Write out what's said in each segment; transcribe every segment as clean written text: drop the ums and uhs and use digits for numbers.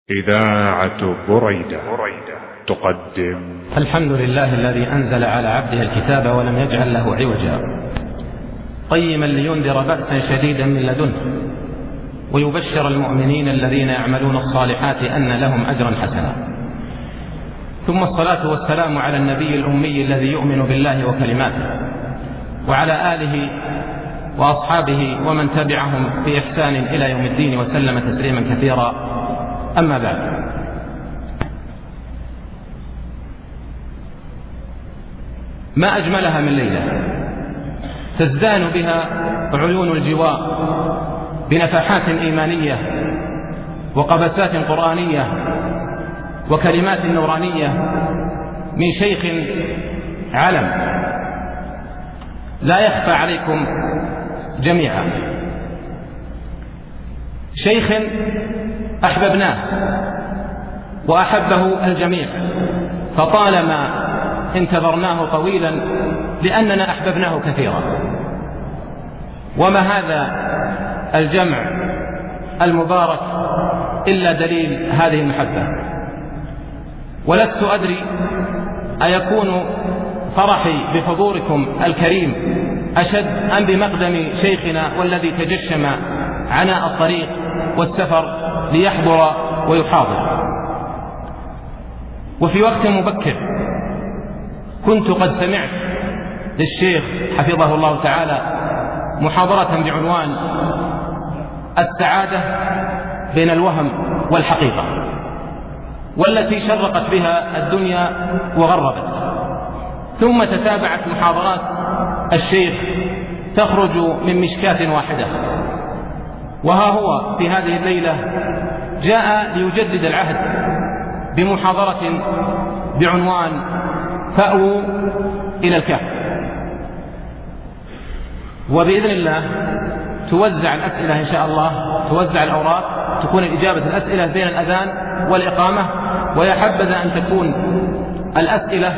إذاعة بريدة تقدم. الحمد لله الذي أنزل على عبده الكتاب ولم يجعل له عوجا، قيما لينذر بأسا شديدا من لدنه ويبشر المؤمنين الذين يعملون الصالحات أن لهم أجرا حسنا. ثم الصلاة والسلام على النبي الأمي الذي يؤمن بالله وكلماته، وعلى آله وأصحابه ومن تبعهم في إحسان إلى يوم الدين، وسلم تسليما كثيرا. أما بعد، ما أجملها من ليلة تزدان بها عيون الجواء بنفحات إيمانية وقبسات قرآنية وكلمات نورانية من شيخ علم لا يخفى عليكم جميعا، شيخ أحببناه وأحبه الجميع، فطالما انتظرناه طويلا لأننا أحببناه كثيرا. وما هذا الجمع المبارك إلا دليل هذه المحبة. ولست أدري أيكون فرحي بحضوركم الكريم أشد أم بمقدم شيخنا والذي تجشم عناء الطريق والسفر ليحضر ويحاضر. وفي وقت مبكر كنت قد سمعت للشيخ حفظه الله تعالى محاضرة بعنوان السعادة بين الوهم والحقيقة، والتي شرقت بها الدنيا وغربت. ثم تتابعت محاضرات الشيخ تخرج من مشكاة واحدة، وها هو في هذه الليلة جاء ليجدد العهد بمحاضرة بعنوان فأووا إلى الكهف. وبإذن الله توزع الأسئلة إن شاء الله، توزع الأوراق، تكون الإجابة الأسئلة بين الأذان والإقامة. ويا حبذا أن تكون الأسئلة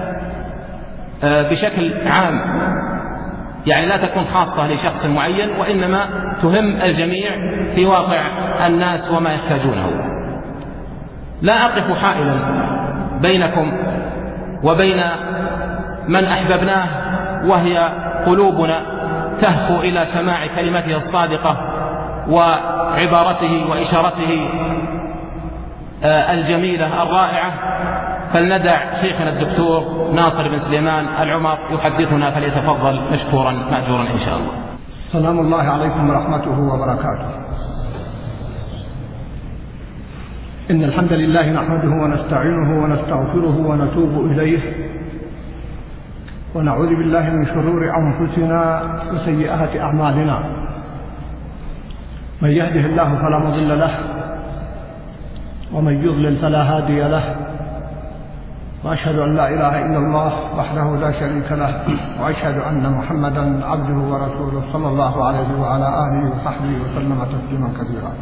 بشكل عام، يعني لا تكون خاصة لشخص معين، وإنما تهم الجميع في واقع الناس وما يحتاجونه. لا أقف حائلا بينكم وبين من أحببناه وهي قلوبنا تهفو إلى سماع كلمته الصادقة وعبارته وإشارته الجميلة الرائعة. فلندع شيخنا الدكتور ناصر بن سليمان العمر يحدثنا، فليتفضل مشكورا مأجورا إن شاء الله. سلام الله عليكم ورحمته وبركاته. إن الحمد لله نحمده ونستعينه ونستغفره ونتوب إليه، ونعوذ بالله من شرور أنفسنا وسيئات أعمالنا. من يهده الله فلا مضل له، ومن يضلل فلا هادي له، وأشهد أن لا إله إلا الله وحده لا شريك له، وأشهد أن محمدا عبده ورسوله صلى الله عليه وعلى آله وصحبه وسلم تسليما كثيرا.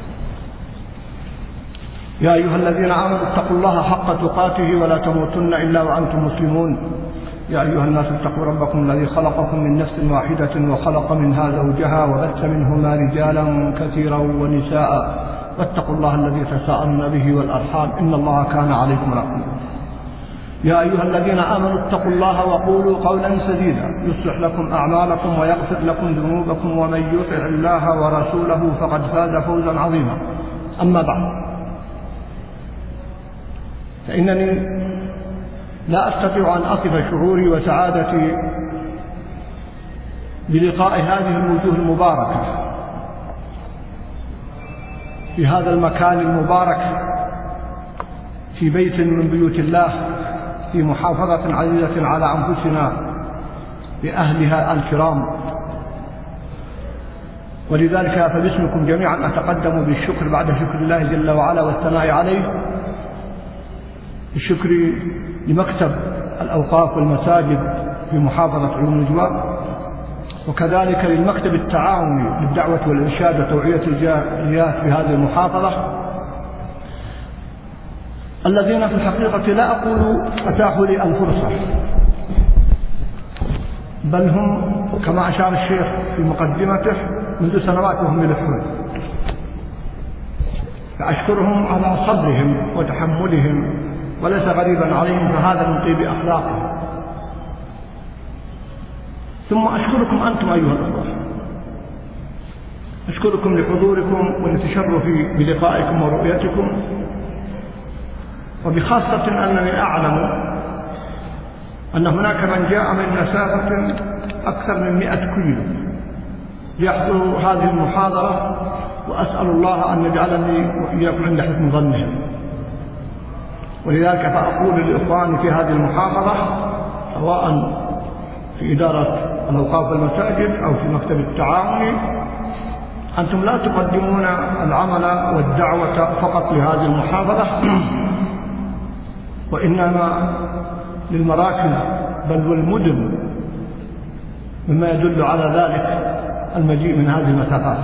يا أيها الذين آمنوا اتقوا الله حق تقاته ولا تموتن إلا وأنتم مسلمون. يا أيها الناس اتقوا ربكم الذي خلقكم من نفس واحدة وخلق منها زوجها وبث منهما رجالا كثيرا ونساء، واتقوا الله الذي تساءلون به والأرحام إن الله كان عليكم رقيبا. يا أيها الذين آمنوا اتقوا الله وقولوا قولا سديدا يصلح لكم أعمالكم ويغفر لكم ذنوبكم، ومن يطع الله ورسوله فقد فاز فوزا عظيما. أما بعد، فإنني لا أستطيع أن أصف شعوري وسعادتي بلقاء هذه الوجوه المباركة في هذا المكان المبارك، في بيت من بيوت الله، في محافظة عزيزة على أنفسنا بأهلها الكرام. ولذلك فباسمكم جميعا أتقدم بالشكر بعد شكر الله جل وعلا والثناء عليه، الشكر لمكتب الأوقاف والمساجد في محافظة عيون الجوار، وكذلك للمكتب التعاوني للدعوة والإرشاد وتوعية الجاليات في هذه المحافظة، الذين في الحقيقة لا أقول أتاحوا لي الفرصة، بل هم كما أشار الشيخ في مقدمته منذ سنوات وهم يلفون. فأشكرهم على صبرهم وتحملهم، وليس غريبا عليهم، فهذا من طيب أخلاقهم. ثم أشكركم أنتم أيها الأخوة، أشكركم لحضوركم ولتشرفي بلقائكم ورؤيتكم، وبخاصة أنني أعلم أن هناك من جاء من مسافة أكثر من 100 كيلو ليحضروا هذه المحاضرة، وأسأل الله أن يجعلني وإياكم عند حسن ظنهم. ولذلك فأقول لإخواني في هذه المحاضرة، سواء في إدارة الأوقاف والمساجد أو في مكتب التعاون، أنتم لا تقدمون العمل والدعوة فقط لهذه المحاضرة، وإنما للمراكز بل والمدن، مما يدل على ذلك المجيء من هذه المسافات.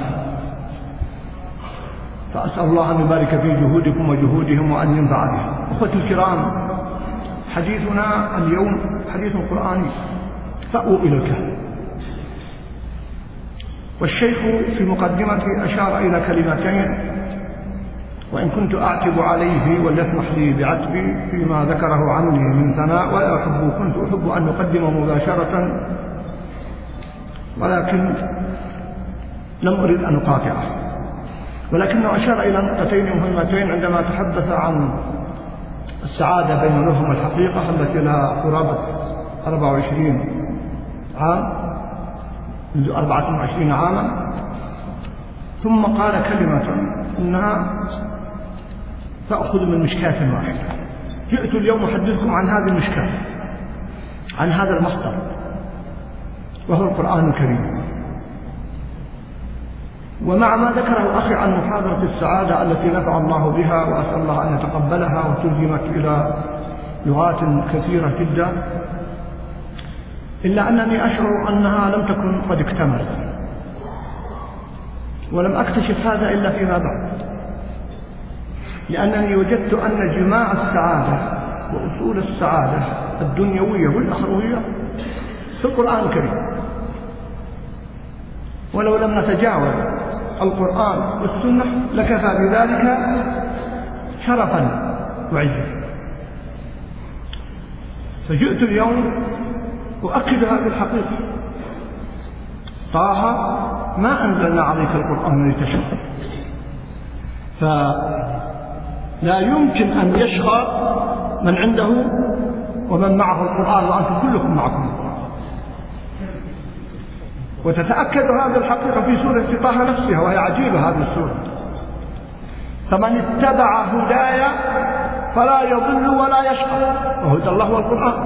فأسأل الله أن يبارك في جهودكم وجهودهم وأن ينفع بهم. أخوتي الكرام، حديثنا اليوم حديث قرآني، فأووا إلى الكهف. والشيخ في مقدمته أشار إلى كلمتين، وإن كنت أعتب عليه وليسمح لي بعتبي فيما ذكره عني من ثناء، ولا كنت أحب أن أقدم مباشرة، ولكن لم أريد أن أقاطعه، ولكنه أشار إلى نقطتين مهمتين عندما تحدث عن السعادة بين الوهم والحقيقة التي لها قرابة 24 عام، منذ 24 عاما. ثم قال كلمة إنها تأخذ من مشكاة واحدة. جئت اليوم أحدثكم عن هذه المشكاة، عن هذا المصدر، وهو القرآن الكريم. ومع ما ذكره أخي عن محاضرة السعادة التي نفع الله بها، وأسأل الله أن يتقبلها وترجمت إلى لغات كثيرة جدا، إلا أنني أشعر أنها لم تكن قد اكتملت، ولم أكتشف هذا إلا فيما بعد، لأنني وجدت أن جماع السعادة وأصول السعادة الدنيوية والأخروية في القرآن الكريم. ولو لم نتجاوز القرآن والسنة لكفى بذلك شرفا وعزا. فجئت اليوم أؤكد هذه الحقيقة. طه ما أنزلنا عليك القرآن لتشقى، فلا يمكن أن يشقى من عنده ومن معه القرآن، وأنتم كلكم معكم القرآن. وتتأكد هذه الحقيقة في سورة طه نفسها، وهي عجيبة هذه السورة: فمن اتبع هدايا فلا يضل ولا يشقى، وهدى الله هو القرآن.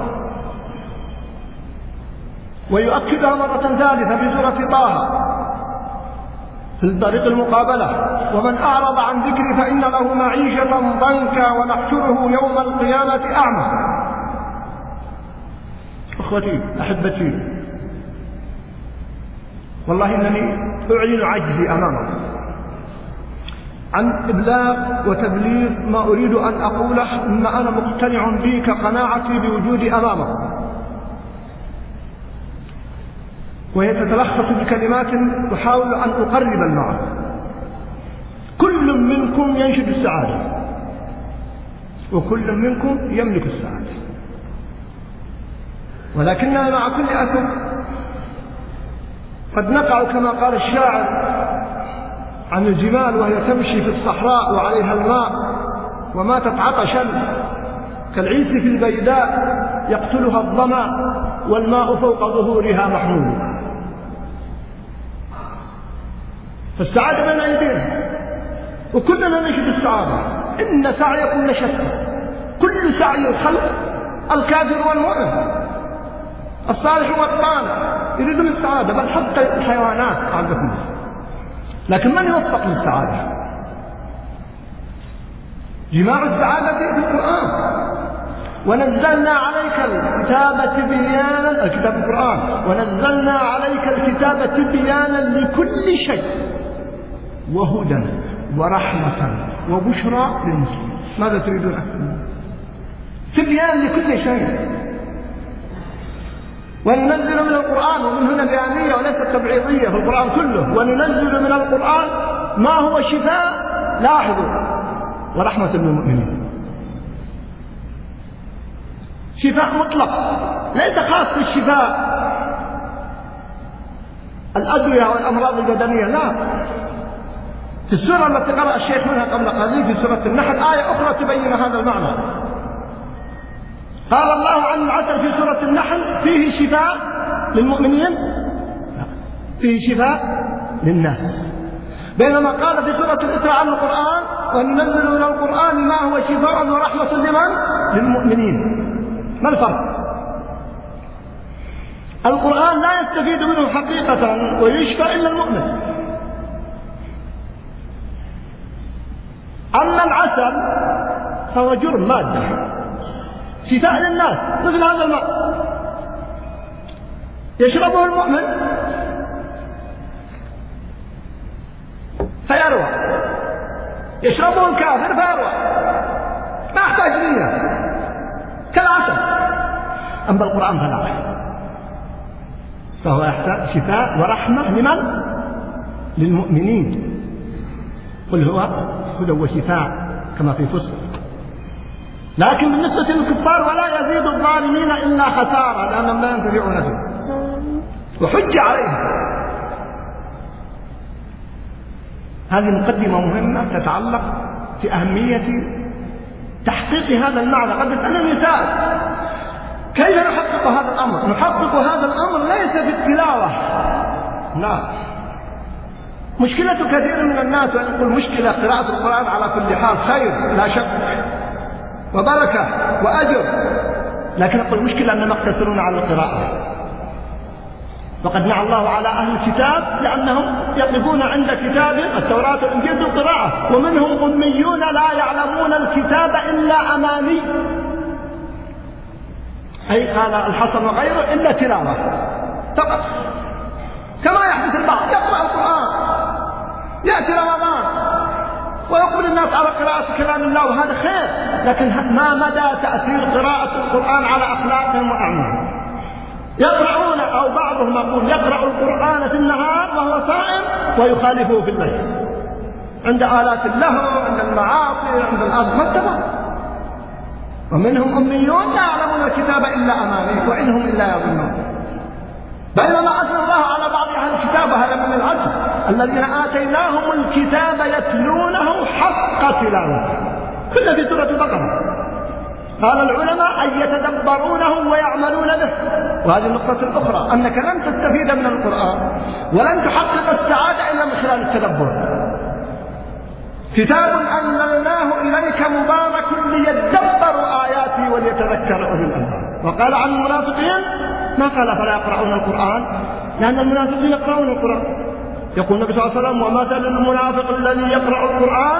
ويؤكدها مرة ثالثة في سورة طه في طريق المقابلة: ومن أعرض عن ذكري فإن له معيشة ضنكا ونحشره يوم القيامة أعمى. أخوتي أحبتي، والله إنني أعلن عجزي أمامكم عن إبلاغ وتبليغ ما أريد أن أقوله، مما أنا مقتنع به كقناعتي بوجودي أمامكم، وهي تتلخص بكلمات أحاول أن أقرب المعنى. كل منكم ينشد السعادة، وكل منكم يملك السعادة، ولكننا مع كل أسف قد نقع كما قال الشاعر عن الجمال وهي تمشي في الصحراء وعليها الماء وماتت عطشا كالعيس في البيداء يقتلها الظمأ والماء فوق ظهورها محمول. فالسعادة بين أيدينا، وكلنا نجد السعادة. إن سعيكم لشتى، كل سعي الخلق، الكافر والمؤمن، الصالح والطالح يريدون السعادة، بل حتى الحيوانات عندكم. لكن من يوفق للسعادة؟ جماع السعادة في القرآن. ونزلنا عليك الكتاب تبيانا، الكتاب القرآن، ونزلنا عليك الكتاب تبيانا لكل شيء وهدى ورحمة وبشرى للمسلمين. ماذا تريدون أكثر؟ تبيان لكل شيء. وننزل من القرآن، ومن هنا بيانية وليست تبعيضية في القرآن كله، وننزل من القرآن ما هو شفاء، لاحظوا، ورحمة للمؤمنين. شفاء مطلق ليس خاص بالشفاء الأدوية والأمراض البدنية، لا. في السورة التي قرأ الشيخ منها قبل قليل في سورة النحل آية أخرى تبين هذا المعنى. قال الله عن العسل في سورة النحل فيه شفاء للمؤمنين، فيه شفاء للناس، بينما قال في سورة الإسراء عن القرآن وننزل من القرآن ما هو شفاء ورحمة لمن؟ للمؤمنين. ما الفرق؟ القرآن لا يستفيد منه حقيقة ويشفى إلا المؤمن، أما العسل فهو جرم مادة شفاء للناس، مثل هذا الماء يشربه المؤمن فيروى، يشربه الكافر فيروى، ما يحتاج نية كالعسل. أما القرآن فلا، فهو يحتاج شفاء ورحمة لمن؟ للمؤمنين. قل هو هدى وشفاء كما في فصل. لكن بالنسبة للكفار ولا يزيد الظالمين إلا خسارة لأنهم لا ينتفعون به، وحج عليهم. هذه مقدمة مهمة تتعلق في أهمية تحقيق هذا المعنى. قد يسألني سائل كيف نحقق هذا الأمر؟ نحقق هذا الأمر ليس في التلاوة، لا. مشكلة كثير من الناس وأن يقول مشكلة قراءة القرآن على كل حال خير لا شك وبركة وأجر، لكن أقول مشكلة أننا يقتصرون على القراءة. وقد نعى الله على أهل الكتاب لأنهم يقفون عند كتاب التوراة والإنجيل بالقراءة، ومنهم أميون لا يعلمون الكتاب إلا أماني، أي قال الحسن وغيره إلا تلاوة فقط. كما يحدث البعض يقرأ القرآن يأتي رمضان ويقول الناس على قراءة كلام الله وهذا خير، لكن ما مدى تأثير قراءة القرآن على أخلاقهم وأعمالهم؟ يقرؤون أو بعضهم يقول يقرأ القرآن في النهار وهو صائم ويخالفه في الليل عند آلات اللهو، عند المعاصي، عند الأذى. ومنهم أميون لا يعلمون الكتاب إلا أماني وإنهم إلا يظنون. بينما أثنى الله على بعض أهل الكتاب، هذا من العجب، الذين آتيناهم الكتاب يتلونه حق تلاوته، كله في سورة البقرة. قال العلماء أن يتدبرونه ويعملون به. وهذه النقطة الأخرى، أنك لن تستفيد من القرآن ولن تحقق السعادة إلا من خلال التدبر. كتاب أنزلناه إليك مبارك ليدبروا آياته وليتذكر أولو الألباب. وقال عن المنافقين ما قال فلا يقرؤون القرآن، لأن المنافقين يقرؤون القرآن. يقول النبي صلى الله عليه وسلم ومثل المنافق الذي يقرأ القرآن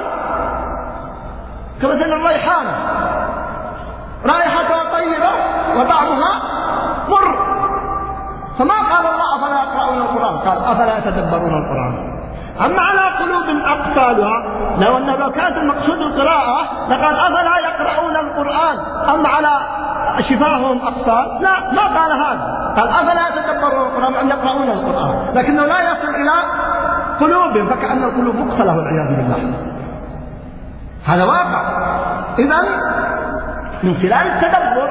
كمثل الريحانة رائحتها طيبة وبعضها مر. فما قال الله أفلا يقرؤون القرآن، قال أفلا يتدبرون القرآن. أما على قلوب أقفالها، لو كانت المقصود القراءة لقال أفلا يقرؤون القرآن، أما على شفاههم أقفال لا، ما قال هذا، قال أفلا يتدبرون القرآن أن يقرؤون القرآن، لكنه لا يصل إلى قلوبهم، فكأن القلوب مقفلة والعياذ بالله. هذا واقع. إذن من خلال التدبر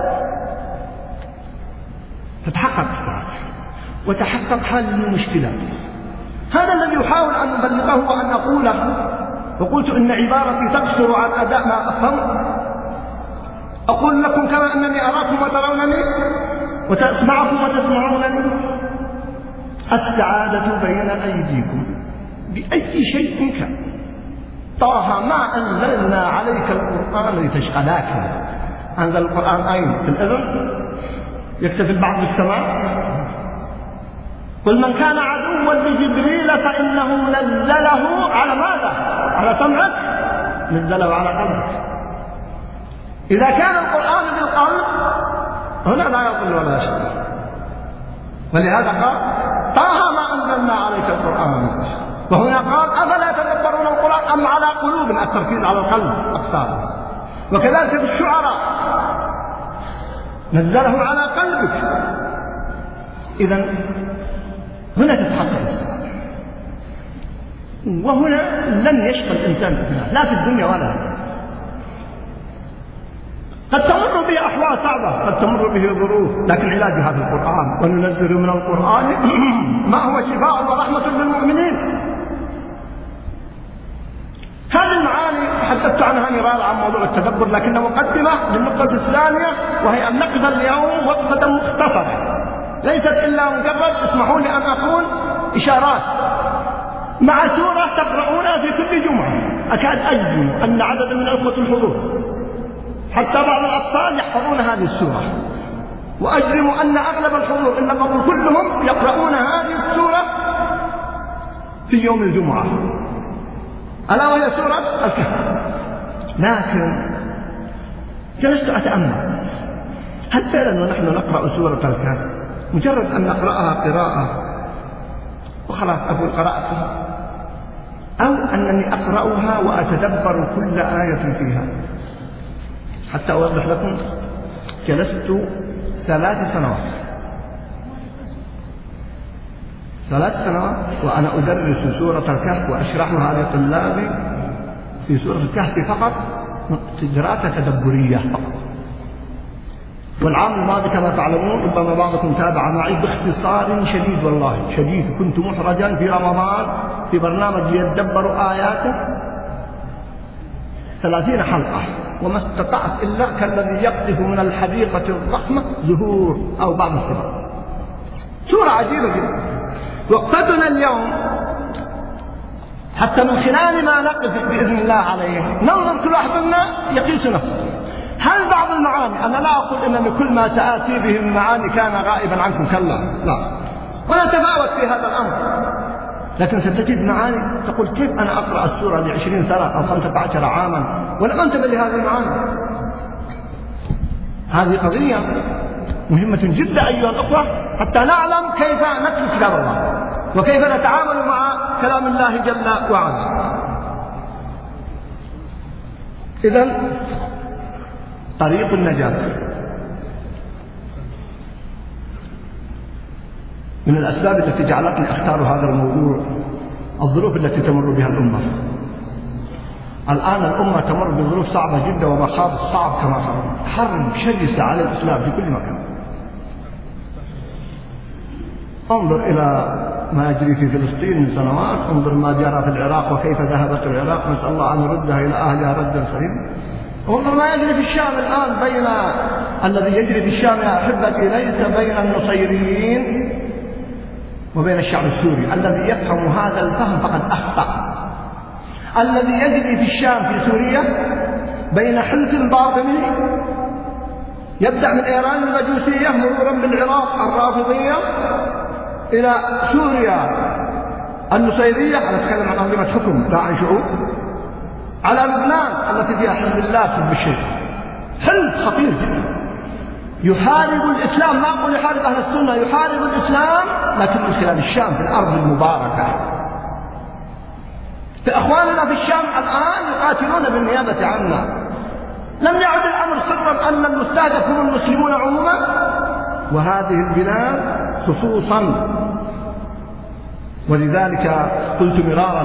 تتحقق السعادة وتحقق حل المشكلات. هذا الذي يحاول أن أبلغه وأن أقوله. وقلت إن عبارتي تقصر عن أداء ما أفهم. أقول لكم كما أنني أراكم وترونني وتسمعكم وتسمعونني. السعادة بين أيديكم بأي شيء كان. طه ما أنزلنا عليك القرآن لتشقى، لكن أنزل القرآن أين؟ في الأذن؟ يكتفي البعض بالسماع؟ قل من كان عدوا لجبريل فإنه نزله على ماذا؟ على سمعك؟ نزله على قلبك. إذا كان القرآن بالقلب هنا لا يضل ولا يشقى. ولهذا قال طه ما أنزلنا عليك القرآن. وهنا قال أفلا يتدبرون القرآن أم على قلوب، التركيز على القلب أكثر. وكذلك في الشعراء نزله على قلبك. إذن هنا تتحقق السعادة. وهنا لن يشقى الإنسان لا في الدنيا ولا ترى صعبة، قد تمر به ظروف، لكن علاجها في القرآن. وننزل من القرآن ما هو شفاء ورحمة للمؤمنين. هذه المعاني تحدثت عنها مرارا عن موضوع التدبر، لكن مقدمة للنقطة الثانية، وهي أن نقف اليوم وقفة مختصرة ليست إلا مجرد، اسمحوا لي أن أقول، إشارات مع سورة تقرؤونها في كل جمعة. أكاد أجزم أن عدد من الأخوة الحضور حتى بعض الأطفال يحفظون هذه السورة، وأجزم أن أغلب الحضور إن لم أقل كلهم يقرؤون هذه السورة في يوم الجمعة، ألا وهي سورة الكهف. لكن جلست أتأمل، هل فعلا ونحن نقرأ سورة الكهف مجرد أن نقرأها قراءة وخلاص أقول قرأتها، أو أنني أقرأها وأتدبر كل آية فيها؟ حتى أوضح لكم، جلست 3 سنوات وأنا أدرس سورة الكهف وأشرحها لطلابي في سورة الكهف فقط، دراسة تدبرية فقط. والعام الماضي كما تعلمون، ربما بعضكم تابع معي باختصار شديد، والله شديد، كنت محرجا في رمضان في برنامج يتدبر آياته 30 حلقة، وما استطعت إلا كالذي يقذف من الحديقة الضخمة زهور أو بعض الثمار. سورة عجيبة جدا. وقفتنا اليوم حتى من خلال ما نقف بإذن الله عليه ننظر كل واحد منا يقيس نفسه. هل بعض المعاني، أنا لا أقول إن كل ما سآتي به من معاني كان غائبا عنكم، كلا، لا، ونتفاوت في هذا الأمر، لكن ستجد معاني تقول كيف أنا أقرأ السورة ل20 سنة أو 15 عاما ولم أنتبه لهذه المعاني. هذه قضية مهمة جدا أيها الأخوة، حتى نعلم كيف نتلو كتاب الله وكيف نتعامل مع كلام الله جل وعلا. إذن طريق النجاة من الأسباب التي جعلتني أختار هذا الموضوع الظروف التي تمر بها الأمة. الآن الأمة تمر بظروف صعبة جدا ومخاض صعب كما قلت، حرب شرسة على الإسلام في كل مكان. انظر إلى ما يجري في فلسطين من سنوات، انظر ما جرى في العراق وكيف ذهبت العراق، نسأل الله أن يردها إلى أهلها ردا سليما. انظر ما يجري في الشام الآن، بين الذي يجري في الشام يا أحبتي ليس بين النصيريين وبين الشعب السوري. الذي يفهم هذا الفهم فقد أخطأ. الذي يجري في الشام في سوريا بين حلف باطني يبدأ من إيران المجوسية مرورا بالعراق الرافضية إلى سوريا النصيرية، أنا أتكلم عن أنظمة حكم لا عن شعوب، على لبنان التي فيها حزب الله حزب الشيخ، حلف خطير جدا يحارب الإسلام. ما أقول يحارب أهل السنة، يحارب الإسلام، لكن من خلال الشام في الأرض المباركة. فإخواننا في الشام الآن يقاتلون بالنيابة عنا. لم يعد الأمر سرا أن المستهدف هم المسلمون عموما وهذه البلاد خصوصا. ولذلك قلت مرارا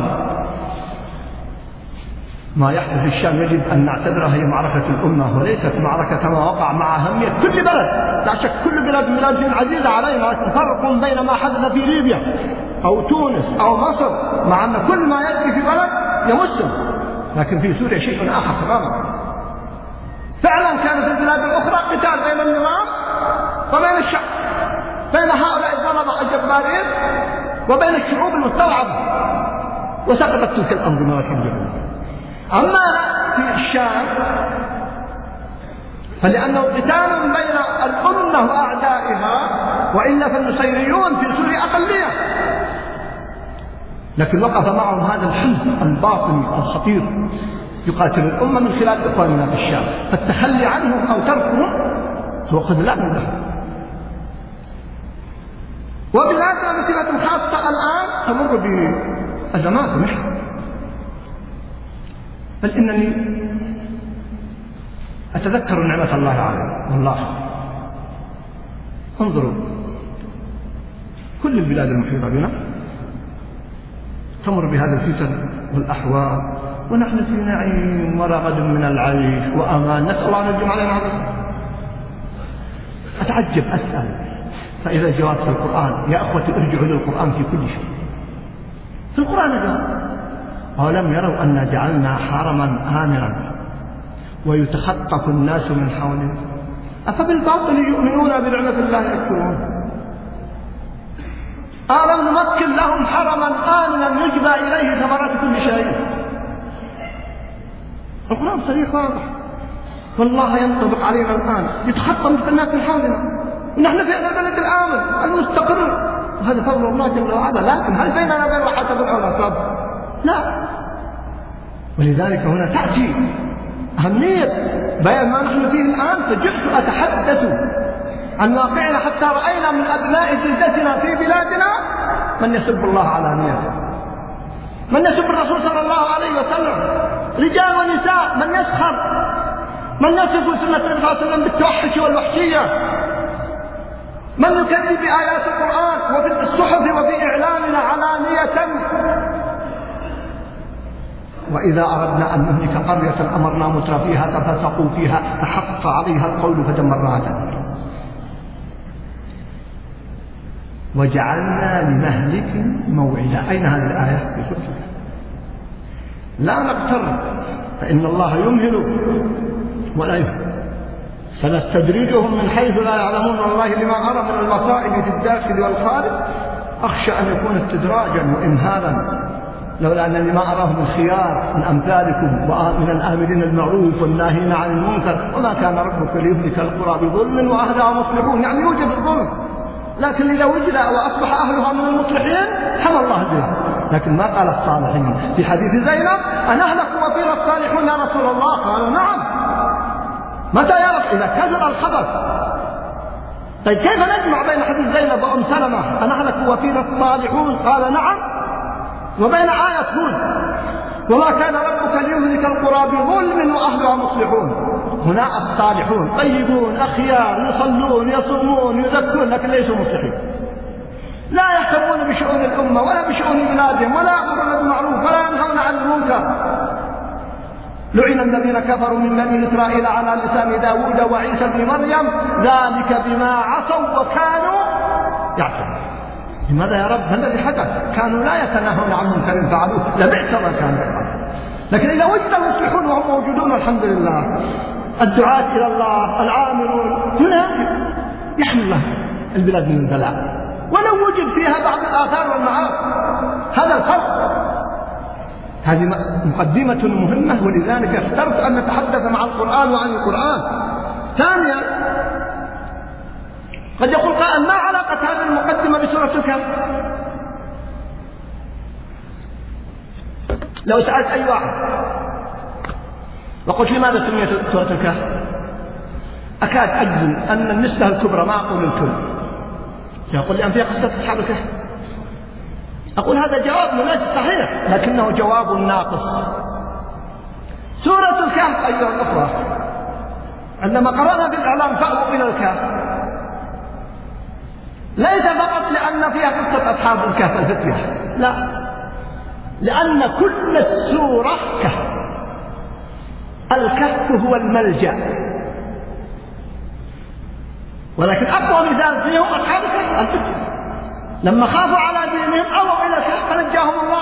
ما يحدث في الشام يجب أن نعتبرها هي معركة الأمة وليست معركة كما وقع مع أهمية كل بلد. لا شك كل بلاد من بلاد عزيزة علينا، لكن فرق بين ما حدث في ليبيا أو تونس أو مصر، مع أن كل ما يجري في بلد يمسهم، لكن في سوريا شيء آخر تماما. فعلا كان في البلاد الأخرى قتال بين النظام وبين الشعب، بين هؤلاء الظلمة الجبارين وبين الشعوب المستوعبة، وسقطت تلك الأنظمة والحمد لله. أما في الشام فلأنه قتال بين الأمة وأعدائها، وإلا فالنصيريون في سوريا أقلية، لكن وقف معهم هذا الحزب الباطني الخطير يقاتل الأمة من خلال إخواننا في الشام. فالتخلي عنهم أو تركهم هو خذلان لهم. وبلادنا بصفة خاصة الآن تمر بأزمات ومشكلة، بل إنني أتذكر نعمة الله علينا. والله انظروا كل البلاد المحيطة بنا تمر بهذا الفتن والأحوال، ونحن في نعيم ورغد من العيش وأمان، نسأل الله أن يجمع علينا هذا. أتعجب أسأل، فإذا الجواب في القرآن. يا أخوتي ارجعوا للقرآن في كل شيء. في القرآن جاء أولم يروا أن جعلنا حرما آمرا ويتخطف الناس من حولهم أفبالباطل يؤمنون بنعمة الله يكفرون. ألم نمكن لهم حرما آمنا يجبى إليه ثمرات كل شيء. القرآن صريح واضح، والله ينطبق علينا الآن، يتخطف الناس من حولنا ونحن في هذا البلد الآمن المستقر، وهذا فضل الله جل وعلا. لكن هل بيننا وبين حسب العلاقات؟ لا. ولذلك هنا تأتي أهمية بيان ما نحن فيه الآن. فجئت أتحدث عن واقعنا حتى رأينا من أبناء جلدتنا في بلادنا من يسب الله علانية، من يسب الرسول صلى الله عليه وسلم، رجال ونساء، من يسخر، من يصف سنة النبي صلى الله عليه وسلم بالتوحش والوحشية، من يكذب بآيات القرآن وفي الصحف وفي إعلامنا علانية. وإذا أردنا أن نهلك قرية أمرنا مترفيها ففسقوا فيها فحق عليها القول فدمرناها تدميرا. وجعلنا لمهلك موعدا. أين هذه الآية؟ في سورة الكهف. لا نغتر فإن الله يمهل ولا يهمل. سنستدرجهم من حيث لا يعلمون والله لما أرى من المصائب في الداخل والخارج أخشى أن يكون استدراجا وإمهالا، لولا أنني ما أراه من خيار من أمثالكم ومن الآمرين المعروف والناهين عن المنكر وما كان ربك ليهلك القرى بظلم وأهلها مصلحون. يعني يوجد الظلم، لكن إذا وجد وأصبح أهلها من المصلحين حمى الله بها. لكن ما قال الصالحين في حديث زينب أنهلك وفينا الصالحون يا رسول الله؟ قالوا نعم. متى يعرف؟ إذا كثر الخبر. طيب كيف نجمع بين حديث زينب وأم سلمة أنهلك وفينا الصالحون؟ قال نعم، وبين آية هود وما كان ربك ليهلك القرى بظلم وأهلها مصلحون. هنا الصالحون طيبون أخيار يصلون يصومون يزكون لكن ليسوا مصلحين، لا يهتمون بشؤون الأمة ولا بشؤون بلادهم ولا يأمرون بالمعروف ولا ينهون عن المنكر. لعن الذين كفروا من بني إسرائيل على لسان داود وعيسى بن مريم ذلك بما عصوا وكانوا يعصون. لماذا يا رب؟ ما الذي حدث؟ كانوا لا يتناهون عن منكر فعلوه لبئس ما كانوا يفعلون. لكن إذا وجد المصلحون وهم موجودون الحمد لله، الدعاة إلى الله العاملون، هنا يحمل الله البلاد من البلاء ولو وجد فيها بعض الآثار والمعاصي. هذا الفرق. هذه مقدمة مهمة، ولذلك اخترت أن نتحدث مع القرآن وعن القرآن. ثانيا قد يقول قائل ما علاقة هذه المقدمة بسورة الكهف؟ لو سألت أي واحد وقلت لماذا سميت سورة الكهف أكاد أجزم أن النسبة الكبرى، ما أقول الكل، يقول لي أن فيها قصة أصحاب الكهف. أقول هذا جواب مناسب صحيح لكنه جواب ناقص. سورة الكهف أيها الأخوة عندما قرأنا في الإعلام فأووا إلى الكهف ليس فقط لأن فيها قصة أصحاب الكهف الفتية، لا، لأن كل السورة كهف. الكهف هو الملجأ، ولكن أقوى مثال فيهم أصحاب الكهف الفتية لما خافوا على دينهم أووا إلى الكهف فنجاهم الله.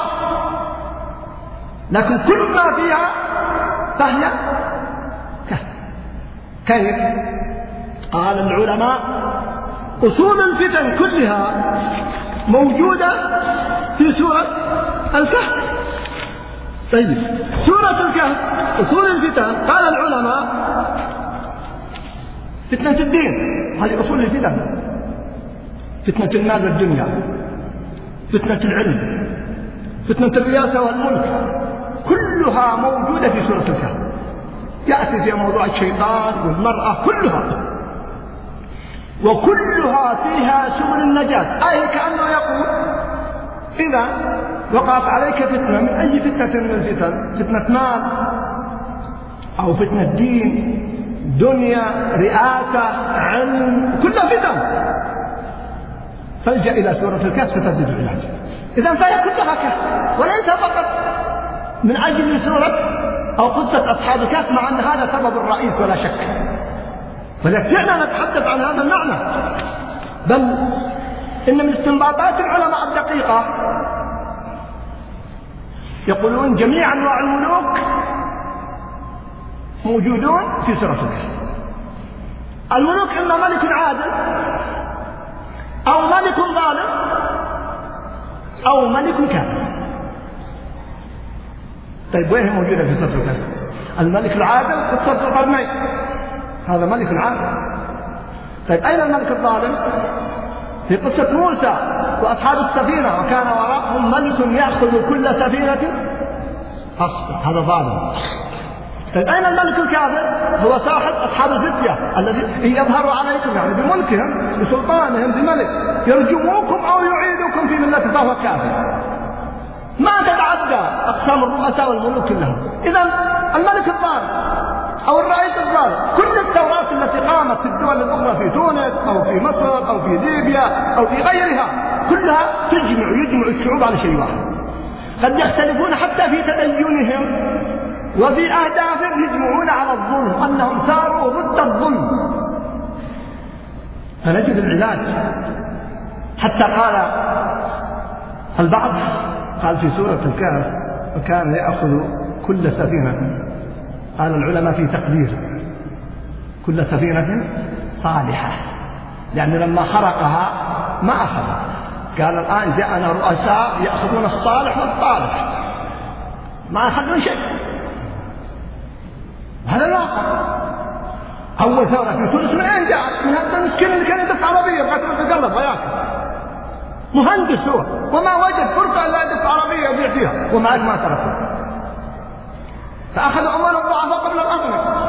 لكن كل ما فيها فهي كهف. كيف؟ قال العلماء أصول الفتن كلها موجودة في سورة الكهف. طيب سورة الكهف أصول الفتن، قال العلماء فتنة الدين، هذه أصول الفتن، فتنة المال والدنيا، فتنة العلم، فتنة الرياسة والملك، كلها موجودة في سورة الكهف. يأتي في موضوع الشيطان والمرأة كلها، وكلها فيها سبل النجاة. أي كأنه يقول إذا وقعت عليك فتنة من أي فتنة من الفتن، فتنة مال أو فتنة دين، دنيا، رئاسة، علم، كلها فتن، فالجأ إلى سورة الكهف ستجد العلاج. إذا فهي كلها كهف، وليس فقط من أجل سورة أو قصة أصحاب الكهف، مع أن هذا سبب الرئيس ولا شك، ولكننا نتحدث عن هذا المعنى. بل إن من استنباطات العلماء الدقيقة يقولون جميع أنواع الملوك موجودون في سورة الكهف. الملوك إما ملك عادل أو ملك ظالم أو ملك كافر. طيب وين موجودة في سورة الكهف؟ الملك العادل في سورة القرنين، هذا ملك عادل. طيب أين الملك الظالم؟ في قصة موسى وأصحاب السفينة، وكان وراءهم ملك يأخذ كل سفينة غصبا، هذا ظالم. طيب أين الملك الكافر؟ هو صاحب أصحاب الفتية الذي يظهر عليكم يعني بملكهم بسلطانهم بملك يرجموكم أو يعيدوكم في ملته، فهو كافر. ما تتعدى أقسام الرؤساء والملوك كلهم. إذا الملك الظالم أو الرئيس الظالم، كل الثورات التي قامت في الدول الأخرى في تونس أو في مصر أو في ليبيا أو في غيرها كلها يجمع الشعوب على شيء واحد. قد يختلفون حتى في تدينهم وفي أهدافهم، يجمعون على الظلم، أنهم ساروا ضد الظلم. فنجد العلاج. حتى قال البعض قال في سورة الكهف وكان يأخذ كل سفينة، قال العلماء في تقدير كل سفينة صالحة، لأن لما خرقها ما أخذها. قال الآن جاءنا رؤساء يأخذون الصالح والطالح، ما أخذون شيء. هذا الواقع. أول ثورة في تونس من أين جاءت؟ من هذا المسكين اللي كان يدف عربية قاعد يتقلب وياكل، مهندس هو وما وجد فرصة إلا يدف عربية يبيع فيها، ومعك ما تركه، فأخذ أموال الضعفاء قبل الأغنياء.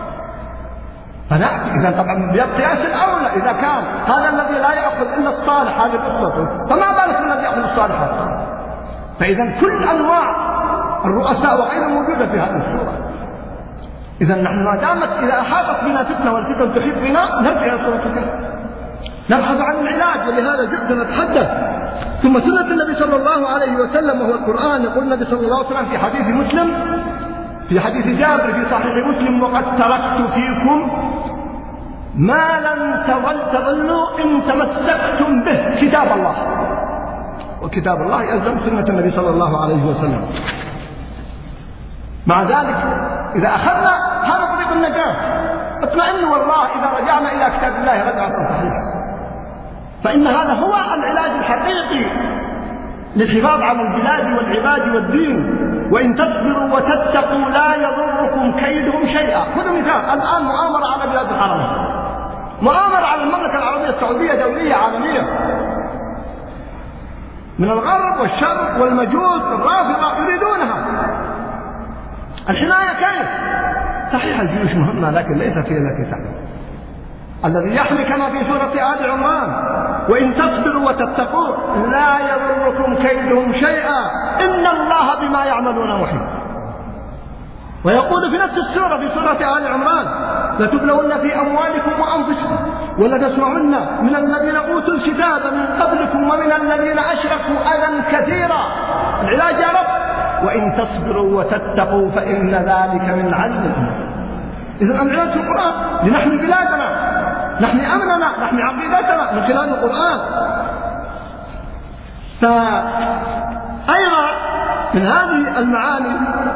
فنأتي إذا طبعا بقياس الأولى إذا كان هذا الذي لا يأخذ إلا الصالح هذه قصته، فما بالك الذي يأخذ الصالحات. فإذا كل أنواع الرؤساء وغيرهم موجودة في هذه الصورة. إذا نحن ما دامت إذا أحاطت بنا فتنة والفتن تحيط بنا نرجع إلى سورة الكهف نبحث عن العلاج، ولهذا جئنا نتحدث. ثم سنة النبي صلى الله عليه وسلم وهو القرآن. يقول النبي صلى الله عليه وسلم في حديث مسلم، في حديث جابر في صحيح مسلم: وقد تركت فيكم ما لن تضلوا إن تمسكتم به، كتاب الله. وكتاب الله يلزم سنة النبي صلى الله عليه وسلم. مع ذلك إذا أخذنا هذا طريق النجاة اطمئنوا والله إذا رجعنا إلى كتاب الله رجعة صحيحة، فإن هذا هو العلاج الحقيقي للحفاظ على البلاد والعباد والدين. وإن تصبروا وتتقوا لا يضركم كيدهم شيئا. خذوا مثال الآن مؤامرة على بلاد الحرمين، مؤامرة على المملكة العربية السعودية دولية عالمية من الغرب والشرق والمجوس الرافضة يريدونها. الحماية كيف؟ صحيح الجيوش مهمة لكن ليس فيها التي تحمي. الذي يحمي كما في سورة آل عمران: وإن تصبروا وتتقوا لا يضركم كيدهم شيئا إن الله بما يعملون محيط. ويقول في نفس السورة في سورة آل عمران: لتبلون في أموالكم وأنفسكم ولتسمعن من الذين أوتوا الكتاب من قبلكم ومن الذين أشركوا أذى كثيرا. العلاج يا رب: وإن تصبروا وتتقوا فإن ذلك من عزم الأمور. إذا العلاج في القرآن لنحمي بلادنا، نحمي أمننا، نحمي عقيدتنا من خلال القرآن. فأيضا من هذه المعاني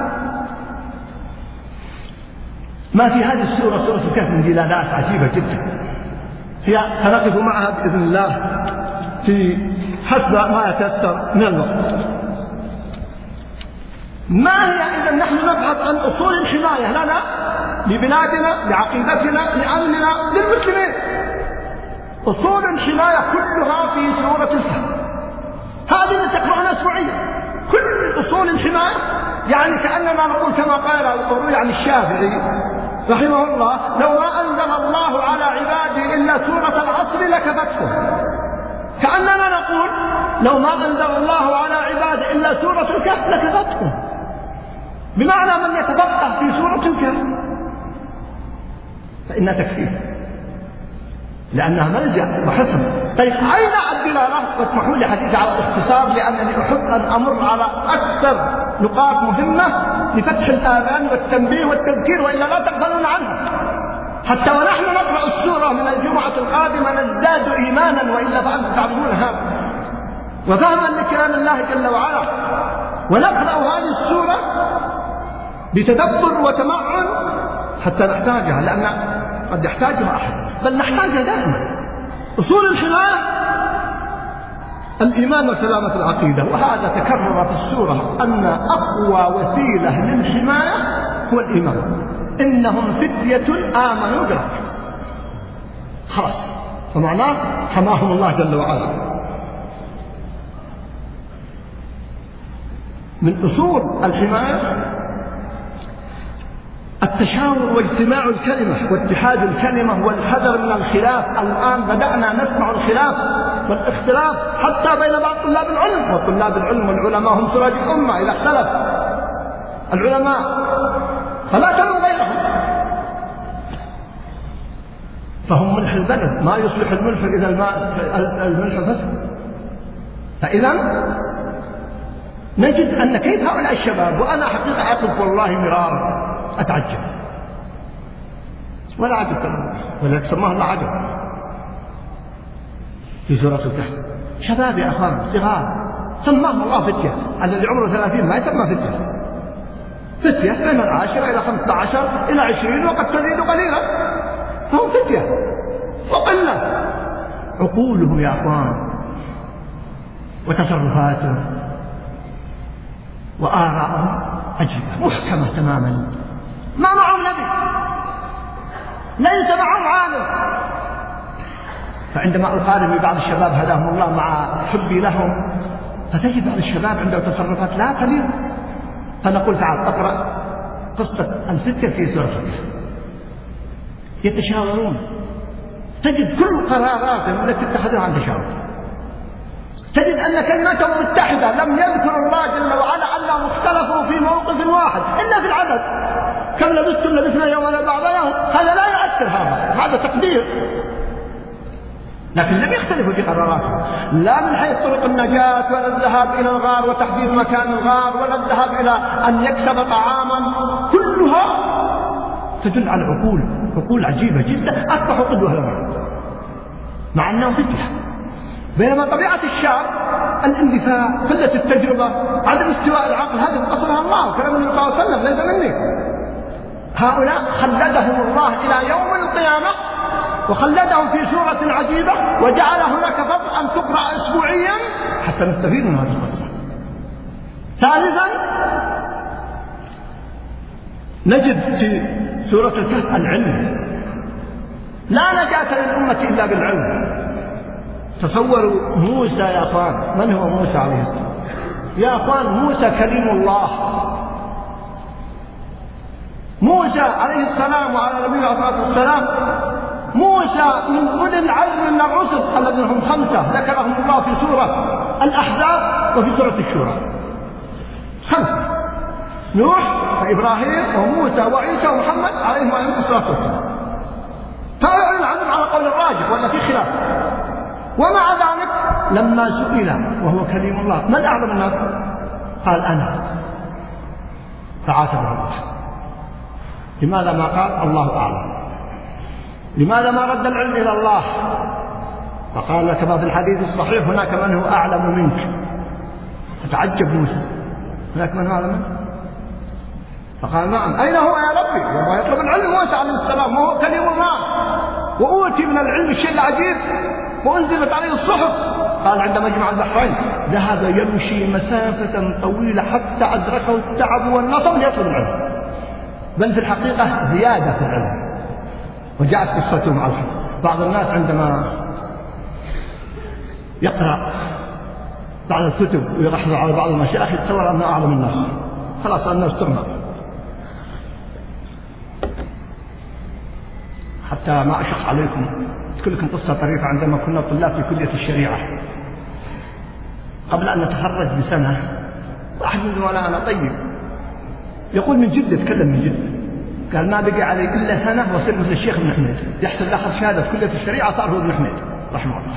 ما في هذه السورة، سورة الكهف، من دلالات عجيبة جدا هي سنقف معها بإذن الله في حسب ما يتيسر من الوقت. ما هي إذا نحن نبحث عن أصول الحماية لنا لبلادنا لعقيدتنا لأمننا للمسلمين. أصول الحماية كلها في سورة الكهف، هذه اللي تقرأنا أسبوعيا. كل أصول الحماية يعني كأننا نقول كما قال القروي عن الشافعي رحمه الله: لو ما أنزل الله على عباده إلا سورة العصر لكفتهم. كأننا نقول لو ما أنزل الله على عباده إلا سورة الكهف لكفتهم، بمعنى من يتفقه في سورة الكهف فإنها تكفيه، لأنها ملجأ وحصن. طيب أين الدلالة؟ واسمحوا لي حديث على الاختصار لأنني أحب أن أمر على أكثر نقاط مهمة لفتح الآذان والتنبيه والتذكير، وإلا لا تغفلون عنها. حتى ونحن نقرأ إيمانا، وإلا فأنتم تعبدون هذا، وفهما لكلام الله جل وعلا. ونقرأ هذه السورة بتدبر وتمعن حتى نحتاجها، لأن قد يحتاجها أحد، بل نحتاجها دائما. أصول الحماية الإيمان وسلامة العقيدة، وهذا تكرر في السورة أن أقوى وسيلة للحماية هو الإيمان. إنهم فتية آمنوا بربهم، خلاص، فمعناه حماهم الله جل وعلا. من أصول الحماية التشاور واجتماع الكلمة واتحاد الكلمة والحذر من الخلاف. الآن بدأنا نسمع الخلاف والاختلاف حتى بين بعض طلاب العلم، وطلاب العلم والعلماء هم سراج الأمة. إذا اختلف العلماء فلا تلوموا غيرهم، فهم ملح البلد، ما يصلح الملح إذا الملح فسد. فإذا نجد أن كيف هؤلاء الشباب، وأنا حقيقة أقف والله مرارا أتعجب، ولا عجب ولا سماه الله عجب في سورة الكهف. شباب يا أخوان صغار سماهم الله فتية، الذي عمره 30 ما يسمى فتية. فتية من 10 إلى 15 إلى 20 وقد تزيد قليلا، فهم فتية وقلة. عقولهم يا أخوان وتصرفاتهم وآراءهم عجيبة محكمة تماما، ما معهم نبي، ليس معهم عالم. فعندما أقارن ببعض الشباب هداهم الله مع حبي لهم، فتجد بعض الشباب عنده تصرفات لا تليق. فنقول تعال اقرأ قصة الفتية في سورة الكهف، يتشاورون، تجد كل قراراتهم التي اتخذوها عن تشاور، تجد أن كلمتهم متحدة. لم يذكر الله جل وعلا أنهم اختلفوا في موقف واحد إلا في العدد، كم لبثتم لبثنا يوما بعض يوم، هذا لا يؤثر، هذا تقدير. لكن لم يختلفوا في قراراتهم، لا من حيث طرق النجاة ولا الذهاب إلى الغار وتحديد مكان الغار ولا الذهاب إلى أن يكسب طعاما. كلها تدل على عقول عجيبة جدا، أصبحوا قدوة لهم مع أنهم فتية. بينما طبيعة الشاب الاندفاع، قلة التجربة، عدم استواء العقل، هذه قصرها الله، كلام النبي صلى الله عليه وسلم ليس مني. هؤلاء خلدهم الله إلى يوم القيامة، وخلدهم في سورة عجيبة، وجعل هناك فضل أن تقرأ أسبوعيا حتى نستفيد من هذه القصة. ثالثا نجد في سورة الكهف العلم، لا نجاة للأمة إلا بالعلم. تصوروا موسى يا أخوان، من هو موسى عليه السلام؟ يا أخوان موسى كليم الله، موسى عليه السلام وعلى نبينا عليه الصلاة والسلام. موسى من أولي العزم من الرسل الذين هم 5 ذكرهم الله في سورة الأحزاب وفي سورة الشورى، 5: نوح وإبراهيم وموسى وعيسى ومحمد عليهم الصلاة والسلام. فأولي العزم على قول الراجح ولا في خلاف. ومع ذلك لما سئل وهو كليم الله من أعلم الناس قال أنا، فعاتبه الله. لماذا ما قال الله أعلم؟ لماذا ما رد العلم إلى الله؟ فقال كما في الحديث الصحيح هناك من هو أعلم منك. فتعجب موسى، هناك من هو أعلم منك؟ فقال نعم. أين هو يا ربي؟ وهو يطلب العلم موسى عليه السلام وهو كليم الله، وأوتي من العلم الشيء العجيب، وأنزلت عليه الصحف. قال عند مجمع البحرين ذهب يمشي مسافة طويلة حتى أدركه التعب والنصب ليطلب العلم، بل في الحقيقة زيادة في العلم. وجاءت قصته مع الحق. بعض الناس عندما يقرأ بعض الكتب ويلاحظ على بعض المشايخ يتصور أنه أعلم الناس، خلاص الناس تغمر. حتى ما أشق عليكم أذكر لكم قصة طريفة. عندما كنا طلاب في كلية الشريعة قبل أن نتخرج بسنة، واحد من زملائنا طيب يقول من جد، يتكلم من جد، قال ما بقي علي إلا سنة وصير مثل الشيخ ابن حميد، يحصل أخذ شهادة في كلية الشريعة صار هو ابن حميد رحمه الله،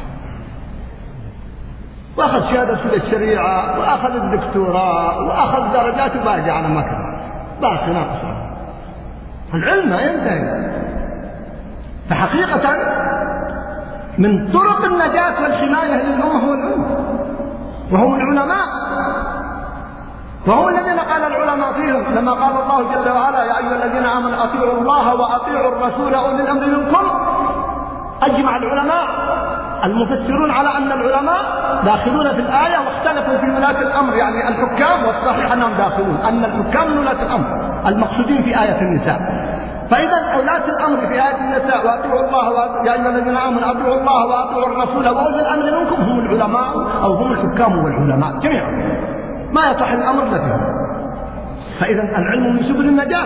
وأخذ شهادة في كلية الشريعة وأخذ الدكتوراه وأخذ درجات وباقي على مكان، باقي ناقص. العلم ما ينتهي. فحقيقة من طرق النجاة والحماية للأمة هو العلم، وهم العلماء، وهم الذين قال العلماء فيهم لما قال الله جل وعلا يا أيها الذين آمنوا أطيعوا الله وأطيعوا الرسول أولي الأمر منكم. أجمع العلماء المفسرون على أن العلماء داخلون في الآية، واختلفوا في ولاة الأمر يعني الحكام، والصحيح أنهم داخلون، أن الحكام من ولاة الأمر المقصودين في آية النساء. فإذا ولاة الأمر في آية النساء وأطيعوا الله يا أيها الذين آمنوا أطيعوا الله وأطيعوا الرسول وأولي الأمر منكم هم العلماء أو هم الحكام والعلماء جميعا، ما يصح الأمر لهم. فإذا العلم من سبل النجاة.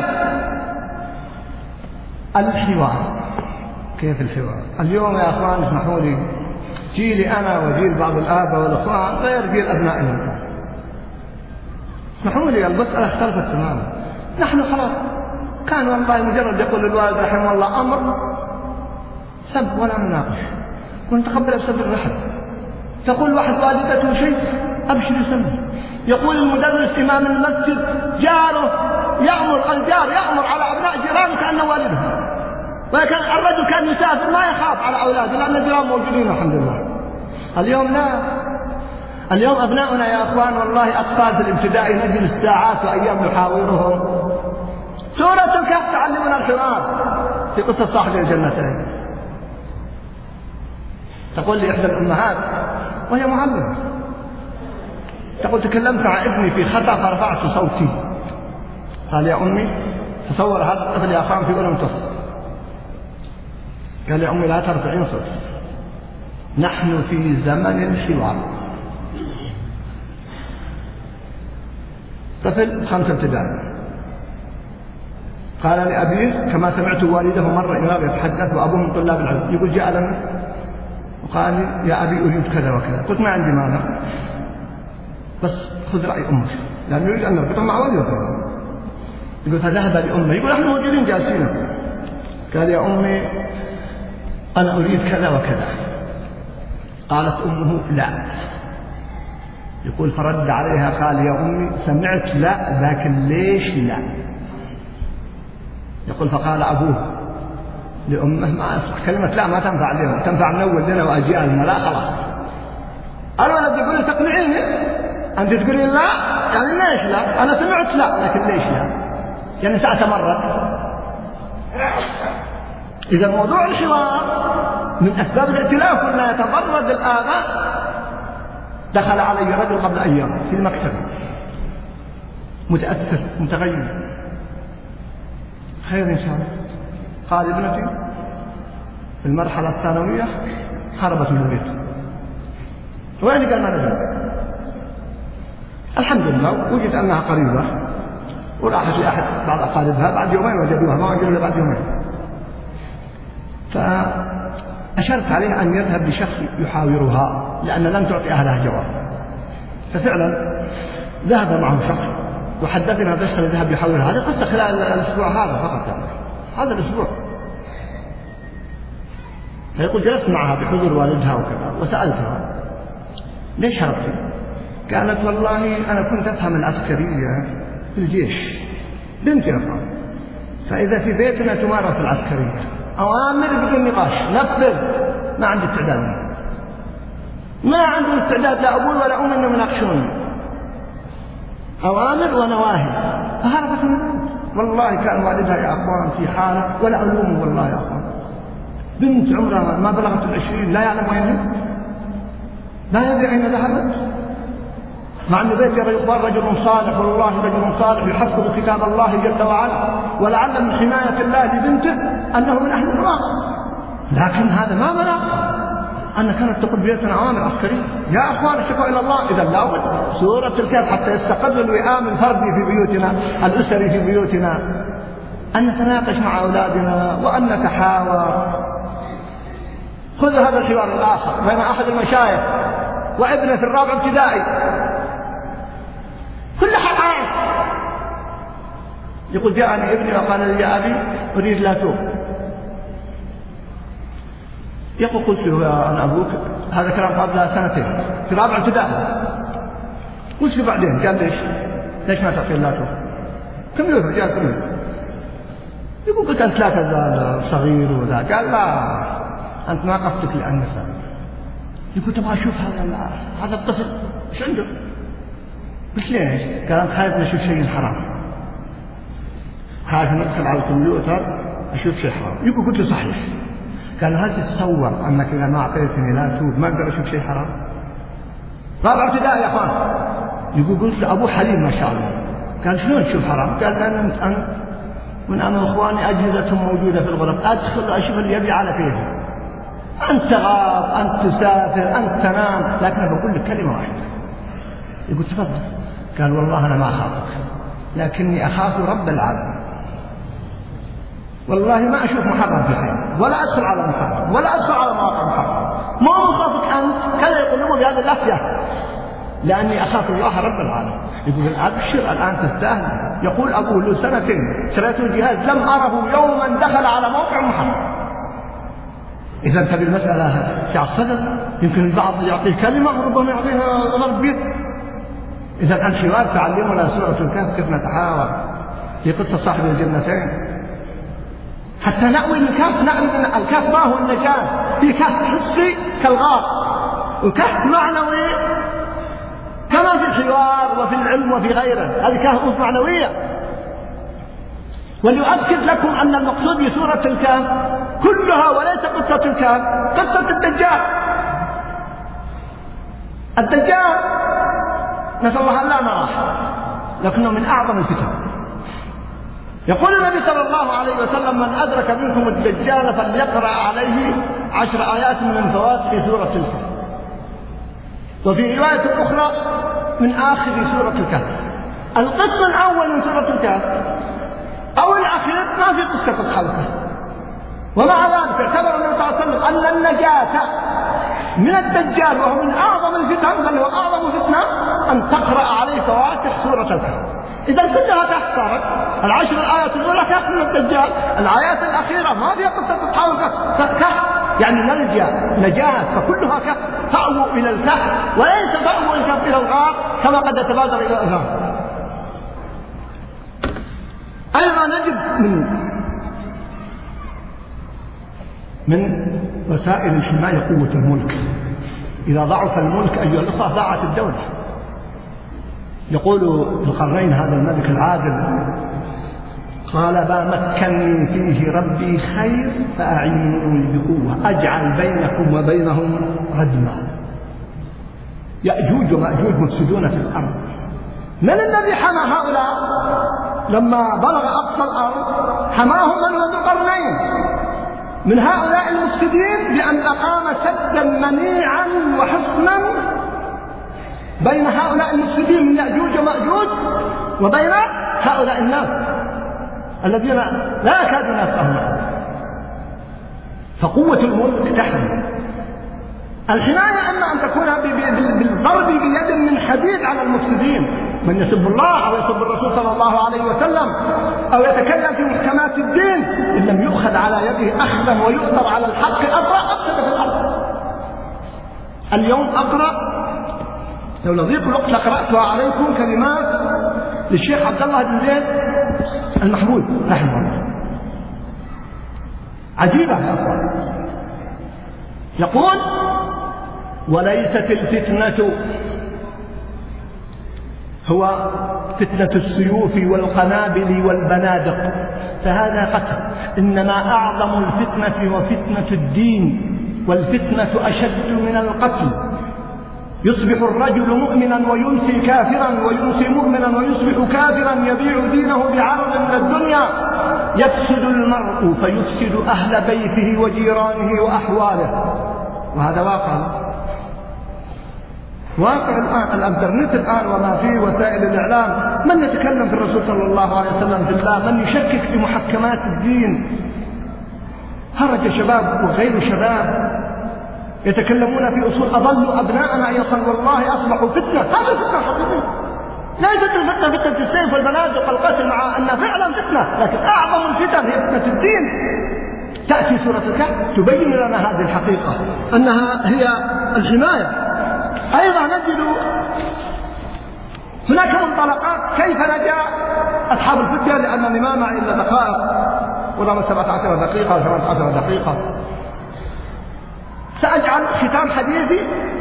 الحوار، كيف الحوار؟ اليوم يا أخوان اسمحوا لي، جيلي أنا وجيل بعض الآباء والأخوان غير جيل أبنائنا. اسمحوا لي المسألة اختلفت تماما. نحن خلاص كان والله مجرد يقول الوالد رحمه الله أمر سب ولا نناقش ونتقبل بسبب الرحل. تقول واحد والدته شيء أبشر يسمي. يقول المدرس إمام المسجد جاره الجار يأمر على أبناء جيرانه كأنه والده، ولكن الرجل كان يسافر ما يخاف على أولاده لأن الجيران موجودين الحمد لله. اليوم لا، اليوم أبناؤنا يا أخوان والله أطفال في الابتدائي نجلس ساعات وأيام نحاورهم. سورة الكهف تعلمنا الحوار في قصة صاحب الجنتين. تقول لي إحدى الأمهات وهي معلمة، تقول تكلمت مع ابني في خطأ فرفعت صوتي. قال يا أمي تصور هذا الطفل يا أخوان في أولى متصل، قال يا أمي لا ترفعين صوتك، نحن في زمن الحوار. طفل 5 ابتدائي قال لأبيه كما سمعت والده مرة إمام يتحدث وأبوه من طلاب العلم، يقول جاء لنا وقال لي يا أبي أريد كذا وكذا. قلت ما عندي مانع بس خذ رأي أمك، لأنه يريد أن نربطه مع والده. يقول فذهب لأمه، يقول نحن موجودين جالسين. قال يا أمي أنا أريد كذا وكذا. قالت أمه لا. يقول فرد عليها قال يا أمي سمعت لا لكن ليش لا؟ يقول فقال أبوه لأمه ما أصبح كلمة لا ما تنفع لنا، تنفع نول لنا وأجيالنا، لا خلاص. الولد يقول تقنعيني أنت تقولين لا يعني ليش لا؟ أنا سمعت لا لكن ليش لا؟ يعني سأتمرد. إذا موضوع الحوار من أسباب الائتلاف ولا يتمرد الآباء. دخل علي رجل قبل أيام في المكتب متأثر متغير، خير إن شاء الله. قال ابنتي في المرحلة الثانوية هربت من البيت. وين؟ قال ما نزل. الحمد لله وجدت أنها قريبة وراحت لأحد بعض أقاربها، بعد يومين وجدوها، ما وجدوها بعد يومين. فأشرت عليه أن يذهب لشخص يحاورها لأن لم تعطي أهلها جواب. ففعلا ذهب معه شخص وحدثنا هذا الشخص ذهب يحاورها. هذه قصة خلال الأسبوع هذا فقط، يعني هذا الأسبوع. فيقول جلست معها بحضور والدها وكذا وسألتها ليش هربتي؟ قالت والله أنا كنت أفهم العسكرية في الجيش، بنتي أفهم، فإذا في بيتنا تمارس العسكرية أوامر بدون نقاش نفذ، ما عندي استعداد، ما عندي استعداد لا أقول ولا أم أنهم يناقشوني، أوامر ونواهي. فهربت من البيت. والله كان والدها يا أخوان في حالة ولا ألومه والله يا أخوان، بنت عمرها ما بلغت 20 لا يعلم وين هي، لا يدري أين ذهبت، مع أن بيت رجل صالح والله رجل صالح يحفظ كتاب الله جل وعلا، ولعل من حماية الله لبنته أنه من أهل النار، لكن هذا ما منع أن كانت تقول بيتنا أوامر عسكرية. يا أخوان الشكوى إلى الله. إذا لابد سورة الكهف حتى يستقر الوئام الفردي في بيوتنا الأسري في بيوتنا أن نتناقش مع أولادنا وأن نتحاور. خذ هذا الحوار الآخر بين أحد المشايخ وابنه في الرابع ابتدائي، كل حال يقول جاءني ابني وقال لي يا أبي أريد لا توب. يقول قلت له أنا أبوك، هذا كلام قبل 2 سنين في رابع ابتدائي. قلت له بعدين، قال ليش ما تعطي لا توب؟ كم يوم رجال كم يوم؟ يقول قلت أنت لا تزال صغير وذا. قال لا أنت ما قصدك للنساء. يقول تبغى أشوف هذا الطفل إيش عنده؟ قلت ليش؟ قال أنت خايف نشوف شيء حرام، خايف ندخل على الكمبيوتر أشوف شيء حرام. يقول قلت له صحيح. قال هل تتصور أنك إذا ما أعطيتني لا توب ما أقدر أشوف شيء حرام؟ رابع ابتدائي يا أخوان. يقول قلت له أبو حليم ما شاء الله. قال شلون تشوف حرام؟ قال لأن أنت من أمام إخواني أجهزتهم موجودة في الغرف، أدخل أشوف اللي يبي على كيفي. أنت غاب، أنت تسافر، أنت تنام، لكن أنا بقول لك كلمة واحدة. يقول تفضل. قال والله أنا ما أخافك، لكني أخاف رب العالمين. والله ما أشوف محرم في خير، ولا أدخل على محرم، ولا أدخل على مواقع محرم. مو مخافك أنت، كذا يقولون بهذه اللهجة، لأني أخاف الله رب العالمين. يقول أبشر الآن تستاهل. يقول أبوه له سنتين شريت الجهاز لم أره يوما دخل على موقع محرم. إذا تبي المسألة شع الصدر، يمكن البعض يعطيه كلمة وربما يعطيها ضرب بيت. إذا الحوار تعلمنا سورة الكهف كيف نتحاور في قصة صاحب الجنتين حتى نأوي الكهف. نأوي الكهف ما هو النجاة، في كهف حسي كالغار، وكهف معنوي كما في الحوار وفي العلم وفي غيره. هذه كهف معنوية. وليؤكد لكم أن المقصود بسورة الكهف كلها وليس قصة الكهف، قصة الدجال. الدجال نسأل الله أن لا نراه، لكنه من أعظم الفتن. يقول النبي صلى الله عليه وسلم من أدرك منكم الدجال فليقرأ عليه 10 آيات من الفواتح في سورة الكهف. وفي رواية أخرى من آخر سورة الكهف. القسم الأول من سورة الكهف أو الأخير ما في قصة الحلقة. ومع ذلك اعتبر النبي صلى الله عليه وسلم أن النجاة من الدجال وهو من أعظم الفتن، بل هو أعظم فتنة أن تقرأ عليه فواتح سورة الكهف. إذا كلها تحت 10 الآيات الأولى كهف من الدجال، الآيات الأخيرة ما فيها قصة الحلقة، كهف يعني نرجع نجاة، فكلها كهف تأوي إلى الكهف، وليس تأوي الكهف إلى الغار كما قد يتبادر إلى الأذهان. أيضا نجد من وسائل الحماية قوة الملك. إذا ضعف الملك أيها الأخوة ضاعت الدولة. يقول القرنين هذا الملك العادل قال ما مكنني فيه ربي خير فأعينوني بقوة أجعل بينكم وبينهم ردما. يأجوج ومأجوج مفسدون في الأرض. من الذي حمى هؤلاء لما بلغ أقصى الأرض؟ حماهم من ذو القرنين من هؤلاء المفسدين بأن أقام سدا منيعا وحصنا بين هؤلاء المفسدين من يأجوج ومأجوج وبين هؤلاء الناس الذين لا يكادون يفقهون. فقوة الملك تحمي. الحماية أما أن تكون بالضرب بيد من حديد على المفسدين، من يسب الله أو يسب الرسول صلى الله عليه وسلم أو يتكلم في محكمات الدين، إن لم يؤخذ على يده أخذا ويؤثر على الحق أفسد في الأرض. اليوم أقرأ لو لضيق الوقت لقرأتها عليكم كلمات للشيخ عبد الله بن زيد المحمود رحمه الله، عجيبة يا أخوان. يقول وليست الفتنة هو فتنة السيوف والقنابل والبنادق فهذا قتل، إنما أعظم الفتنة هو فتنة الدين، والفتنة أشد من القتل. يصبح الرجل مؤمنا ويمسي كافرا، ويمسي مؤمنا ويصبح كافرا، يبيع دينه بعرض من الدنيا. يفسد المرء فيفسد أهل بيته وجيرانه وأحواله، وهذا واقع الآن. الانترنت الآن وما فيه وسائل الإعلام، من يتكلم في الرسول صلى الله عليه وسلم في الله، من يشكك في محكمات الدين. خرج شباب وغير شباب يتكلمون في أصول أضلوا أبناءنا أيضا، والله أصبحوا فتنة. هذا فتنة حقيقية، لا يوجد الفتنة فتنة السيف والبنادق والقتل، مع أنها فعلا فتنة، لكن أعظم الفتن هي فتنة الدين. تأتي سورة الكهف تبين لنا هذه الحقيقة أنها هي الحماية. أيضا نجد هناك منطلقات كيف نجا أصحاب الفتية، لأنني ما معي إلا دقائق، وربما 17 دقيقة و 18 دقيقة. سأجعل ختام حديثي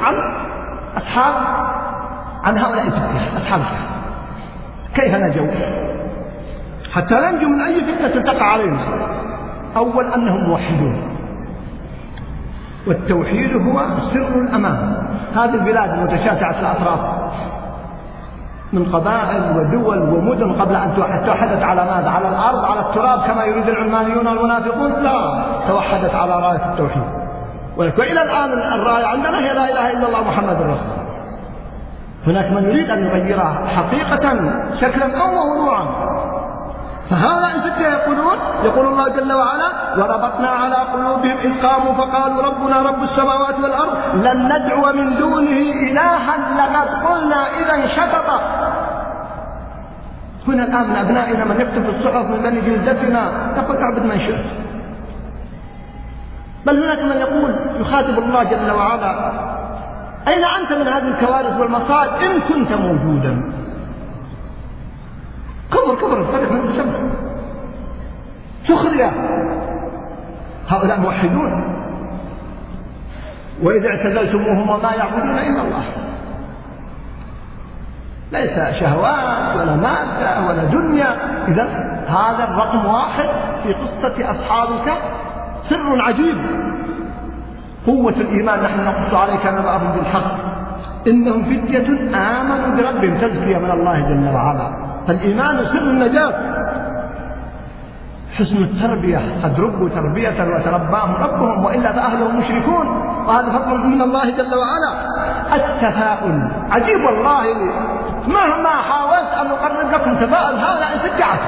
عن هؤلاء الفتية أصحاب الكهف، كيف نجوا حتى ننجو من أي فتنة تقع علينا. أول أنهم موحدون، والتوحيد هو سر الأمان. هذه البلاد المتشاتعة الأطراف من قبائل ودول ومدن قبل أن توحدت على ماذا؟ على الأرض، على التراب كما يريد العلمانيون والمنافقون؟ لا، توحدت على راية التوحيد. وإلى الآن الراية عندنا هي لا إله إلا الله محمد رسول الله. هناك من يريد أن يغيرها حقيقة شكلا أو موضوعا. فهؤلاء الفتية يقول الله جل وعلا: وربطنا على قلوبهم إذ قاموا فقالوا ربنا رب السماوات والأرض لن ندعو من دونه إلها لقد قلنا إذا شططا. هنا الآن من أبنائنا من يكتب في الصحف من بني جلدتنا يقول اعبد من شئت. بل هناك من يقول يخاطب الله جل وعلا: أين أنت من هذه الكوارث والمصائب إن كنت موجودا؟ كبر الفرق من الشمس، سخرية. هؤلاء موحدون. وإذا اعتزلتموهم وما يعبدون إلا الله، ليس شهوات ولا مادة ولا دنيا. إذا هذا الرقم واحد في قصة أصحابك، سر عجيب. قوة الإيمان نحن نقص عليك نبأهم بالحق إنهم فتية آمنوا بربهم، تزكية من الله جل وعلا. فالإيمان سر النجاة. حسن التربية، قد ربوا تربية وترباهم ربهم وإلا فأهلهم مشركون، وهذا فضل من الله جل وعلا. التفاؤل عجيب والله، مهما حاولت أن أقرب لكم تفاؤل هؤلاء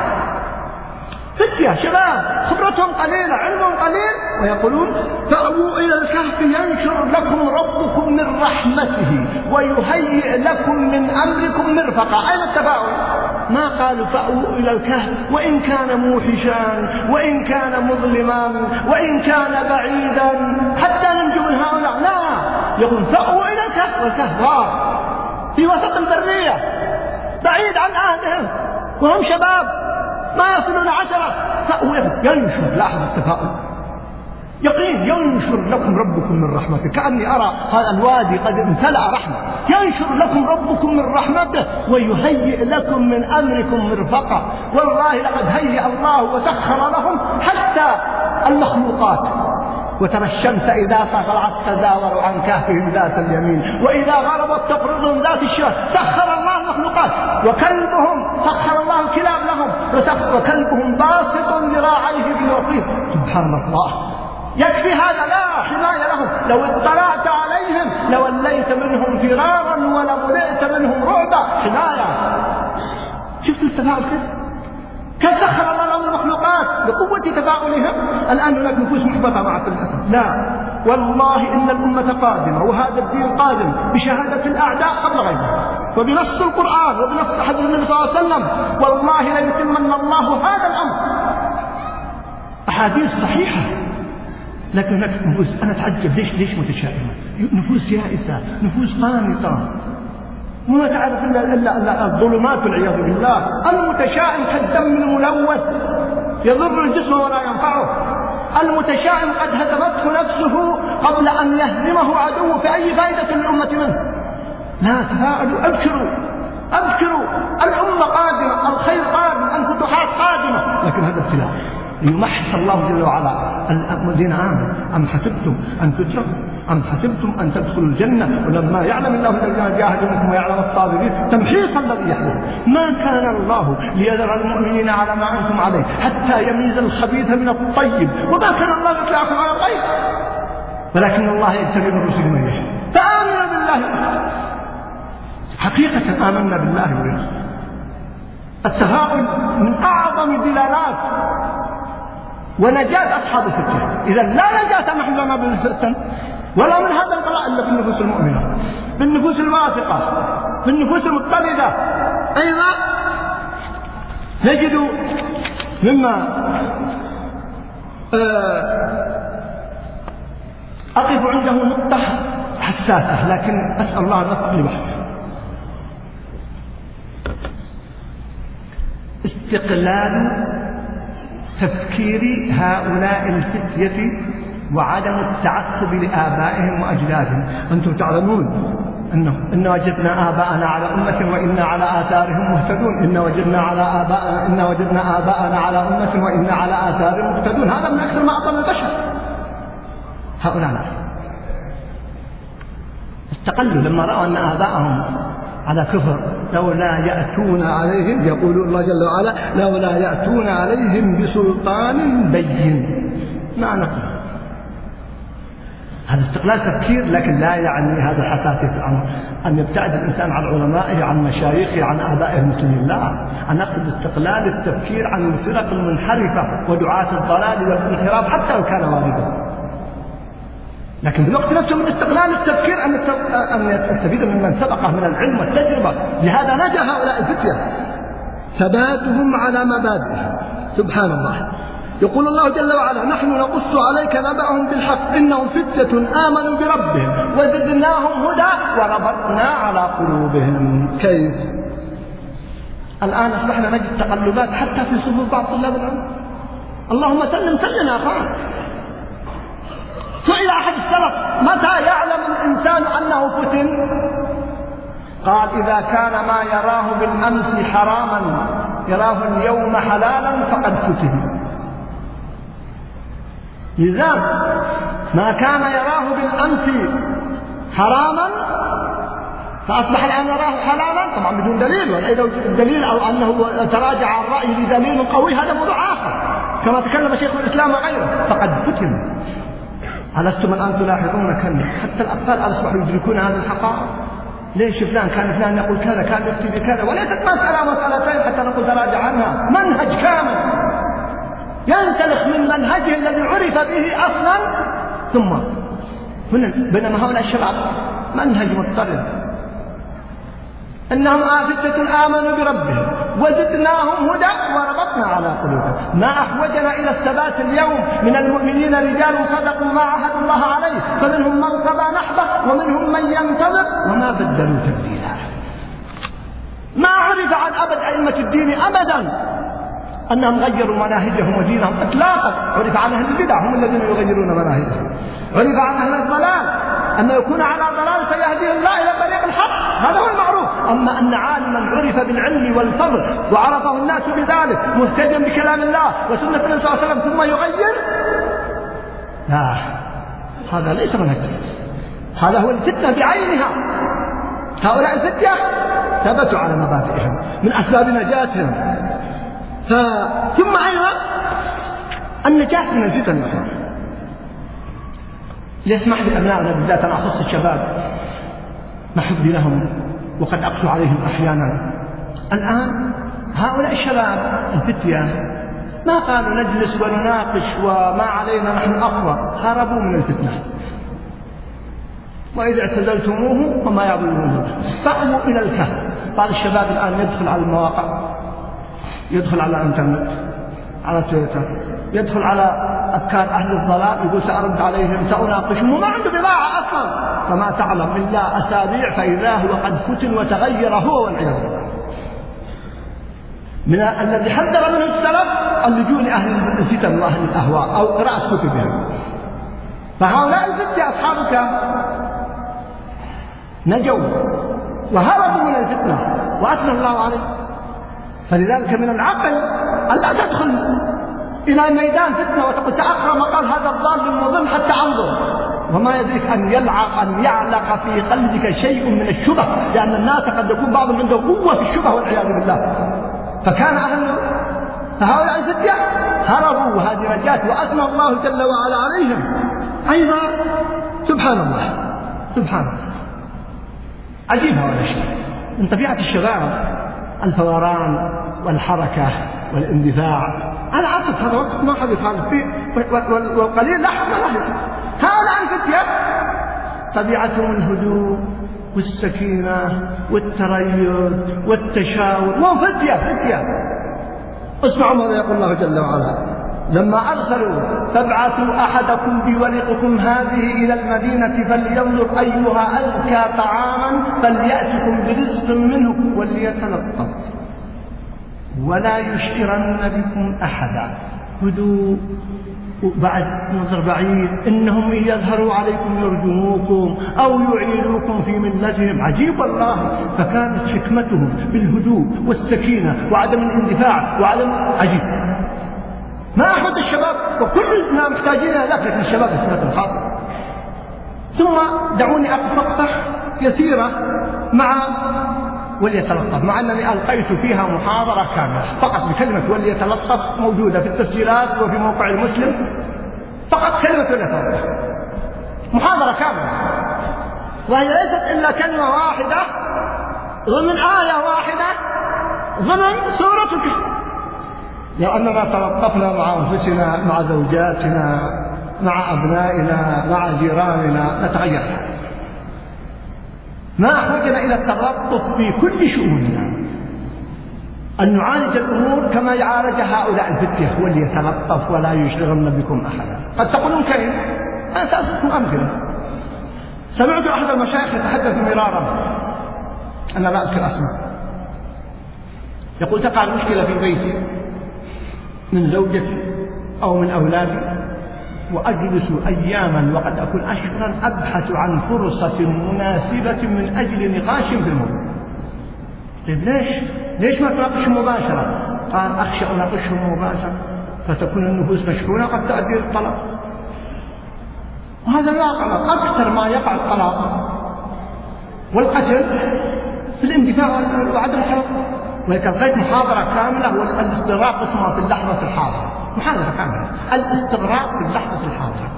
فتية شباب خبرتهم قليلة علمهم قليل، ويقولون فأووا إلى الكهف ينشر لكم ربكم من رحمته ويهيئ لكم من أمركم مرفقا. أين التفاؤل؟ ما قالوا فأووا إلى الكهف وإن كان موحشا وإن كان مظلما وإن كان بعيدا حتى ننجو من هؤلاء. لا، يقول فأووا إلى الكهف، والكهف غار في وسط البرية بعيد عن أهلهم وهم شباب ما يصلون 10. فأووا ينشر، لاحظ التفاؤل، يقين ينشر لكم ربكم من رحمته. كأني أرى هذا الوادي قد امتلأ رحمة. ينشر لكم ربكم من رحمته ويهيئ لكم من أمركم مرفقا. والله لقد هيئ الله وسخر لهم حتى المخلوقات. وترى الشمس إذا طلعت تزاور عن كهفهم ذات اليمين وإذا غربت تقرضهم ذات الشمال. سخر الله المخلوقات. وكلبهم سخر الله الكلاب لهم، وكلبهم باسط ذراعيه بالوصيف. سبحان الله، يكفي هذا؟ لا، حماية لهم. لو اطلعت عليهم لوليت منهم فرارا ولملئت منهم رعبا. حماية. شفت التفاؤل كيف سخر الله لهم المخلوقات بقوة تفاؤلهم. الآن هناك نفوس محبطة مع كل الأسف. لا والله إن الأمة قادمة وهذا الدين قادم بشهادة الأعداء قبل غيرها وبنص القرآن وبنص حديث النبي صلى الله عليه وسلم. والله ليتمن الله هذا الأمر. أحاديث صحيحة. لكن هناك نفوس أنا أتعجب ليش متشائمة، نفوس يائسة، نفوس قانطة، ما تعرف إلا الظلمات والعياذ بالله. المتشائم كالدم الملوث يضر الجسم ولا ينفعه. المتشائم قد هزمته نفسه قبل أن يهزمه عدوه، فأي فائدة للأمة منه؟ لا، تفاءلوا، أبشروا، الأمة قادمة، الخير قادم، الفتوحات قادمة. لكن هذا ابتلاء ليمحص الله جل وعلا الذين آمنوا. أم حسبتم أن تتركوا، أم حسبتم أن تدخلوا الجنة ولما يعلم الله الذين جاهدوا منكم ويعلم الصابرين. تمحيص الذي يحدث. ما كان الله ليذر المؤمنين على ما أنتم عليه حتى يميز الخبيث من الطيب، وما كان الله يطلعكم على الغيب، ولكن الله يجتبي من رسله من يشاء. فآمنوا بالله حقيقة، آمنا بالله ورسوله. التفاؤل من أعظم دلالات ونجاة أصحاب الفتنة. إذا لا نجاة نحن لنا بالفتن ولا من هذا البلاء إلا في النفوس المؤمنة، في النفوس الواثقة، في النفوس المضطردة. أيضا نجد مما أقف عنده نقطة حساسة لكن أسأل الله أن أصل بحث. استقلال تفكير هؤلاء الفتية وعدم التعصب لآبائهم وأجدادهم. أنتم تعلمون إن وجدنا آباءنا على أمة وإنا على آثارهم مهتدون. إن وجدنا آباءنا على أمة وإنا على آثارهم مهتدون. هذا من أكثر ما أضل البشر. هؤلاء لا استقلوا لما رأوا أن آباءهم على كفر. لولا يأتون عليهم، يقول الله جل وعلا لولا يأتون عليهم بسلطان بين ما نقول. هذا استقلال تفكير، لكن لا يعني هذا الحساسية في الأمر أن يبتعد الإنسان عن علمائه، عن مشايخه، عن آبائه المسلمين. لا، أنا أقصد استقلال التفكير عن الفرق المنحرفة ودعاة الضلال والانحراف حتى لو كان والدا. لكن في الوقت نفسه من استقلال التفكير أن يستفيد ممن سبقه من العلم والتجربة. لهذا نجا هؤلاء الفتية ثباتهم على مبادئهم. سبحان الله. يقول الله جل وعلا نحن نقص عليك نبأهم بالحق إنهم فتية آمنوا بربهم وزدناهم هدى وربطنا على قلوبهم. كيف؟ الآن أصبحنا نجد تقلبات حتى في صفوف بعض طلاب العلم. اللهم سلم يا أخوان. سئل أحد السلف متى يعلم الإنسان أنه فتن؟ قال إذا كان ما يراه بالأمس حراما يراه اليوم حلالا فقد فتن. إذا ما كان يراه بالأمس حراما فأصبح الآن يراه حلالا، طبعا بدون دليل، وإذا الدليل أو أنه تراجع عن رأيه لدليل قوي هذا موضوع آخر كما تكلم شيخ الإسلام وغيره. فقد فتن. ألستم الآن تلاحظون حتى الأطفال أصبحوا يدركون هذه الحقائق؟ ليش فلان يقول كذا، كان يفتي بكذا، وليست مسألتين حتى نقول تراجع عنها. منهج كامل ينسلخ من منهجه الذي عرف به أصلا، ثم بينما هؤلاء الشباب منهج مضطرب. إنهم فتية آمنوا بربهم وزدناهم هدى وربطنا على قلوبهم. ما أحوجنا إلى الثبات اليوم من المؤمنين رجال صدقوا ما عهدوا الله عليه، فمنهم من قضى نحبه ومنهم من ينتظر وما بدلوا تبديلا. ما عرف عن أبد أئمة الدين أبدا أنهم غيروا مناهجهم ودينهم إطلاقا. عرف عن أهل البدع هم الذين يغيرون مناهجهم. عرف عن أهل الضلال أن يكون على ضلال فيهديه الله إلى طريق الحق، هذا هو المعروف. أما أن عالما عرف بالعلم والفضل وعرفه الناس بذلك مهتديا بكلام الله وسنة النبي صلى الله عليه وسلم ثم يغير، لا، هذا ليس منهج. هذا هو الفتنة بعينها. هؤلاء الفتية ثبتوا على مبادئهم من أسباب نجاتهم. ثم أيضا النجاة من الفتن. يسمح لأبنائنا بالذات أن أخص الشباب محبي لهم وقد أقسو عليهم أحيانا. الآن هؤلاء الشباب الفتية ما قالوا نجلس ونناقش وما علينا نحن أقوى، هربوا من الفتنة. وإذا اعتزلتموه وما يعبدون فأووا إلى الكهف. بعض الشباب الآن يدخل على المواقع، يدخل على الانترنت، على تويتر، يدخل على أفكار أهل الضلال، يقول سأرد عليهم سأناقشهم، وما عنده بضاعة أصلا. فما تعلم إلا أسابيع فإذا هو قد فتن وتغير هو والعياذ بالله. من الذي حذر منه السلف اللجوء لأهل الفتن وأهل الأهواء أو قراءة كتبهم. فهؤلاء الفتية أصحابك نجوا وهربوا من الفتنة وأثنى الله عليه. فلذلك من العقل ألا تدخل إلى ميدان فتنة وتقول تأخر وقال هذا الضال المضل حتى أنظر، وما يدرك أن يعلق في قلبك شيء من الشبه، لأن الناس قد يكون بعضهم عنده قوة في الشبه والعياذ بالله. فهؤلاء الفتية هربوا وهذه نجاة وأثنى الله جل وعلا عليهم. أيضا سبحان الله سبحان الله عجيب هذا الشيء من طبيعة الشباب، الفوران والحركة والاندفاع. على عصر هذا وقت ما حد يخالف فيه والقليل لحظة لحظة. هؤلاء الفتية طبيعتهم الهدوء والسكينة والتريث والتشاور، مو فتية. اسمعوا ماذا يقول الله جل وعلا لما أرسلوا فابعثوا أحدكم بورقكم هذه إلى المدينة فلينظر أيها أزكى طعاما فليأتكم برزق منه وليتلطف ولا يشعرن بكم أحدا. هدوء وبعد نظر بعيد إنهم إن يظهروا عليكم يرجموكم أو يعيدوكم في ملتهم. عجيب والله. فكانت حكمتهم بالهدوء والسكينة وعدم الاندفاع وعدم عجيب. ما أحد الشباب وكلنا محتاجين لك من الشباب اسمة خاطئة. ثم دعوني أقف يسيرة مع وليتلطف، مع أنني ألقيت فيها محاضرة كاملة فقط بكلمة وليتلطف موجودة في التسجيلات وفي موقع المسلم، فقط كلمة وليتلطف، محاضرة كاملة، وهي ليست إلا كلمة واحدة ضمن آية واحدة ضمن سورة الكهف. لو أننا تلطفنا مع أنفسنا، مع زوجاتنا، مع أبنائنا، مع جيراننا، نتغير. ما أحوجنا إلى التلطف في كل شؤوننا، أن نعالج الأمور كما يعالج هؤلاء الفتية، وليتلطف ولا يشغلن بكم أحدا. قد تقولون كيف؟ أنا سأذكركم أمثلة. سمعت أحد المشايخ يتحدث مرارا، أنا لا أذكر أسماء، يقول تقع المشكلة في بيتي من زوجتي أو من أولادي، وأجلس أياما وقد أكون أشهرا أبحث عن فرصة مناسبة من أجل نقاش في الموضوع. طيب ليش ما تناقشهم مباشرة؟ قال أخشى أناقشهم مباشرة فتكون النفوس مشحونة قد تؤدي للطلاق، وهذا لا طلاق. أكثر ما يقع الطلاق والقتل في الاندفاع وعدم الحرق. ولكن لقيت محاضرة كاملة والاستغراق اسمها في اللحظة الحاضرة، محاضرة كاملة الاستغراق في اللحظة الحاضرة.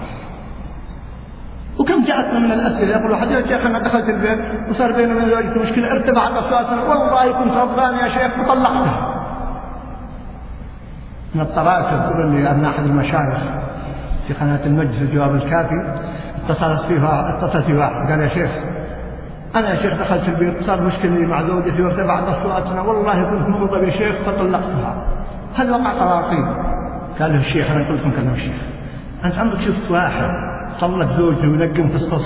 وكم جاءتنا من الأسئلة يقول واحد يا شيخ أنا دخلت البيت وصار بيني وبين زوجتي مشكلة، ارتفعت أصواتنا، والله كنت غضبان يا شيخ وطلقتها. من الطرائف يقول لي أن أحد المشايخ في قناة المجلس الجواب الكافي اتصلت فيها واحد قال يا شيخ أنا يا شيخ دخلت البيت صار مشكلة مع زوجتي وارتفعت أصواتنا، والله كنت مغضب يا شيخ فطلقتها. هل وقع طلاقين؟ قال له الشيخ أنا قلت لكم كلمة الشيخ، أنت عندك شفت واحد طلق زوجته وينقم في الصف؟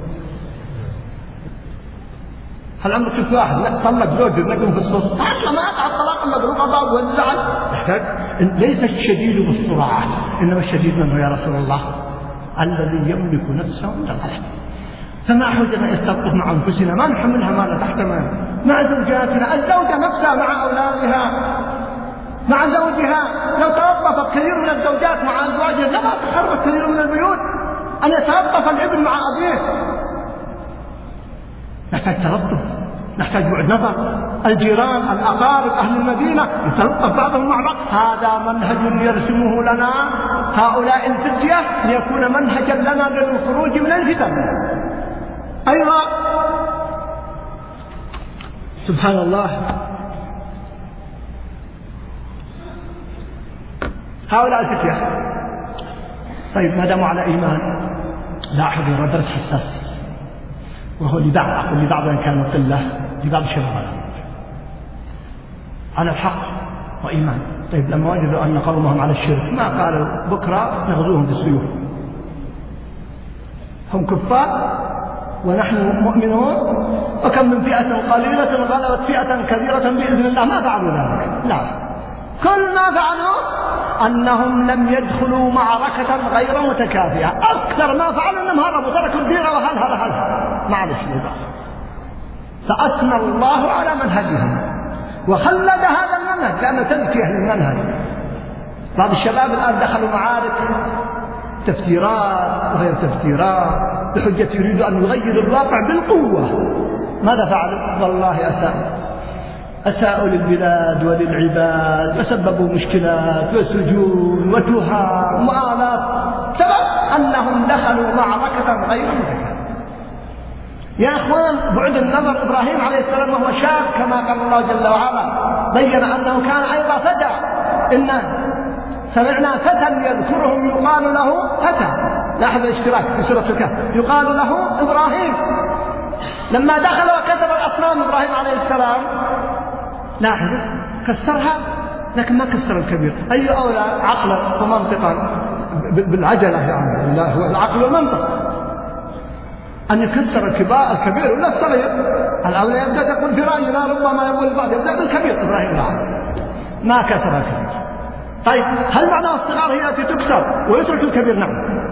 هل عمرك شفت واحد طلق زوجته وينقم في الصف؟ ما أقع الطلاق إلا بالغضب والزعل. يحتاج ليس الشديد بالصراع، إنما الشديد منه يا رسول الله الذي يملك نفسه من الغضب. فما أحوجنا يستلطف مع أنفسنا، ما نحملها ما لا تحتمل، مع زوجاتنا، الزوجة نفسها مع أولادها، مع زوجها. لو تلطفت كثير من الزوجات مع أزواجها لما تخرب كثير من البيوت. أن يتلطف الابن مع أبيه، نحتاج تلطف، نحتاج بعد نظر. الجيران، الأقارب، أهل المدينة يتلطف بعضهم مع بعض. هذا منهج يرسمه لنا هؤلاء الفتية ليكون منهجا لنا للخروج من الفتن. أيضا سبحان الله هؤلاء الفتية طيب ما داموا على إيمان لاحظوا درس حساس، وهو لبعض إن كانوا قلة، لبعض الشباب على الحق وإيمان. طيب لما وجدوا أن قومهم على الشرك ما قالوا بكرة نغزوهم بالسيوف، هم كفار ونحن مؤمنون، وكم من فئة قليلة غلبت فئة كبيرة بإذن الله. ما فعلوا ذلك، لا، كل ما فعلوا أنهم لم يدخلوا معركة غير متكافئة. أكثر ما فعلوا أنهم هربوا تركوا الديرة وهل معلش لذا. فأثنى الله على منهجهم وخلد هذا المنهج لأنه تزكية للمنهج. بعض الشباب الآن دخلوا معارك تفسيرات وغير تفسيرات بحجة يريد أن يغير الواقع بالقوة. ماذا فعلوا؟ والله أساءوا للبلاد وللعباد وسببوا مشكلات وسجون وتهام وآلات، سبب أنهم دخلوا معركة غير متكافئة. يا أخوان بعد النظر إبراهيم عليه السلام وهو شاب كما قال الله جل وعلا بين أنه كان أيضا فتى. إن سمعنا فتى يذكرهم يقال له فتى، لاحظ الاشتراك في سورة الكهف، يقال له إبراهيم. لما دخل وكسر الأصنام إبراهيم عليه السلام لاحظ كسرها لكن ما كسر الكبير. أي أولى عقلا ومنطقا بالعجلة يعني لا هو العقل والمنطق أن يكسر الكبير ولا الصغير. الأولى يبدأ تقول في رأينا ربما يقول البعض يبدأ بالكبير. إبراهيم ما كسر الكبير طيب هل معنى الصغار هي التي تكسر ويترك الكبير؟ نعم،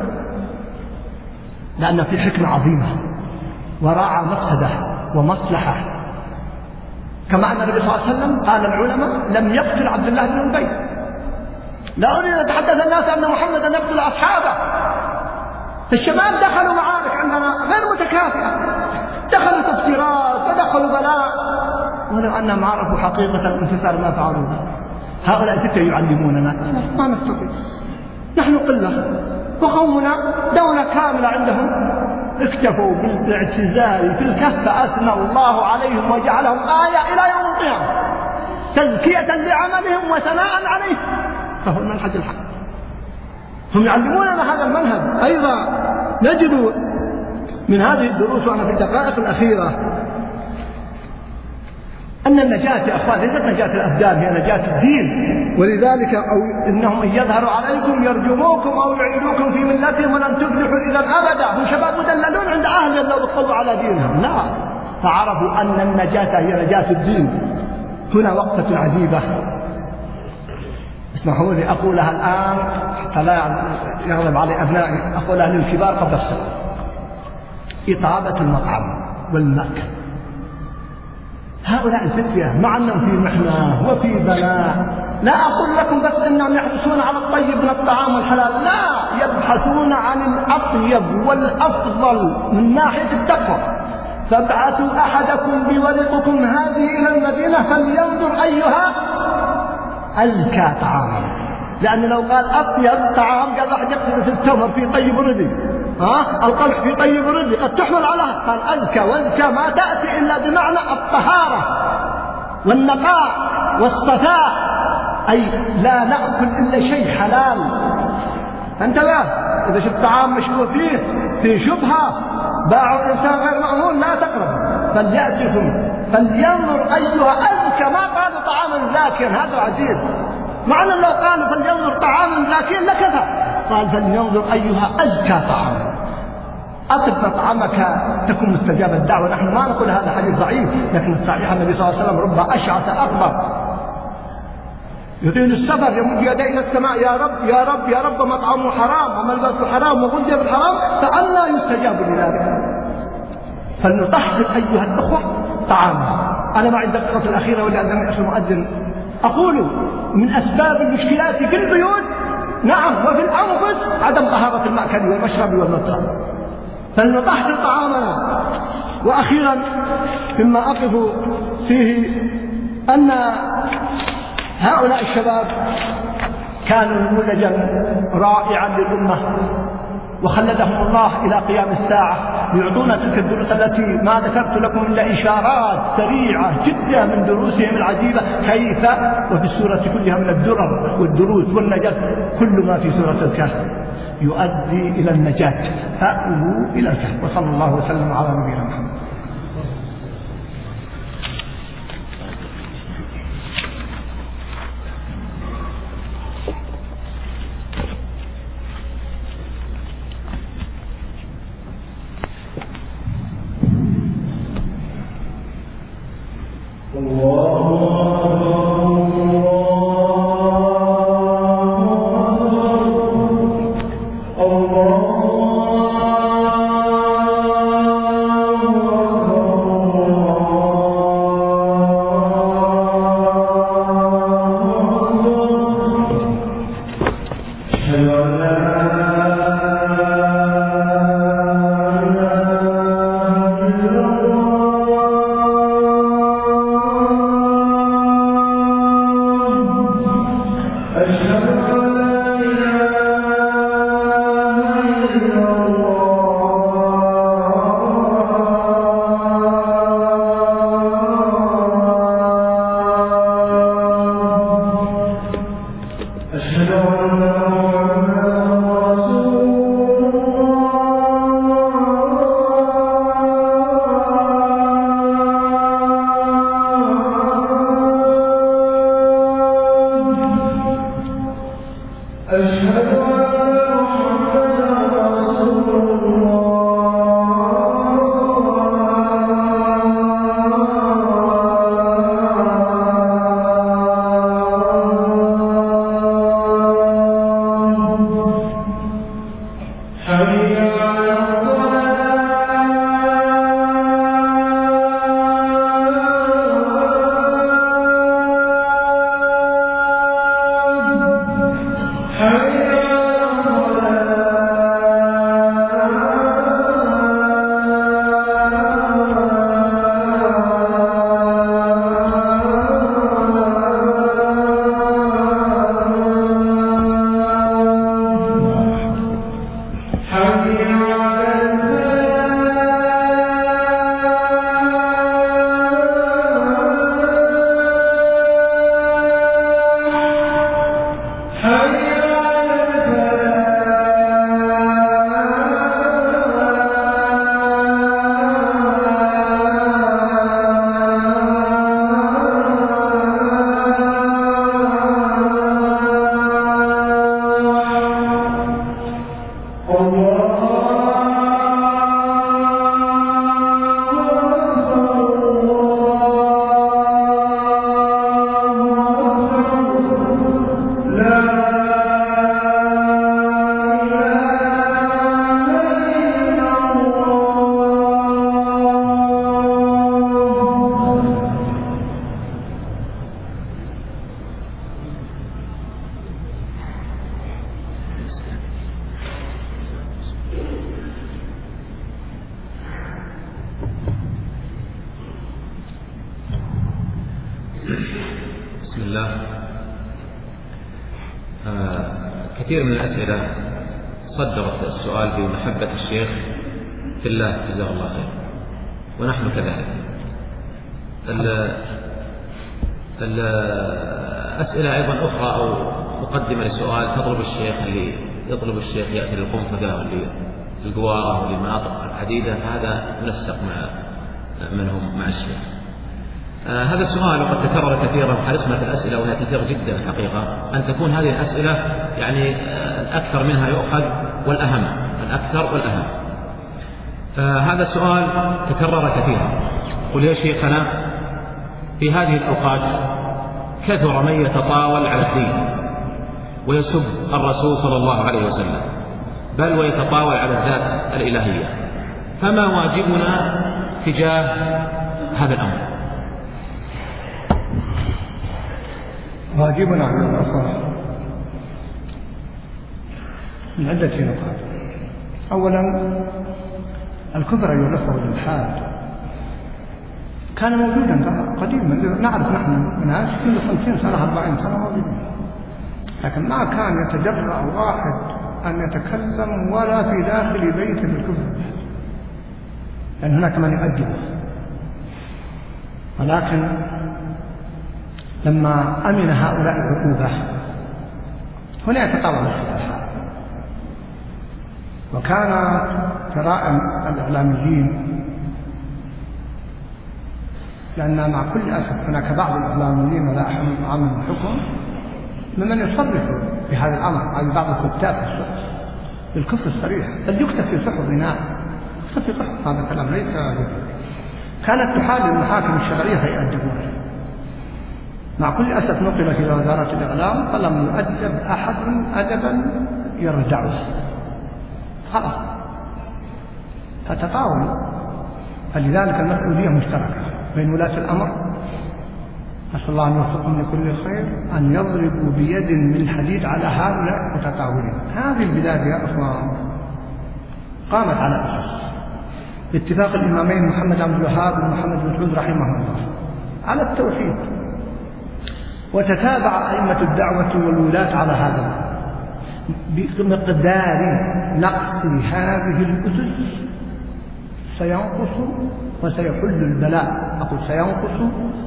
لأن في حكمة عظيمة وراعى مفسدة ومصلحة. كما أن النبي صلى الله عليه وسلم قال العلماء لم يقتل عبد الله بن أبي. لا أريد أن أتحدث الناس أن محمدا يقتل أصحابه. الشباب دخلوا معارك عندنا غير متكافئة، دخلوا تفسيرات ودخلوا بلاء، ولو أنهم عرفوا حقيقة الانتصار ما فعلوه. هؤلاء ستة يعلموننا ما نستطيع، نحن قلة وقومنا دولة كاملة عندهم، اكتفوا بالاعتزال في الكهف أثنى الله عليهم وجعلهم آية إلى يوم القيامة، تزكية لعملهم وثناء عليه، فهو المنهج الحق. هم يعلموننا هذا المنهج. أيضا نجد من هذه الدروس وأنا في الدقائق الأخيرة أن النجاة يا أخوان ليست نجاة الأبدان، هي نجاة الدين. ولذلك أو إنهم إن يظهروا عليكم يرجموكم أو يعيدوكم في ملتهم ولن تفلحوا إذا أبدا. هم شباب مدللون عند أهلهم لو اطلعوا على دينهم، لا، فعرفوا أن النجاة هي نجاة الدين. هنا وقفة عجيبة اسمحوا لي أقولها الآن حتى لا يغلب علي أبنائي، أقولها للكبار قبل الصغار. إطابة المطعم والمأكل. هؤلاء الفتية مع أنهم في محنة وفي بلاء، لا أقول لكم بس أنهم يحرصون على الطيب من الطعام والحلال، لا، يبحثون عن الأطيب والأفضل من ناحية التقوى. فابعثوا أحدكم بورقكم هذه إلى المدينة فلينظر أيها أزكى طعاما، لأن لو قال أطيب طعام قال واحد يقصد في التمر في طيب ردي، القلح في طيب ردي قد تحمل على، قال أزكى، وأزكى ما تأتي إلا بمعنى الطهارة والنقاء والصفاء، أي لا نأكل إلا شيء حلال. انتبه، إذا شفت طعام مشبوه فيه في شبهة باع الإنسان غير مأمون لا تقرب، فليأتكم فلينظر أيها أزكى، ما قالوا طعاما زاكيا، هذا عجيب، معنى لو قالوا فلينظر طعاما زاكيا لكفى، قال فلينظر أيها أزكى طعاما. أطب مطعمك تكون مستجاب الدعوة. نحن ما نقول هذا حديث ضعيف، لكن الصحيح النبي صلى الله عليه وسلم رب أشعث أكبر يطيل السفر يمد يديه إلى السماء يا رب يا رب يا رب، مطعمه حرام وملبسه حرام وغذي بالحرام، فأنى يستجاب لذلك. فلنطهر أيها الأخوة طعامنا. أنا ما عندي الدقيقة الأخيرة واللي عندما يأخذ المؤذن أقول من أسباب المشكلات في البيوت نعم وفي الأنفس عدم طهارة المأكل والمشرب والمطعم، فلنطهر طعامنا. وأخيرا مما أقف فيه أن هؤلاء الشباب كانوا نموذجا رائعا للأمة وخلدهم الله إلى قيام الساعة ليعطونا تلك الدروس التي ما ذكرت لكم إلا إشارات سريعة جدا من دروسهم العجيبة، كيف وفي السورة كلها من الدرر والدروس والنجاة كل ما في سورة الكهف يؤدي إلى النجاة، فأووا إلى الكهف. وصلى الله وسلم على نبينا محمد. أشهد أن لا إله إلا الله بسم الله. كثير من الأسئلة صدرت السؤال بمحبة الشيخ في الله جزاه الله خير، ونحن كذلك. الأسئلة أيضا أخرى أو مقدمة لسؤال يطلب الشيخ يأتي للقنفذة وللقوارة وللمناطق العديدة، هذا منسق منهم مع الشيخ. هذا السؤال وقد تكرر كثيرا، حرصنا في الأسئلة وهي كثيرة جدا الحقيقة أن تكون هذه الأسئلة يعني الأكثر منها يؤخذ والأهم، الأكثر والأهم. هذا السؤال تكرر كثيرا. قل يا شيخنا، في هذه الأوقات كثر من يتطاول على الدين ويسب الرسول صلى الله عليه وسلم، بل ويتطاول على الذات الإلهية، فما واجبنا تجاه هذا الأمر؟ واجبنا على الأخوة من عدة نقاط. أولا، الكفر أيها الأخوة والإلحاد كان موجودا قديما، نعرف نحن منها منذ 50 سنة 40 سنة موجودا، لكن ما كان يتجرأ واحد أن يتكلم ولا في داخل بيت بالكفر، لأن هناك من يؤدبه. ولكن لما أمن هؤلاء العقوبة هنا يتطاول الحال، وكان جرائم الإعلاميين، لأن مع كل أسف هناك بعض الإعلاميين ولا أحد عامل الحكم ممن يصرف في هذا الأمر، عن بعض الكتاب في الصحف بالكفر الصريح، بل يكتب في صحف غناء، يكتب في صحف. هذا الكلام ليس كانت تحال المحاكم الشرعية فيؤدبون. مع كل أسف نقلت إلى وزارة الإعلام فلم يؤدب أحد أدبا يردعه، خلاص فتطاول. فلذلك المسؤولية مشتركة بين ولاة الأمر، نسأل الله أن يوفقهم لكل خير، أن يضربوا بيد من حديد على هؤلاء المتطاولين. هذه البلاد يا أخوان قامت على أساس باتفاق الإمامين محمد عبد الوهاب ومحمد بن سعود رحمه الله على التوحيد، وتتابع أئمة الدعوة والولاة على هذا بمقدار نقص هذه الأسس سينقص وسيحل البلاء. أقول سينقص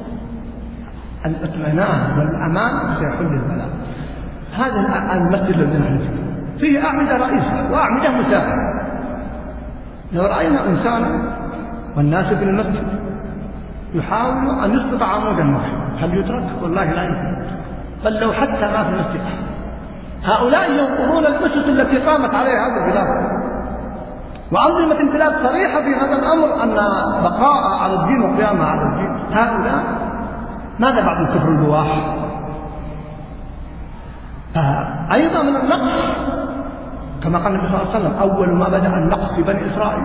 الاطمئنان والأمان، سيحل البلاء. هذا المسجد الذي نحن فيه أعمدة رئيسة وأعمدة مساعدة. لو رأينا إنسانا والناس في المسجد يحاول أن يسقط عمودا واحد، هل يترك؟ والله لا يترك، بل لو حتى ما في المسجد. هؤلاء ينقضون الأسس التي قامت عليها هذه البلاد، وأنظمة البلاد صريحة في هذا الأمر أن بقاء على الدين وقيامة على الدين. هؤلاء ماذا بعد الكفر البواح؟ أيضا من النقص كما قال النبي صلى الله عليه وسلم أول ما بدأ النقص في بني إسرائيل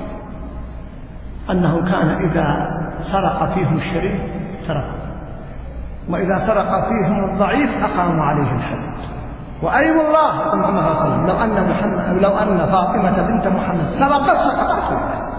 أنه كان إذا سرق فيهم الشريف سرق، وإذا سرق فيهم الضعيف أقاموا عليه الحد. وأيم الله يقول محمد صلى الله عليه وسلم لو أن فاطمة بنت محمد سرقت سقطت.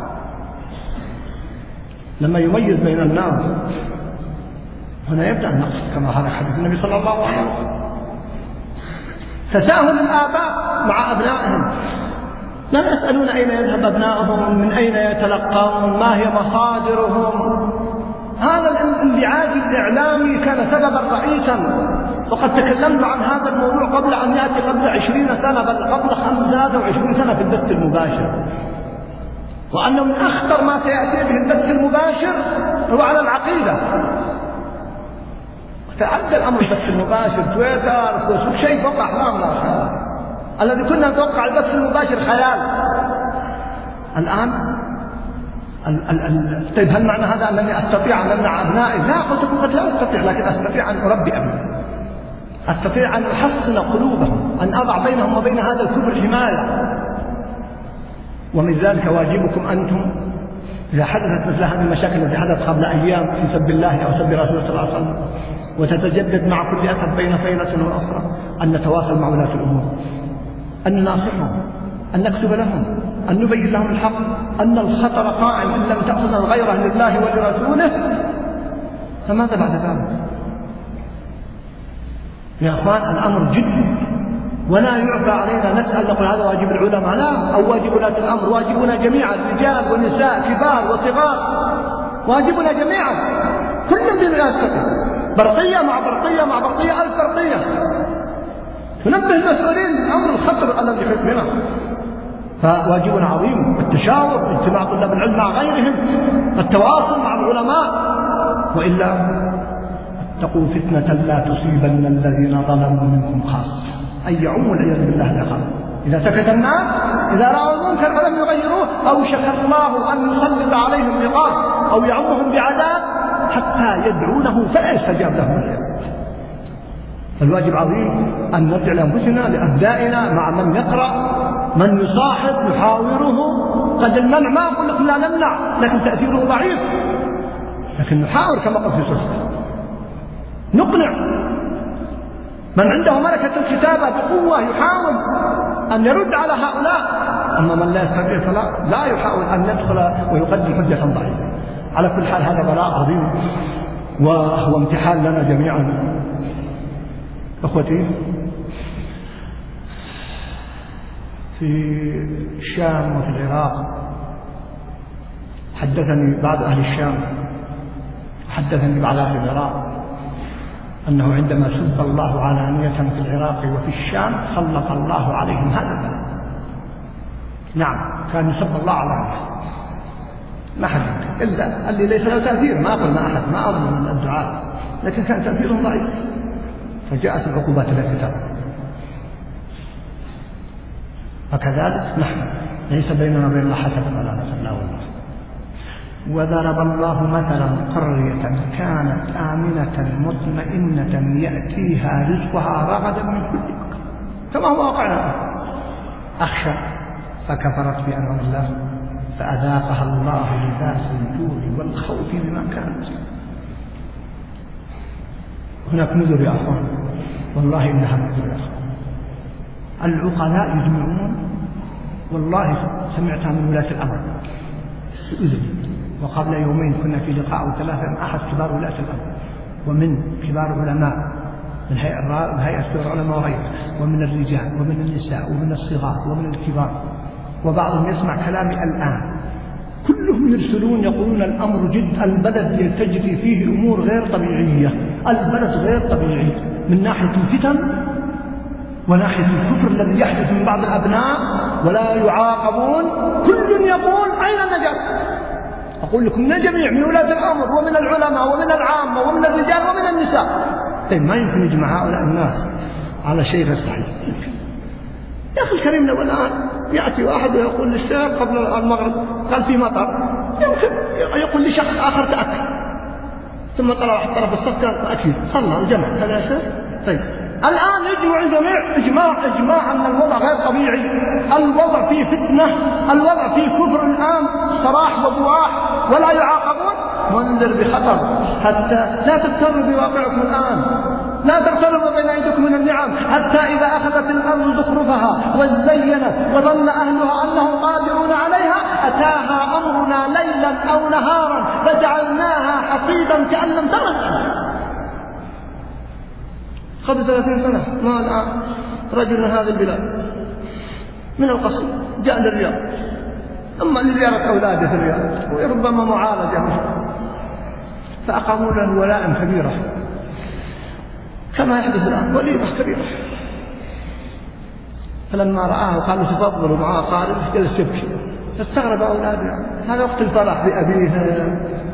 لما يميز بين الناس هنا يبدأ النقص كما هذا حديث النبي صلى الله عليه وسلم. تساهل الآباء مع أبنائهم، لا يسألون أين يذهب أبنائهم، من أين يتلقون، ما هي مصادرهم. هذا الانبعاث الإعلامي كان سببا رئيسا، وقد تكلمنا عن هذا الموضوع قبل أن يأتي، قبل 20 سنة بل قبل 25 سنة في البث المباشر، وأنه من أخطر ما سيأتي به البث المباشر هو على العقيدة. تعدى الأمر البث المباشر، تويتر، فيسبوك، شيء فوق أحلامنا. الذي كنا نتوقع البث المباشر خيال. الآن طيب هل معنى هذا أنني أستطيع أن أمنع أبنائي؟ لا، قد لا أستطيع، لكن أستطيع أن أربي أبنائي، أستطيع أن أحصن قلوبهم، أن أضع بينهم وبين هذا الكفر حماية. ومن ذلك واجبكم أنتم إذا حدثت مثل هذه المشاكل التي حدثت قبل أيام في سب الله أو سب رسوله صلى الله عليه وسلم، وتتجدد مع كل أسف بين فيلة وأخرى، أن نتواصل مع ولاة الأمور، أن نناصحهم، أن نكتب لهم، أن نبين لهم الحق، أن الخطر قائم إن لم تأخذ الغيرة لله ولرسوله. فماذا بعد ذلك؟ يا أخوان الأمر جد، ولا يعفى علينا نسأل نقول هذا واجب العلماء، لا، أو واجب ولاة الأمر، واجبنا جميعا، رجال ونساء، كبار وصغار، واجبنا جميعا، كل من يستطيع، برقية مع برقية مع برقية، 1000 برقية، تنبه المسؤولين أمر الخطر الذي يحيط بنا. فواجبنا عظيم، التشاور، اجتماع طلاب العلم مع غيرهم، التواصل مع العلماء، وإلا اتقوا فتنة لا تصيبن الذين ظلموا منكم خاصة، أي يعم العياذ بالله العقاب. إذا سكت الناس، إذا رأوا المنكر فلم يغيروه، أوشك الله أن يسلط عليهم عقاب أو يعمهم بعذاب حتى يدعونه فلا يستجاب لهم. الواجب عظيم أن نرجع لأنفسنا، لأبنائنا، مع من يقرأ، من يصاحب، نحاوره. قد المنع ما أقول لك لا نمنع، لكن تأثيره ضعيف، لكن نحاور كما قلت في سورة، نقنع من عنده ملكة الكتابة بقوة، يحاول أن يرد على هؤلاء. أما من لا يستطيع فلا، لا يحاول أن يدخل ويقدم حجة ضعيفة. على كل حال هذا بلاء عظيم، وهو امتحان لنا جميعا. أخوتي، في الشام وفي العراق حدثني بعض أهل الشام، حدثني بعض أهل العراق، أنه عندما سب الله علانية في العراق وفي الشام سلط الله عليهم هذا البلاء. نعم، كان يسب الله علانية، ما حد إلا اللي ليس له تأثير، ما أقول ما أحد، ما أظن من الدعاء، لكن كان تأثيرهم ضعيف، فجاءت العقوبات التي ترى. وكذلك نحن ليس بيننا وبين الله حسب ولا نسب لا والله. وضرب الله مثلا قرية كانت آمنة مطمئنة يأتيها رزقها رغدا من كل مكان، كما هو واقعنا، أخشى فكفرت بأنعم الله فأذاقها الله لباس الجوع والخوف بما كانت. هناك نذر يا أخوان، والله إنها نذر يا أخوان. العقلاء يجمعون، والله سمعتها من ولاة الأمر بإذن. وقبل يومين كنا في لقاء ثلاثة مع أحد كبار ولاة الأمر، ومن كبار العلماء من هيئة كبار العلماء وغيرها، ومن الرجال ومن النساء ومن الصغار ومن الكبار، وبعضهم يسمع كلامي الآن، كلهم يرسلون يقولون الأمر جد، البلد تجري فيه أمور غير طبيعية، البلد غير طبيعي من ناحية الفتن وناحية الكفر الذي يحدث من بعض الأبناء ولا يعاقبون. كل يقول أين النجاة؟ أقول لكم من الجميع، من ولاة الأمر ومن العلماء ومن العامة ومن الرجال ومن النساء. طيب ما يمكن يجمع هؤلاء الناس على شيء غير صحيح. يا أخي الكريم، لو الآن يأتي واحد ويقول للشاب قبل المغرب قال في مطر، يمكن يقول لي شخص آخر تأكد، ثم طلع واحد طرف الصف قال أكيد، صلى الجمع، هذا شيء. طيب الآن يجمع الجميع إجماع أن الوضع غير طبيعي، الوضع فيه فتنة، الوضع فيه كفر الآن صراح وبواح ولا يعاقبون. منذر بخطر حتى لا تغتروا بواقعكم الآن، لا تغتروا بين أيديكم من النعم، حتى إذا أخذت الأرض زخرفها وزينت وظن أهلها أنهم قادرون عليها أتاها أمرنا ليلا أو نهارا فجعلناها حصيدا كأن لم تغن. قبل 30 سنة ما الآن رجل من هذه البلاد من القصر جاء للرياض، أما لزيارة أولاده في الرياض وربما معالجة فأقاموا له ولاء كبيرة كما يحدث الآن، وليمة كبيرة. فلما رآه قالوا تفضلوا معاه قارب جلس يبكي، فاستغرب أولاده هذا وقت الفرح بأبيه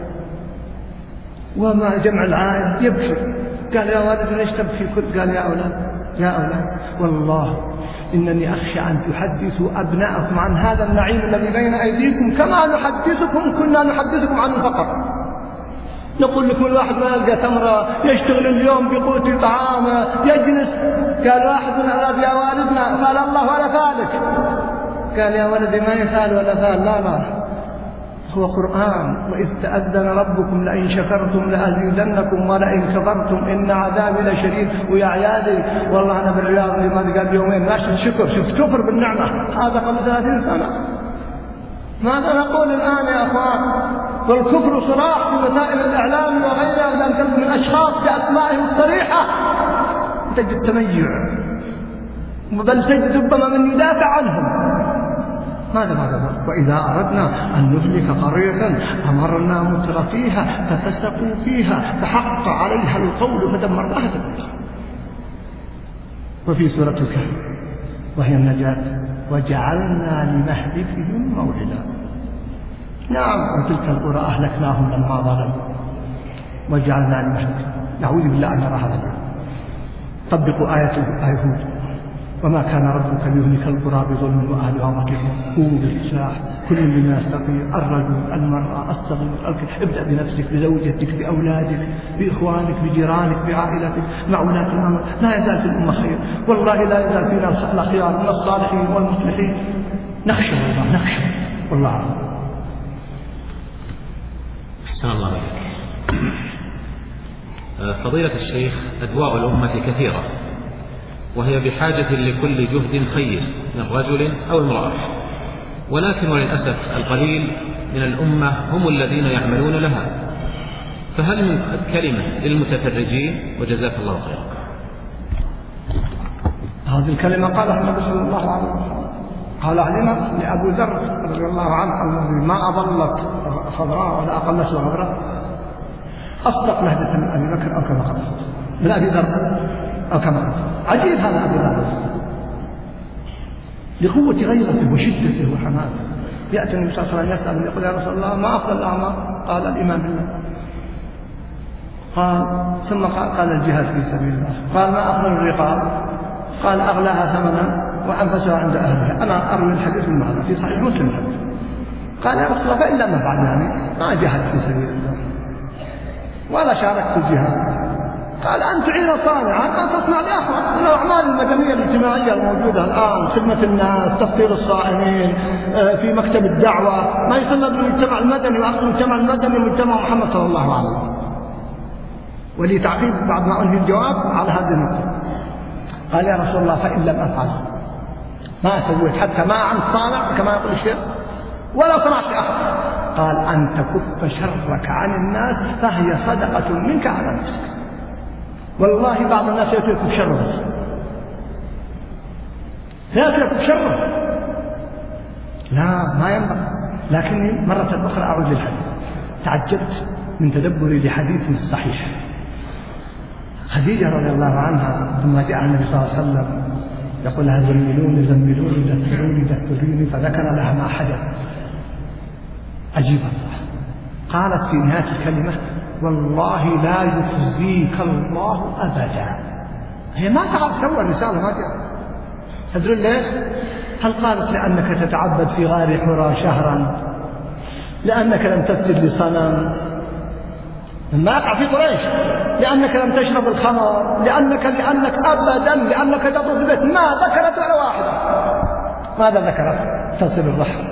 وما جمع العائلة يبكي. قال يا والد ليش تبكي؟ قال يا أولاد والله إنني أخشى أن تحدثوا أبناءكم عن هذا النعيم الذي بين أيديكم كما كنا نحدثكم عن الفقر. نقول لكم الواحد ما يلقى تمرة يشتغل اليوم بقوت طعامه يجلس. قال واحد من الأولاد يا والدنا، قال الله ولا فالك. قال يا ولدي ما يفعل ولا فعل، لا هو قرآن. وإذ تأذن ربكم لئن شكرتم لأزيدنكم ولئن كفرتم إن عذابي لشديد. ويا عيالي والله أنا بالرياض لماذا قال يومين ماشي شكر، شفت كفر بالنعمة هذا قبل 30 سنة. ماذا نقول الآن يا أخوان؟ والكفر صراح في وسائل الإعلام وغيرها، لأن تجد من أشخاص بأسمائهم الصريحة تجد تميع، بل تجد ربما من يدافع عنهم. ماذا؟ وإذا أردنا أن نهلك قرية أمرنا متر فيها ففسقوا فيها فحق عليها القول فدمرناها تدميرا. وفي سورة الكهف وهي النجاة وجعلنا لمهلكهم موعدا. نعم وتلك القرى أهلكناهم لما ظلموا وجعلنا لمهلكهم. نعوذ بالله أن نرى هذا. طبقوا آية هود وما كان ربك ليهلك القرى بظلم واهلها مصلحون. هود الساح كل بما يستطيع، الرجل المرأة الصغير الكبير. ابدأ بنفسك بزوجتك بأولادك بإخوانك بجيرانك بعائلتك مع ولاة الأمر. لا يزال في الأمة خير والله، لا يزال فينا الأخيار من الصالحين والمصلحين. نخشى والله نخشى والله أعلم. أحسن الله عليك. فضيلة الشيخ، أدواء الأمة كثيرة وهي بحاجة لكل جهد خير من رجل أو امرأة، ولكن وللأسف القليل من الأمة هم الذين يعملون لها. فهل من كلمة للمتفرجين؟ وجزاك الله خيرا. هذه الكلمة قالها النبي صلى الله عليه وسلم، قال علينا لأبو ذر رضي الله عنه الذي ما أضلت خضراء ولا أقلت غبراء أصدق لهجة من أبي بكر أو كما قال من أبي ذر أو كما قال. عجيب هذا أبو ذر لقوة غيرته وشدته وحماسه. يأتي النبي صلى الله عليه وسلم يسأل يقول يا رسول الله ما أفضل الأعمال؟ قال الإيمان بالله. قال ثم قال الجهاد في سبيل الله. قال ما أفضل الرقاب؟ قال أغلاها ثمنا وأنفسها عند أهلها. أنا أروي الحديث المعنى في صحيح مسلم الحديث. قال يا رسول الله فإلا ما فعل يعني ما جهد في سبيل الله ولا شاركت في الجهاد. قال أن تعين صانعا أن تصنع لآخر من الأعمال المدنية الاجتماعية الموجودة الآن، خدمة الناس، تفطير الصائمين، في مكتب الدعوة، ما يسمى بالمجتمع المدني. وأصل المجتمع المدني مجتمع محمد صلى الله عليه وسلم. ولي تعقيب بعد ما أنهي الجواب على هذه النقطة. قال يا رسول الله فإن لم أفعل ما سويت حتى ما عن صانع كما يقول الشيخ ولا صنعت لآخر. قال أن تكف شرك عن الناس فهي صدقة منك على نفسك. والله بعض الناس يترك شره، لا يترك شره، لا ما ينبغي. لكني مرة أخرى أعود للحديث. تعجبت من تدبري لحديث صحيح. خديجة رضي الله عنها ثم جاء النبي صلى الله عليه وسلم يقول لها زملوني زملوني دثروني دثروني فذكر لها ما حدث. عجيب الله. قالت في نهاية الكلمة والله لا يخزيك الله أبدا. هي ما تعرف تسوى الرسالة، ما تعرف. تدرون ليش؟ هل قالت لأنك تتعبد في غار حراء شهرا، لأنك لم تسجد لصنم، مما يقع في قريش، لأنك لم تشرب الخمر، لأنك أبدا، لأنك تطرد البيت، ما ذكرت ولا واحدة. ماذا ذكرت؟ تصل الرحم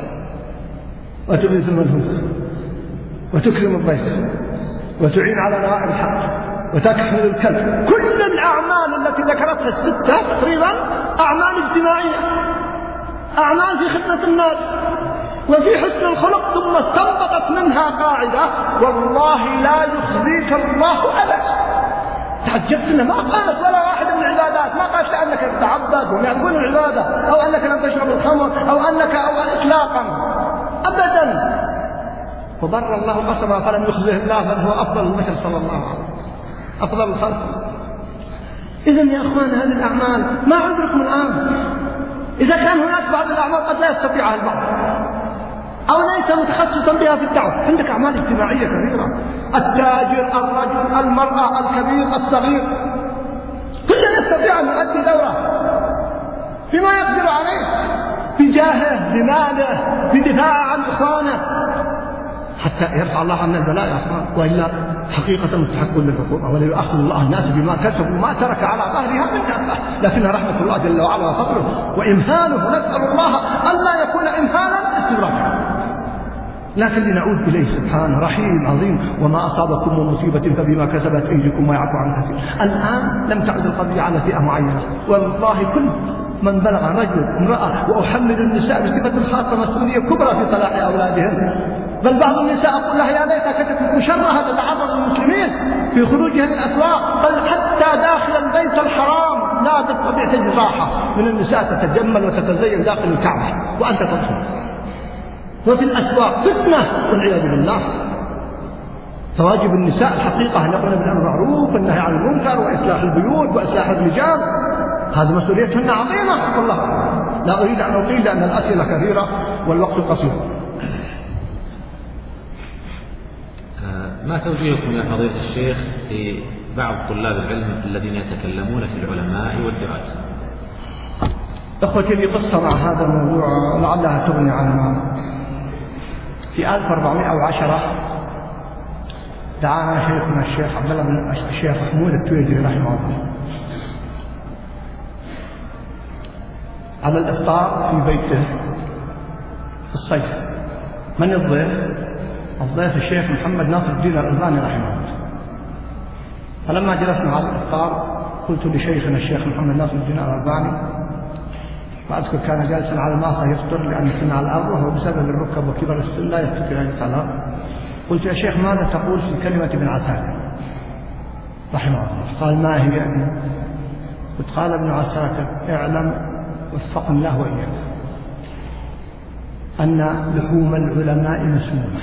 وتغيث المنهوس وتكرم الضيف وتعين على نوائب الحق وتكفل الكلب. كل الأعمال التي ذكرتها الستة تقريبا أعمال اجتماعية، أعمال في خدمة الناس وفي حسن الخلق. ثم استنبطت منها قاعدة: والله لا يخزيك الله أبدا. تعجبت انها ما قالت ولا واحدة من العبادات، ما قالت أنك تتعبد ويعبدون العبادة أو أنك لم تشرب الخمر أو إطلاقا أبدا. وبر الله قسمه فلم يخزه الله، بل هو أفضل البشر صلى الله عليه وسلم، أفضل الخلق. إذن يا أخوان هذه الأعمال ما عذركم الآن. إذا كان هناك بعض الأعمال قد لا يستطيعها البعض أو ليس متخصصا بها في الدعوة، عندك أعمال اجتماعية كثيرة: التاجر، الرجل، المرأة، الكبير، الصغير، كل يستطيع أن يؤدي دوره بما يقدر عليه، بجاهه، بماله، بدفاع عن إخوانه، حتى يرفع الله عنا البلاء يا أخوان. وإلا حقيقة مستحقون للعقوبة، ولا يؤاخذ الله الناس بما كسبوا ما ترك على ظهرها من دابة، لكن رحمة الله جل وعلا وفضله وإمهاله، نسأل الله ألا يكون إمهالا استدراكا، لكن لنعود إليه سبحانه رحيم عظيم. وما أصابكم من مصيبة فبما كسبت أيديكم ويعفو عن كثير. الآن لم تعد القضية على فئة معينة، والله كل من بلغ رجل امرأة، وأحمل النساء بصفة خاصة مسؤولية كبرى في صلاح أولادهم. بل بعض النساء أقول لها يا ليتك كنت مشرهة تتعرض للمسلمين في خروجها من الأسواق، بل حتى داخل البيت الحرام لا تستطيع تجد راحة من النساء تتجمل وتتزين داخل الكعبة وأنت تدخل. وفي الأسواق فتنة والعياذ بالله. فواجب النساء الحقيقة أن يقولن بالأمر بالمعروف والنهي عن المنكر وإصلاح البيوت وإصلاح الرجال، هذه مسؤوليتهن عظيمة والله. لا أريد أن أطيل لأن الأسئلة كثيرة والوقت قصير. ما توجيهكم يا فضيلة الشيخ في بعض طلاب العلم الذين يتكلمون في العلماء والدعاة؟ أخوتي لي قصة مع هذا الموضوع لعلها تغني عنها. في 1410 دعانا شيخنا الشيخ عبد الله بن الشيخ محمود التويجري رحمه الله على الإفطار في بيته في الصيف. من الضيف؟ الضيف الشيخ محمد ناصر الدين الألباني رحمه الله. فلما جلسنا على الإفطار قلت لشيخنا الشيخ محمد ناصر الدين الألباني، وأذكر كان جالسا على الماصة يفطر لأن كنا على الأرض وهو بسبب الركب وكبر السن لا يستطيع أن يجلس على الأرض. قلت يا شيخ ماذا تقول في كلمة ابن عساكر رحمه الله؟ قال ما هي يعني؟ قلت قال ابن عساكر اعلم وفقني الله وإياك أن لحوم العلماء مسمومة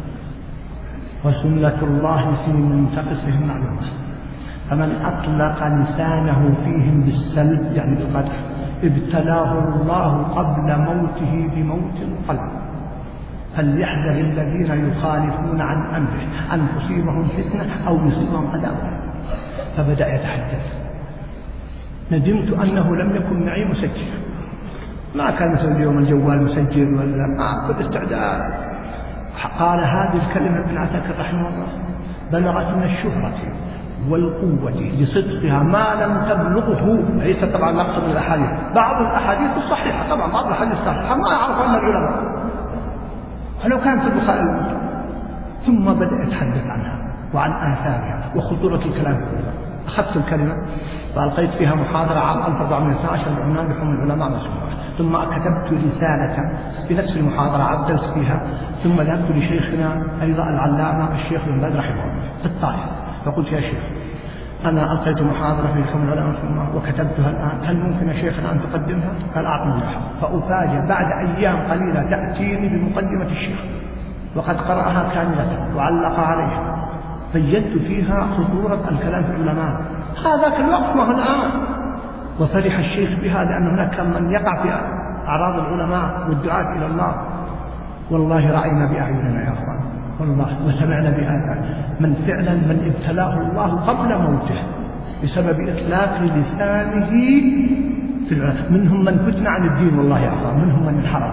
وسنة الله في منتقصهم معلومة، فمن أطلق لسانه فيهم بالسلب يعني بالقدح ابتلاه الله قبل موته بموت القلب، فليحذر الذين يخالفون عن أمره أن تصيبهم فتنة أو يصيبهم عذاب. فبدأ يتحدث. ندمت أنه لم يكن معي مسجل، ما كان مثل اليوم الجوال مسجل ولا ما كنت استعداد. قال هذه الكلمة ابن عساكر رحمه الله بلغت من الشهرة والقوة لصدقها ما لم تبلغه. ليس طبعا نقصد من الأحاديث، بعض الأحاديث الصحيحة طبعا، بعض الأحاديث الصحيحة ما يعرف عنها العلماء ولو كانت في البخاري. ثم بدأ يتحدث عنها وعن آثارها وخطورة الكلام فيها. أخذت الكلمة وألقيت فيها محاضرة عام 1412 بعنوان لحوم العلماء مسمومة. ثم كتبت رسالة بنفس المحاضرة عدلت فيها. ثم ذهبت لشيخنا أيضا العلامة الشيخ بن باز رحمه الله في الطائف، فقلت يا شيخ أنا ألقيت محاضرة في لحوم العلماء مسمومة وكتبتها الآن، هل ممكن يا شيخنا أن تقدمها؟ قال أعطني اللحظة. فأفاجأ بعد أيام قليلة تأتيني بمقدمة الشيخ وقد قرأها كاملة وعلق عليها، بينت فيها خطورة الكلام في العلماء. هذاك الوقت وهو الآن. وفرح الشيخ بها لأن هناك كان من يقع في أعراض العلماء والدعاة إلى الله. والله رأينا بأعيننا يا أخوان والله، وسمعنا بآيات من فعلا من ابتلاه الله قبل موته بسبب إطلاق لسانه في العلماء. منهم من فتن عن الدين والله يا أخوان، منهم من انحرف،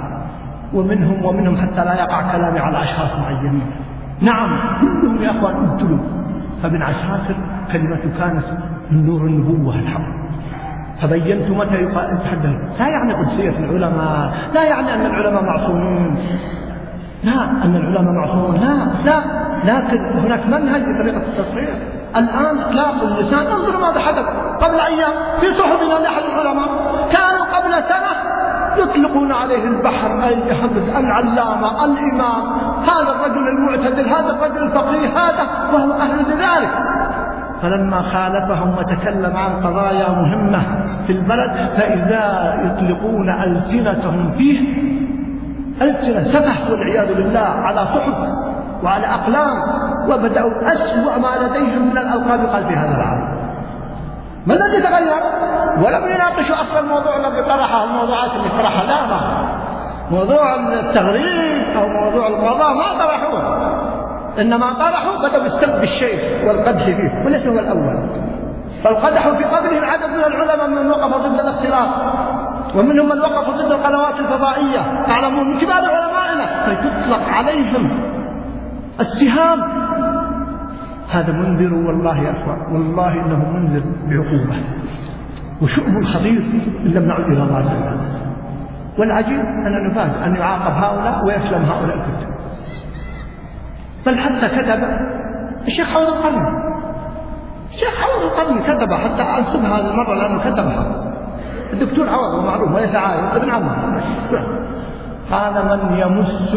ومنهم حتى لا يقع كلامي على أشخاص معينين. نعم كلهم يا أخوان ابتلوا فابن عساكر كلمته كانت من نور النبوة الحق، فبينت متى يتحدث. لا يعني قدسية العلماء، لا يعني أن العلماء معصومين، لا أن العلماء معصومون، لا، لكن هناك منهج بطريقة التصحيح. الآن إطلاق اللسان، انظر ماذا حدث قبل أيام في صحبنا لأحد العلماء، كانوا قبل سنة يطلقون عليه البحر، العلامة، الإمام، هذا الرجل المعتدل، هذا الرجل الفقيه، هذا وهو أهل لذلك. فلما خالفهم وتكلم عن قضايا مهمة في البلد فإذا يطلقون ألسنتهم فيه ألسنة سفه والعياذ بالله على صحف وعلى أقلام، وبدأوا أسوأ ما لديهم من الألقاب يقال في هذا العالم. ما الذي تغير؟ ولم يناقشوا أصلا الموضوع الذي طرحه، الموضوعات اللي طرحها، لا، موضوع التغريب أو موضوع القضاء ما طرحوه، إنما طرحوا بدأوا بالسب الشيخ والقدح فيه، وليس هو الأول. بل قدحوا في قبله العدد من العلماء من وقفوا ضد الاختلاط، ومنهم من وقفوا ضد القنوات الفضائية، تعلمون من كبار علمائنا، فتطلق عليهم السهام. هذا منذر والله يا أخوان، والله إنه منذر بعقوبة وشؤم خطير إن لم نعد إلى الله جل وعلا. والعجيب أن نفاجأ أن يعاقب هؤلاء ويسلم هؤلاء الكتاب. بل حتى كتب الشيخ حوض القرني، الشيخ حوض القرني كتب، حتى أنسبها هذه المرة لأنه كتبها الدكتور عوض ومعروف ويتعايد ابن عمه، قال من يمس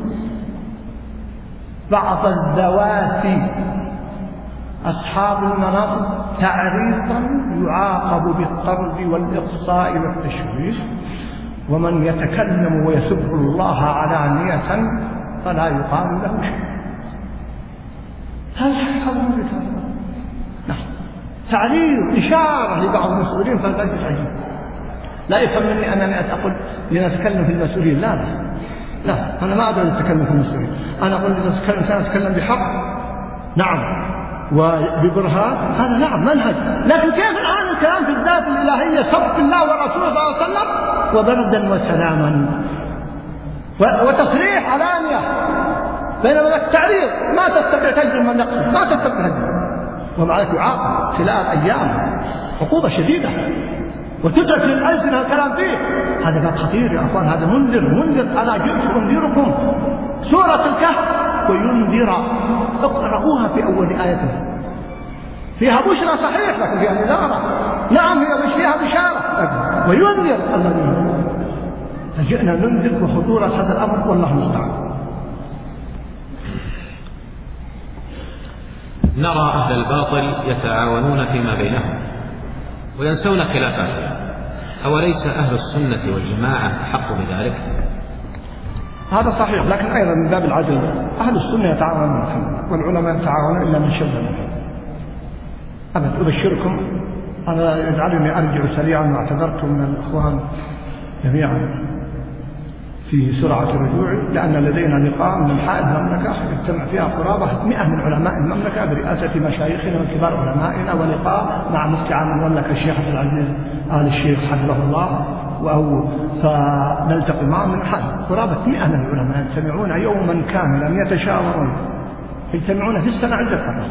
بعض الذوات أصحاب المناصب تعريضا يعاقب بالطرد والإقصاء والتشويش، ومن يتكلم ويسب الله علانية فلا يقال له شيء. هذا تعريض إشارة لبعض المسؤولين، فهذا عجيب. لا يفهم مني أنني أقول لنتكلم في المسؤولين، لا، أنا ما أقول نتكلم في المسؤولين، أنا أقول سنتكلم بحق، نعم، وببرهان، هذا نعم منهج. لكن كيف الآن الكلام في الذات الإلهية سب الله ورسوله صلى الله عليه وسلم وبردا وسلاما وتصريح علانية، بينما التعريض ما تستطيع تجرم من يقصد، ما تستطيع تجرم، ومع ذلك يعاقب خلال أيام عقوبة شديدة، وتترك للألسنة الكلام فيه. هذا باب خطير يا أخوان، هذا منذر. أنا جئت أنذركم سورة الكهف وينذر، اقرأوها في أول آية، فيها بشرى صحيح لكن فيها نذارة، نعم هي مش فيها بشارة، وينذر الذين. فجئنا ننذر بخطورة هذا الأمر والله المستعان. نرى أهل الباطل يتعاونون فيما بينهم وينسون خلافاتهم، أوليس أهل السنة والجماعة حق بذلك؟ هذا صحيح، لكن أيضا من باب العدل أهل السنة يتعاونون والعلماء يتعاونون إلا من شبه. أنا أبشركم، أنا يجعلني أرجع سريعا، واعتذرت من الأخوان جميعا في سرعة رجوعي، لأن لدينا لقاء من حائط المملكة يجتمع فيها قرابة 100 من علماء المملكة برئاسة مشايخنا وكبار علمائنا، ولقاء مع مفتي عام المملكة الشيخ عبد العزيز آل الشيخ حفظه الله، فنلتقي معهم من حائط قرابة 100 من العلماء يجتمعون يوما كاملا يتشاورون، يجتمعون في السنة عدة مرات،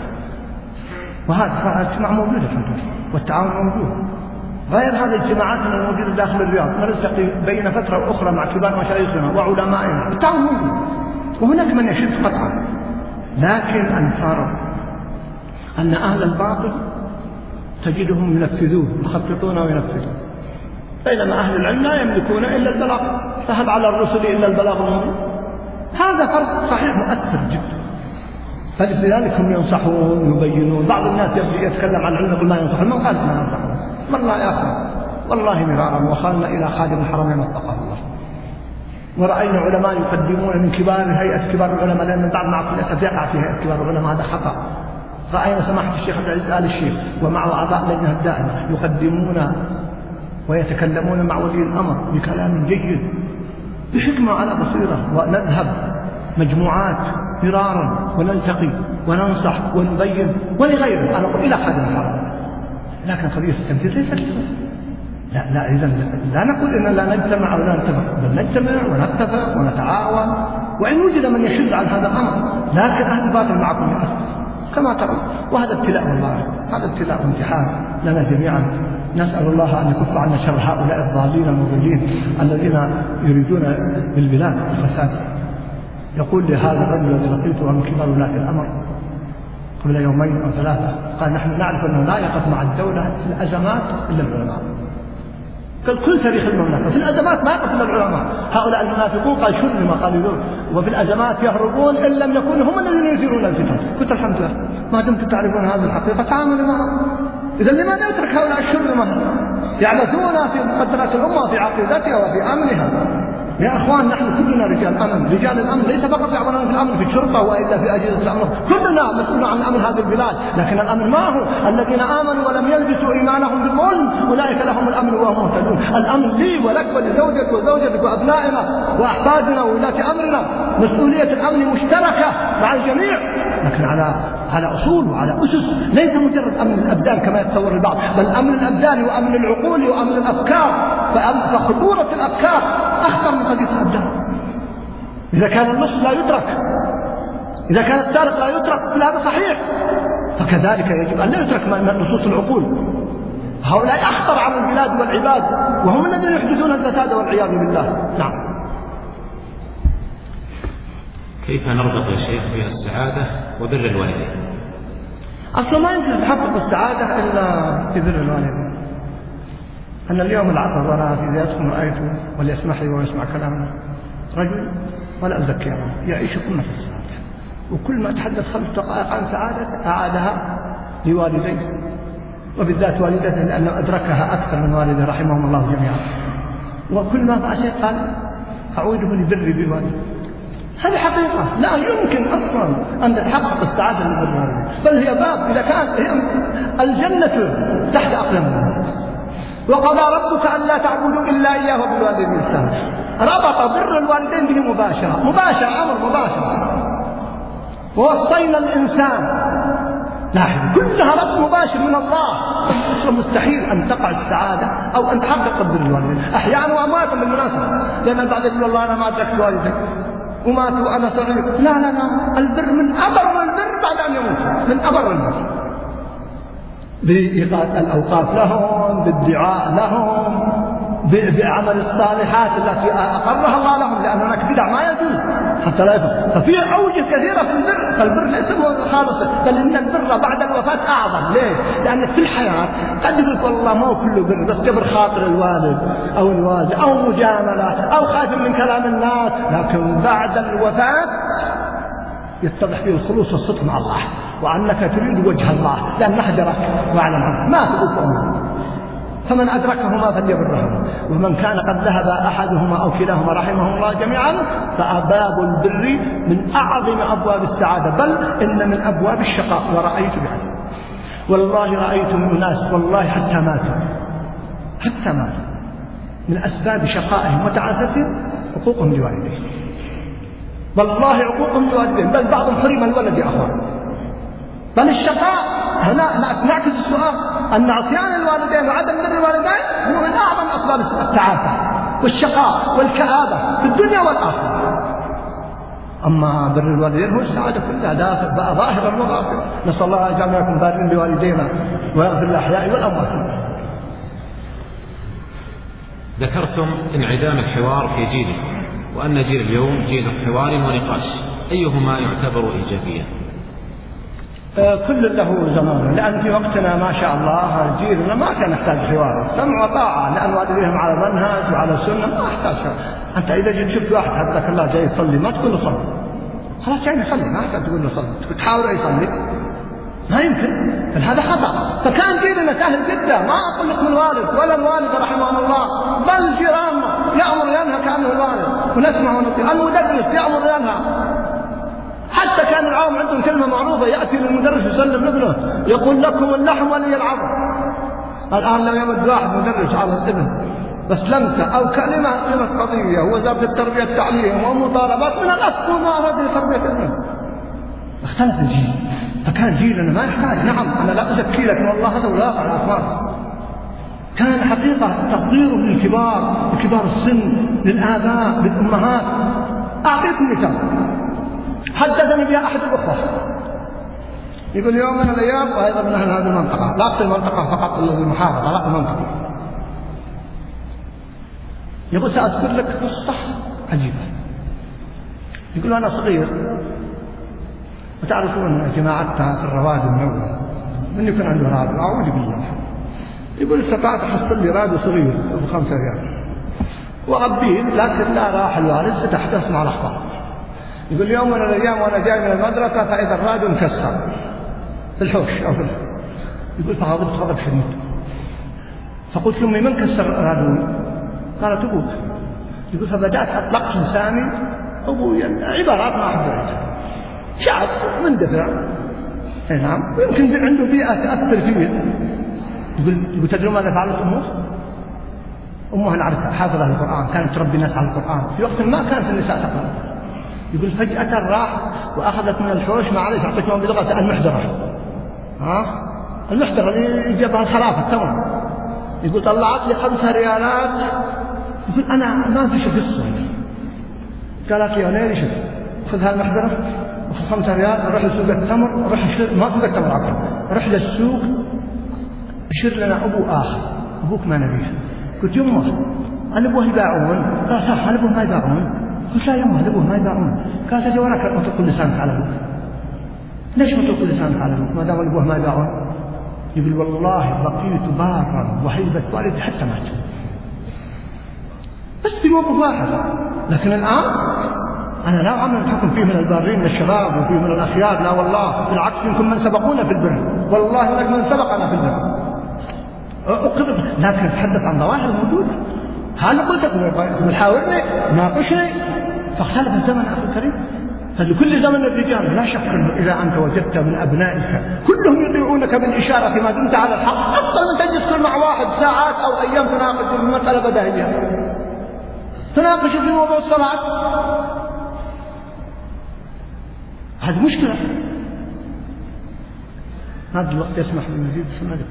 وهذا الاجتماع موجود في الدنيا والتعاون موجود. غير هذه الاجتماعات الموجودة داخل الرياض نلتقي بين فترة أخرى مع كبار مشايخنا وعلمائنا، التعاون موجود، وهناك من يشد قطعا. لكن الفرق أن أهل الباطل تجدهم ينفذون، يخططون وينفذون، بينما أهل العلم لا يملكون إلا البلاغ، فهل على الرسل إلا البلاغ المبين. هذا فرق صحيح مؤثر جدا، فلذلك هم ينصحون يبينون. بعض الناس يتكلم عن العلم يقول ما ينصح، من قال ما ينصحون؟ والله يا أخي والله مرارا وصلنا إلى خادم الحرمين واتقاه الله، ورأينا علماء يقدمون من كبار هيئة كبار العلماء، لأن بعض معقولات يقع في هيئة كبار العلماء، هذا خطأ. رأينا سماحة الشيخ عبد العزيز آل الشيخ ومعه أعضاء لجنة الدائمة يقدمون ويتكلمون مع ولي الأمر بكلام جيد بحكمة على بصيرة، ونذهب مجموعات مرارا ونلتقي وننصح ونبين ولغيره، أنا أقول إلى خادم الحرمين. لكن قضية التنفيذ ليست لا إذن لا نقول إن لا نجتمع أو لا نتفق، بل نجتمع ونتفق ونتعاون، وإن وجد من يشد على هذا الأمر. لكن أهل الباطل معكم يأسف كما ترون. وهذا ابتلاء والله، هذا ابتلاء وامتحان لنا جميعا. نسأل الله أن يكف عنا شر هؤلاء الضالين المضلين الذين يريدون بالبلاد الفساد. يقول لي هذا الرجل الذي لقيته من كبار ولاة الأمر قبل يومين أو ثلاثة، قال نحن نعرف أنه لا يقف مع الدولة في الأزمات إلا العلماء. قال كل تاريخ المملكة في الأزمات ما يقف إلا العلماء. هؤلاء المنافقون قال شر ما قالوا، وفي الأزمات يهربون إن لم يكونوا هم الذين يثيرون الفتن. قلت الحمد لله ما دمتم تعرفون هذه الحقيقة تعاملوا معها. إذا لماذا يترك هؤلاء الشر معها؟ يعبثون في مقدرات الأمة في عقيدتها وفي أمنها. يا أخوان نحن كلنا رجال أمن. رجال الأمن ليس فقط يعملون في الأمن في الشرطة وإلا في أجهزة الأمن، كلنا مسؤولون عن أمن هذه البلاد. لكن الأمن ما هو الذين آمنوا ولم يلبسوا إيمانهم بالظلم أولئك لهم الأمن وهم مهتدون. الأمن لي ولك ولزوجك وزوجتك وأبنائنا وأحفادنا وولاة أمرنا. مسؤولية الأمن مشتركة مع الجميع، لكن على أصول وعلى أسس، ليس مجرد أمن الأبدان كما يتصور البعض، بل أمن الأبدان وأمن العقول وأمن الأفكار. فخطورة الأفكار أخطر من قضية الأبدان. إذا كان النص لا يدرك، إذا كان السارق لا يدرك، كل هذا صحيح، فكذلك يجب أن لا يترك من نصوص العقول. هؤلاء أخطر على البلاد والعباد، وهم الذين يحدثون الفساد والعياذ بالله. نعم. كيف نربط يا شيخ بين السعادة وبر الوالدين؟ أصلا ما يمكن تحقق السعادة إلا في بر الوالدين. أن اليوم العصر وأنا في ذاتكم رأيته وليسمح لي ويسمع كلامنا رجل ولا أزكي يعيش قمة السعادة، وكل ما تحدث 5 دقائق عن سعادة أعادها لوالديه، وبالذات والدته لأنه أدركها أكثر من والده رحمهم الله جميعا. وكل ما فعل شيء قال أعوده لبري بوالدي. هذه حقيقة لا يمكن أصلا أن تتحقق السعادة من بر الوالدين، بل هي باب. إذا كانت الجنة تحت أقدامنا، وقضى ربك أن لا تعبدوا إلا إياه وبالوالدين إحسانا. ربط بر الوالدين به مباشرة أمر مباشر. ووصينا الإنسان لاحظ كلها ربط مباشر من الله. مستحيل أن تقع السعادة أو أن تحقق بر الوالدين أحيانا وأمواتا بالمناسبة، لأن بعد يقول الله أنا ما أدركت والدي وماتوا وأنا صغير. لا البر من أبر البر بعد أن يموت، من أبر البر بإيقاظ الأوقاف لهم، بالدعاء لهم، بعمل الصالحات التي أقرها الله لهم، لأن هناك بدع ما يجوز حتى لا يفهم. ففي أوجه كثيرة في البر، فالبر ليس خالص، بل إن البر بعد الوفاة أعظم. ليه؟ لأن في الحياة قد يقول والله ما هو كله بر، بس جبر خاطر الوالد أو الوالد أو مجاملة أو خايف من كلام الناس، لكن بعد الوفاة يتضح فيه الخلوص والصدق مع الله، وأنك تريد وجه الله لأن نحجرك وعلم عنه ما تقول أمه. فمن أدركهما فليبرهما، ومن كان قد ذهب أحدهما أو كلاهما رحمه الله جميعا فأباب البر من أعظم أبواب السعادة، بل إن من أبواب الشقاء. ورأيت بهذا والله، رأيت من الناس والله حتى ماتوا من أسباب شقائهم وتعاستهم حقوقهم لوالديهم. والله عقوقهم لوالديهم، بل بعضهم حرم الولد يا أخوان. بل الشقاء هنا نعكس السؤال أن عصيان الوالدين وعدم بر الوالدين هو من أعظم أسباب التعاسة والشقاء والكآبة في الدنيا والآخرة. أما بر الوالدين هو السعادة كلها، دافع ظاهرا وباطنا. نسأل الله أن يجعلكم بارين بوالدينا ويغفر الأحياء والأموات. ذكرتم انعدام الحوار في جيلكم، وأن جيل اليوم جيل حوار ونقاش، أيهما يعتبر إيجابيا؟ كل له زمان، لأن في وقتنا ما شاء الله جيلنا ما كان يحتاج حوار، سمع وطاعة، لأن والديهم على منهج وعلى سنة ما يحتاج حوار. أنت إذا جيت شفت واحد حدك الله جاي يصلي ما تقول له صلي، خلاص جاي يصلي ما يحتاج تقول له صلي، تحاول يصلي ما يمكن. هذا خطأ. فكان جيلنا سهل جدا، ما أقول لكم الوالد ولا الوالد رحمه الله، بل جيراننا يأمر ينهى كأنه الوالد ونسمع ونطيع. المدرس يأمر ينهى، حتى كان العام عندهم كلمة معروفة، يأتي للمدرس يسلم ابنه يقول لكم اللحم ولي العظم. الآن لو يمد واحد مدرس على الابن بس لمسة أو كلمة قيمة قضية ووزارة التربية التعليم ومطالبات من الأسف ما أراد لتربية ابنه. اختلف الجيل، فكان جيلنا ما يحتاج. نعم أنا لا أزكي لك والله هذا الواقع الأسمار. كان حقيقة تقديره للكبار، لكبار السن، للآباء، للأمهات. أعطيكم مثال حدثني بها أحد الأخوة، يقول يوم من الأيام وأيضا من أهل هذه المنطقة، لا أقصد المنطقة فقط المحافظة، لا المنطقة. يقول سأذكر لك قصة عجيبة. يقول أنا صغير، وتعرفون جماعتها في الرواد النووي من يكون عنده راد أعوذ بالله. يقول استطعت أحصل لي راد صغير ب5 ريال وأبيه، لكن لا راح الوالد ستحدث مع الأخبار. يقول يوم من الأيام وأنا جاي من المدرسة فإذا الراد انكسر في الحوش أو في الحوش. يقول فغضبت غضب شديد، فقلت لأمي من كسر الرادون؟ قالت أبوك. يقول فبدأت أطلق لساني أبوي عبارات ما أحبها، شعب مندفع. نعم، ويمكن عنده بيئة تأثر فيه. يقول تدرون ماذا فعلت أمه؟ أمها نعرفها حافظة القرآن، كانت تربي الناس على القرآن في وقت ما كانت النساء تقرأ. يقول فجأة راح وأخذت من الحوش ما عليه تعطيكم بلغة المحدرة، المحدرة اللي يجيبها الخلافة تمام. يقول طلعت لي 5 ريالات. يقول أنا ما في شيء في الصوت. قالت لي يا ليلي شوف خذ هالمحدرة وخذ 5 ريال، أروح لسوق التمر، أروح ما سوق التمر عقل، أروح للسوق اشير لنا أبو آخر، أبوك ما نبيه. قلت يمه الأبوه يباعون. قال صح الأبوه ما يباعون. قلت لا يمه الأبوه ما يباعون. قالت أجي وراك ما تقول لسانك على أبوك. ليش ما تقول لسانك على أبوك ما دام الأبوه ما يباعون؟ يقول والله بقيت بارا وحيبة والدي حتى مات، بس في موقف واحد. لكن الآن أنا لا أعمل الحكم فيه من البارين من الشباب وفيه من الأخيار، لا والله بالعكس، يمكن من سبقونا في البر، والله لك من سبقنا في البر أقرب، لكن أتحدث عن ظواهر موجودة. هل قلت لكم حاورني ناقشني؟ فاختلف الزمن أخي الكريم، فلكل زمن الرجال لا شك أنه إذا أنت وجدت من أبنائك كلهم يطيعونك بالإشارة ما دمت على الحق، أفضل من تجلس كل مع واحد ساعات أو أيام تناقش في مسألة بداهية، تناقش في موضوع الصلاة. هذه مشكلة. هذا الوقت يسمح بالمزيد في مالك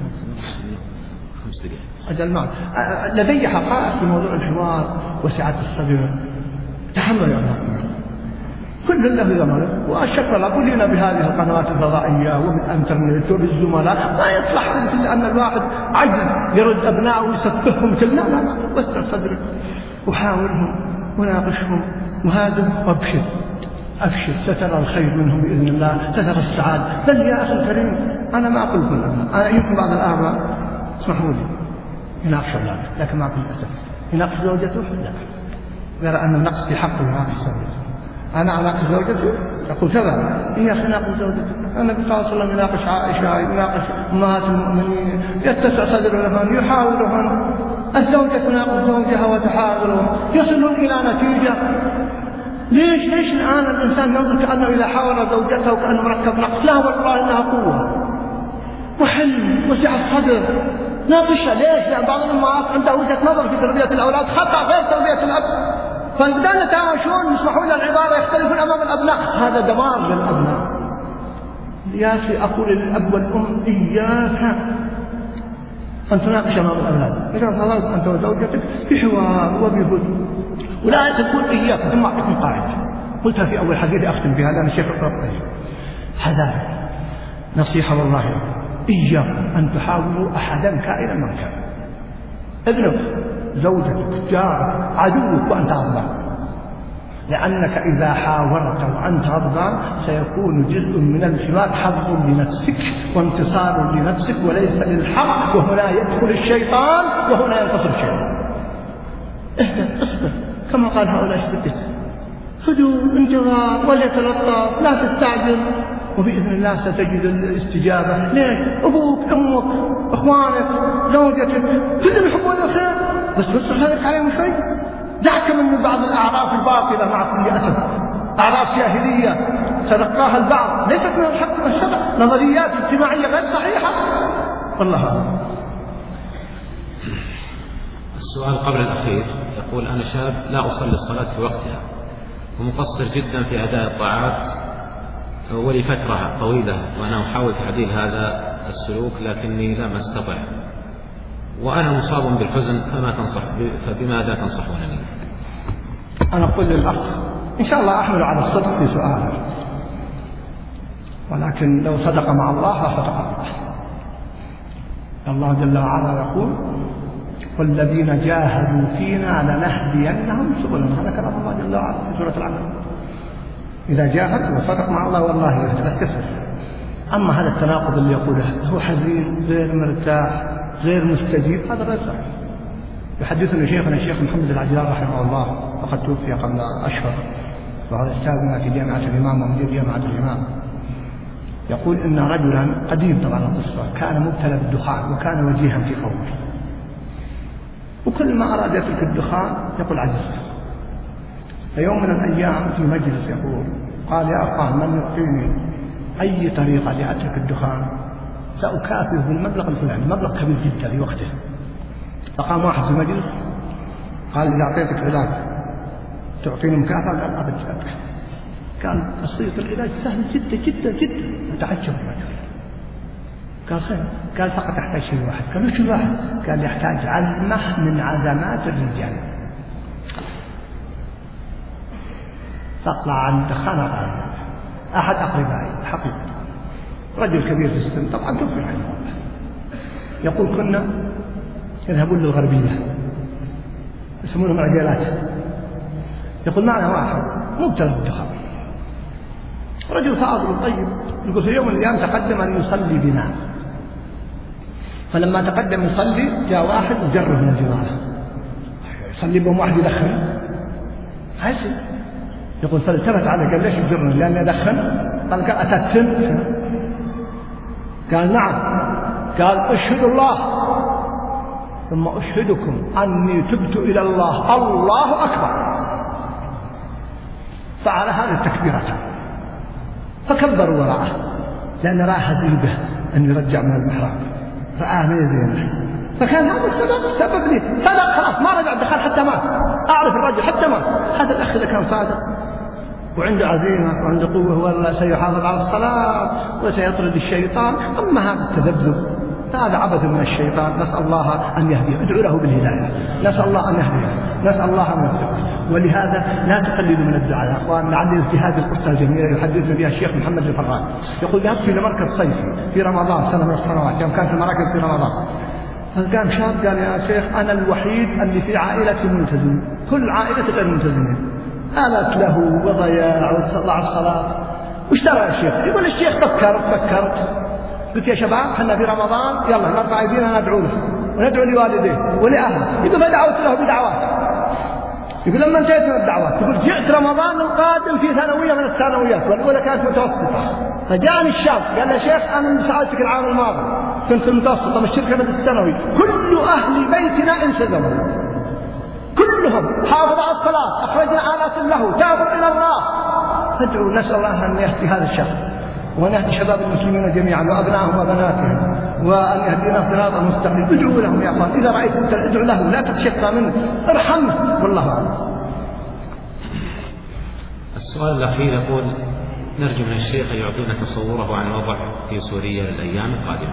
5 دقائق أجل معه. لدي حقائق في موضوع الحوار وسعة الصدر. تحمل يا أخوان، كل له زمانه، والشكر لكم لنا بهذه القنوات الفضائية وبالإنترنت وبالزملاء. ما يصلح أن الواحد عجز يرد أبنائه ويسفههم كلنا، لا وسع صدرك وحاولهم وناقشهم وهذا وابشر أبشر، سترى الخير منهم بإذن الله، سترى السعادة. بل يا أخي الكريم أنا ما أقول كل الأبناء، أنا يمكن بعض الآباء اسمحوا لي يناقش أولاده، لكن ما أقول للأسف يناقش زوجته، لا يرى أنه نقص في حقه يناقش زوجته. أنا أناقش زوجته أقول كذا، يا أخي ناقش زوجته. النبي صلى الله عليه وسلم يناقش عائشة، يناقش أمهات المؤمنين، يتسع صدر لهن، يحاورهن. الزوجة تناقش زوجها وتحاورهم، يصلون إلى نتيجة. ليش الآن الإنسان ينظر كأنه إذا حاور زوجته وكأنه مركب نقص؟ لا والله إنها قوة وحلم وسعة صدر. ناقشها. ليش؟ لأن بعض الأمهات عندها وجهة نظر في تربية الأولاد خطأ غير تربية الأب، فالبدان يتهاوشون يسمحون للعبارة يختلفون أمام الأبناء، هذا دمار للأبناء. يا أخي أقول للأب والأم إياك أن تناقش أمام الأولاد. إذا صلت أنت وزوجتك بحوار وبهدوء، ولا تقول إياك. ثم أعطيكم قاعدة قلتها في أول حديث أختم بها لأن الشيخ القرطبي: حذار، نصيحة والله، إياكم أن تحاولوا أحدا كائنا من كان، ابنك، زوجتك، جارك، عدوك وأنت غضبان، لأنك إذا حاورت وأنت غضبان سيكون جزء من الحوار حظ لنفسك وانتصار لنفسك وليس للحق، وهنا يدخل الشيطان وهنا ينتصر الشيطان. اهدأ، اصبر، كما قال هؤلاء الشبكة، هدوء، انتظار، وليتلطف، لا تستعجل، وبإذن الله ستجد الاستجابة. ليش؟ أبوك، أمك، أخوانك، زوجتك كلهم يحبون الخير، بس تصلح عليهم شيء. دعك من بعض الأعراف الباطلة مع كل أسف، أعراف جاهلية تلقاها البعض ليست من الحق والشرع، نظريات اجتماعية غير صحيحة. والله أعلم. السؤال قبل الأخير يقول: أنا شاب لا أصلي الصلاة في وقتها ومقصر جدا في أداء الطاعات ولي فترة طويلة، وأنا أحاول تعديل هذا السلوك لكني لم أستطع، وأنا مصاب بالحزن، فبماذا تنصحونني؟ أنا أقول للأخ إن شاء الله أحمل على الصدق في سؤاله. ولكن لو صدق مع الله لصدق الله. الله جل وعلا يقول والذين جاهدوا فينا لنهدينهم سبلنا. هذا كلام الله جل وعلا في سورة العنكبوت. إذا جاهد وصدق مع الله والله يهدي. أما هذا التناقض اللي يقوله هو حزين غير مرتاح غير مستجيب، هذا غير صحيح. يحدثنا شيخنا الشيخ محمد العجلان رحمه الله وقد توفي قبل أشهر، وهذا أستاذنا في جامعة الإمام ومدير جامعة الإمام، يقول إن رجلا قديم طبعا القصة كان مبتلى بالدخان وكان وجيها في قومه، وكل ما أراد يترك الدخان يقول عجزت. فيوم من الأيام في مجلس يقول قال يا أخوان من يعطيني أي طريقة لأترك الدخان سأكافئه بالمبلغ الفلاني، مبلغ كبير جدا في وقته. فقام واحد في المجلس قال إذا أعطيتك علاج تعطيني مكافأة؟ قال أبد. قال بسيط العلاج سهل جدا جدا جدا. فتعجب الرجل قال خير. قال فقط يحتاج شيء واحد. قال وش الواحد؟ قال يحتاج علمه من عزمات الرجال. فاطلع عن الدخان أحد أقربائي حقيقة رجل كبير في السن طبعا توفي رحمه الله، يقول كنا يذهبون للغربية يسمونهم عجالات. يقول معنا واحد مبتلى بالدخان رجل فاضل طيب، يقول في يوم من الأيام تقدم أن يصلي بنا، فلما تقدم يصلي جاء واحد وجره من الجماعة يصلي بهم واحد يدخن حسن. يقول فالتفت عليه قال ليش تجرني؟ لأني أدخن؟ قال أتدخن؟ قال نعم. قال أشهد الله ثم أشهدكم أني تبت إلى الله، الله أكبر. فعل هذه التكبيرات فكبروا وراءه لأن رأى هديبه أن يرجع من المحراب، رآه ما يزين. فكان هذا السبب لي صدق خلاص ما رجع الدخان حتى مات. أعرف الرجل حتى مات. هذا الأخ إذا كان صادق وعنده عزيمة وعنده قوة والله سيحافظ على الصلاة وسيطرد الشيطان. أما هذا التذبذب هذا عبث من الشيطان. نسأل الله أن يهديه، ادعو له بالهداية، نسأل الله أن يهديه، نسأل الله أن يهديه. ولهذا لا تقللوا من الدعاء يا أخوان. لعل في هذه القصة الجميلة يحدثنا بها الشيخ محمد الفران، يقول ذهبت إلى مركز صيفي في رمضان سنة من السنوات يوم كانت المراكز في رمضان، فقام شاب قال يا شيخ أنا الوحيد اللي في عائلتي ملتزم، كل عائلتي غير ملتزمين، آلت له وضياع وضاع الصلاة. وش ترى يا شيخ؟ يقول الشيخ فكرت قلت يا شباب احنا في رمضان يلا نرفع ايدينا ندعو له وندعو لوالديه ولأهله. يقول فدعوت له بدعوات. يقول لما انتهيت من الدعوات يقول جئت رمضان القادم في ثانوية من الثانويات والأولى كانت متوسطة، فجاءني الشاب قال يا شيخ أنا سألتك العام الماضي كنت في المتوسطة بالشركة من الثانوي كل أهل بيتنا انسجموا كلهم حافظوا على الصلاة أخرجنا آلات له تابوا إلى الله. فادعوا نسأل الله أن يهدي هذا الشاب وأن يهدي شباب المسلمين جميعا وأبنائهم وبناتهم وأن يهدينا صراطا مستقيما. ادعوا لهم يا أخوان، إذا رأيت أنت ادعو له لا تتشقى منه، ارحمه والله أعلم. السؤال الأخير يقول نرجو من الشيخ أن يعطينا تصوره عن الوضع في سوريا الأيام القادمة.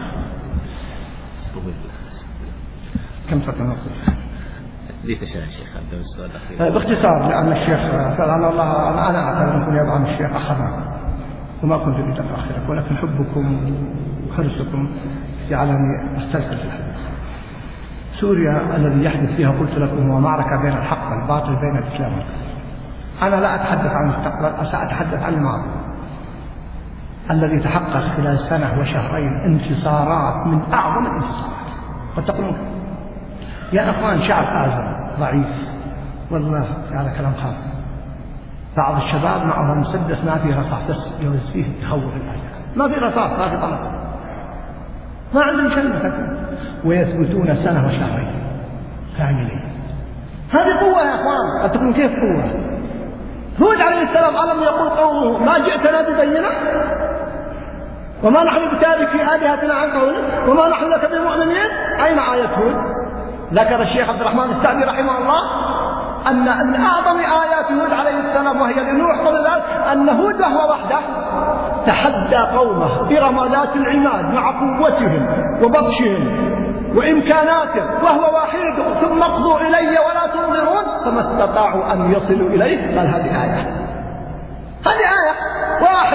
كم فترة ليش يا شيخ هذا السؤال الأخير؟ باختصار لأن الشيخ فعلا الله أنا أعتبر أن يدعم الشيخ أخذنا وما كنت بتأخرك، ولكن حبكم وحرصكم جعلني أسترسل في الحديث. سوريا الذي يحدث فيها قلت لكم هو معركة بين الحق والباطل بين الإسلام والكفر. أنا لا أتحدث عن المستقبل، سأتحدث عن الماضي الذي تحقق خلال سنة وشهرين انتصارات من أعظم الانتصارات. قد تقولون يا أخوان شعب آزم ضعيف، والله هذا كلام خاطئ. بعض الشباب معهم مسدس ما فيه رصاص بس يوز فيه تخوف الأعداء، ما في رصاص ما في طلق، ما عندهم كلمة ويثبتون سنة وشهرين كاملين. هذه قوة يا أخوان. قد تكون كيف قوة؟ هود عليه السلام ألم يقول قومه ما جئتنا ببينة وما نحن بتاركي آلهتنا عن قولك وما نحن لك بمؤمنين. أين آية هود؟ ذكر الشيخ عبد الرحمن السعدي رحمه الله أن من أعظم آيات هود عليه السلام وهي لنوح قبل ذلك أن هود وهو وحده تحدى قومه برمادات العماد مع قوتهم وبطشهم وإمكاناتهم وهو وحيد ثم اقضوا إلي ولا تنظرون فما استطاعوا أن يصلوا إليه. قال هذه آية، هذه آية واحد يثبت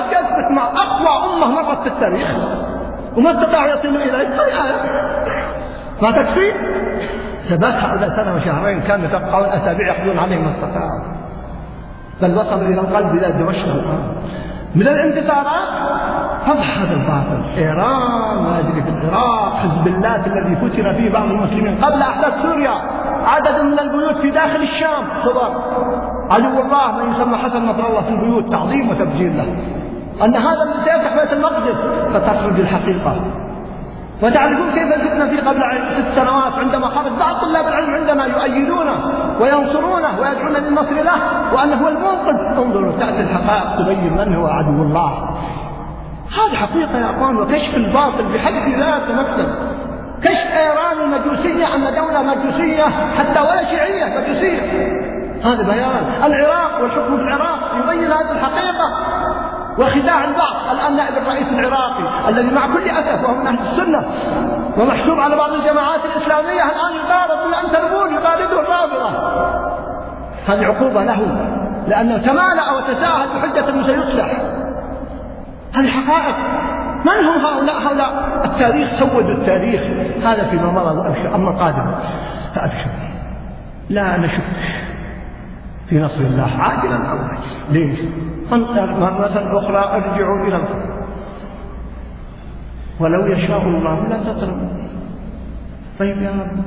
مع أقوى أمة مرت في التاريخ وما استطاعوا يصلوا إليه، ما تكفي؟ ثبات هؤلاء سنة وشهرين، كانوا يتبقون أسابيع يأخذون عليهم ما استطاعوا، بل وصلوا إلى القلب إلى دمشق الآن. من الانتصارات فضح هذا الباطل. إيران وهذه في العراق، حزب الله الذي فتن فيه بعض المسلمين قبل أحداث سوريا، عدد من البيوت في داخل الشام صدر عدو الله من يسمى حسن نصر الله في البيوت، تعظيم وتبجيل له، أن هذا الذي سيفتح بيت المقدس فتخرج الحقيقة. وتعرفون كيف الفتنة في قبل 6 سنوات عندما خرج بعض طلاب العلم عندنا يؤيدونه وينصرونه ويدعون للنصر له وأنه هو المنقذ. انظروا تأتي الحقائق تبين من هو عدو الله. هذه حقيقة يا أخوان، وكشف الباطل بحد ذاته نفسه. كشف إيران المجوسية أن دولة مجوسية حتى ولا شيعية مجوسية، هذا بيان. العراق والحكم في العراق يبين هذه الحقيقة. وخداع البعض الآن نائب الرئيس العراقي الذي مع كل أسف وهو من أهل السنة ومحسوب على بعض الجماعات الإسلامية الآن يطارد من أنتربول يطارده الرافضة. هذه عقوبة له لأنه تمالأ وتساهل بحجة أنه سيصلح. هذه حقائق. من هم هؤلاء التاريخ سودوا التاريخ. هذا فيما مضى وأبشر. أما القادم فأبشر لا نشك في نصر الله عاجلا أو آجلا. ليش؟ مرة أخرى ارجعوا إلى الفضل ولو يشاء الله لا تطلبوا. طيب يا رب،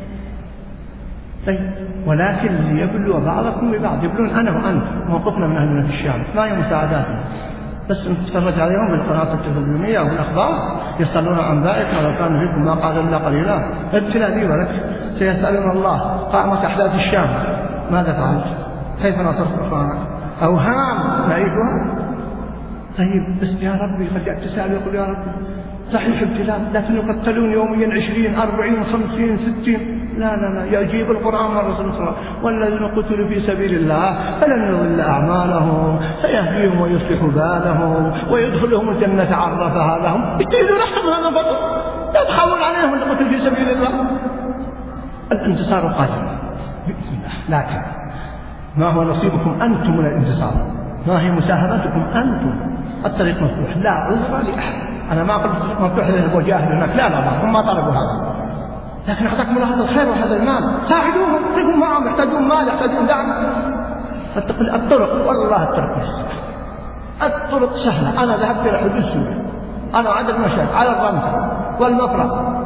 طيب ولكن ليبلو بعضكم ببعض. يبلون أنا وأنت موقفنا من أهلنا في الشام، ما هي مساعداتنا؟ بس نتفرج عليهم بالقناة التلفزيونية والأخبار يسألون عن ذلك ماذا كان فيكم ما قال إلا قليلا. ابتلى لي ولك سيسألون الله قامت أحداث الشام ماذا فعلت؟ كيف نصرت أخوانك؟ أوهام نعيشها. طيب بس يا ربي قد يأتي سائل يقول يا ربي صحيح ابتلاء لكن يقتلون يوميا 20 40 50 60. لا يجيب القرآن والرسول صلى الله عليه وسلم والذين قتلوا في سبيل الله فلن يضل أعمالهم سيهديهم ويصلح بالهم ويدخلهم الجنة عرفها لهم. يجيدوا نحن هذا فقط يضحون عليهم اللي قتلوا في سبيل الله. الانتصار قادم بإذن الله، لكن ما هو نصيبكم أنتم من الانتصار؟ ما هي مساهمتكم أنتم؟ الطريق مفتوح، لا عذر لأحد. أنا ما قلت مفتوح للمجاهد هناك، لا هم ما طلبوا هذا، لكن أعطاكم الله هذا الخير وهذا المال، ساعدوهم، قفوا معهم، يحتاجون مال، يحتاجون دعم. الطرق والله الطرق الطرق سهلة. أنا ذهبت إلى حدود سوريا، أنا وعدد مشهد على الرمسة والمفرق،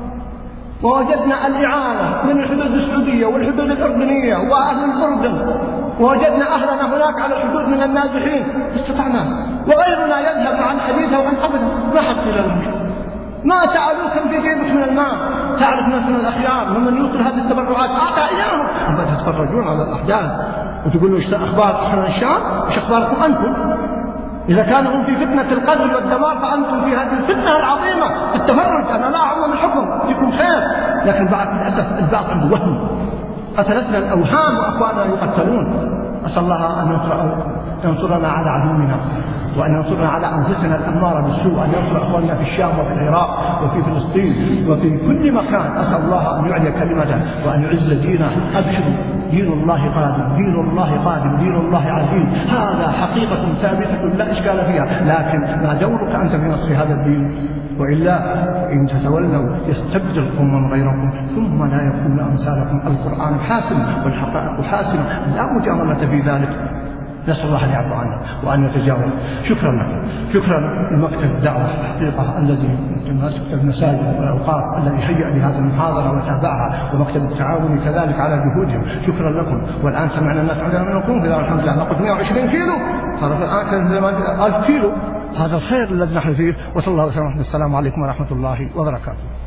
ووجدنا الإعانة من الحدود السعودية والحدود الأردنية وأهل الأردن، ووجدنا أهلنا هناك على الحدود من النازحين استطعنا، وغيرنا يذهب عن حديثه وعن قبله ما حط إلى المشكلة. ما سألوا كم في جيبك من المال. تعرف ناس من الأخيار ومن يوصل هذه التبرعات أعطى إياهم. أنت تتفرجون على الأحداث وتقولوا إيش أخبار أهل الشام؟ إيش أخباركم أنتم؟ إذا كانوا هم في فتنة القتل والدمار فأنتم في هذه الفتنة العظيمة التفرج. أنا لا أعلم الحكم فيكم خير، لكن بعد للأسف البعض عنده وهم. قتلتنا الأوهام وأخواننا يقتلون. أسأل الله أن ينصرنا على عدونا وأن ينصرنا على أنفسنا الأمارة بالسوء، أن ينصر أخواننا في الشام وفي العراق وفي فلسطين وفي كل مكان. أسأل الله أن يعلي كلمته وأن يعز دينه. أبشروا، دين الله قادم، دين الله قادم، دين الله عزيز. هذا حقيقة ثابتة لا إشكال فيها، لكن ما دورك أنت في نصر هذا الدين؟ وإلا إن تتولوا يستبدل قوما غيركم ثم لا يكون أمثالكم. القرآن حاسم والحقائق حاسمة، لا مجاملة في ذلك. نسأل الله أن يعفو عنا وأن يتجاوز. شكرا لكم، شكرا لمكتب الدعوة الحقيقة الذي ماسك المساجد والأوقاف الذي هيأ لهذه المحاضرة وتابعها، ومكتب التعاون كذلك على جهودهم. شكرا لكم. والآن سمعنا الناس عندنا من نقوم بذلك الحمد لله نقص 120 كيلو، صارت الآن 1000 كيلو. هذا الخير الذي نحن فيه. وصلى الله وسلم. السلام عليكم ورحمة الله وبركاته.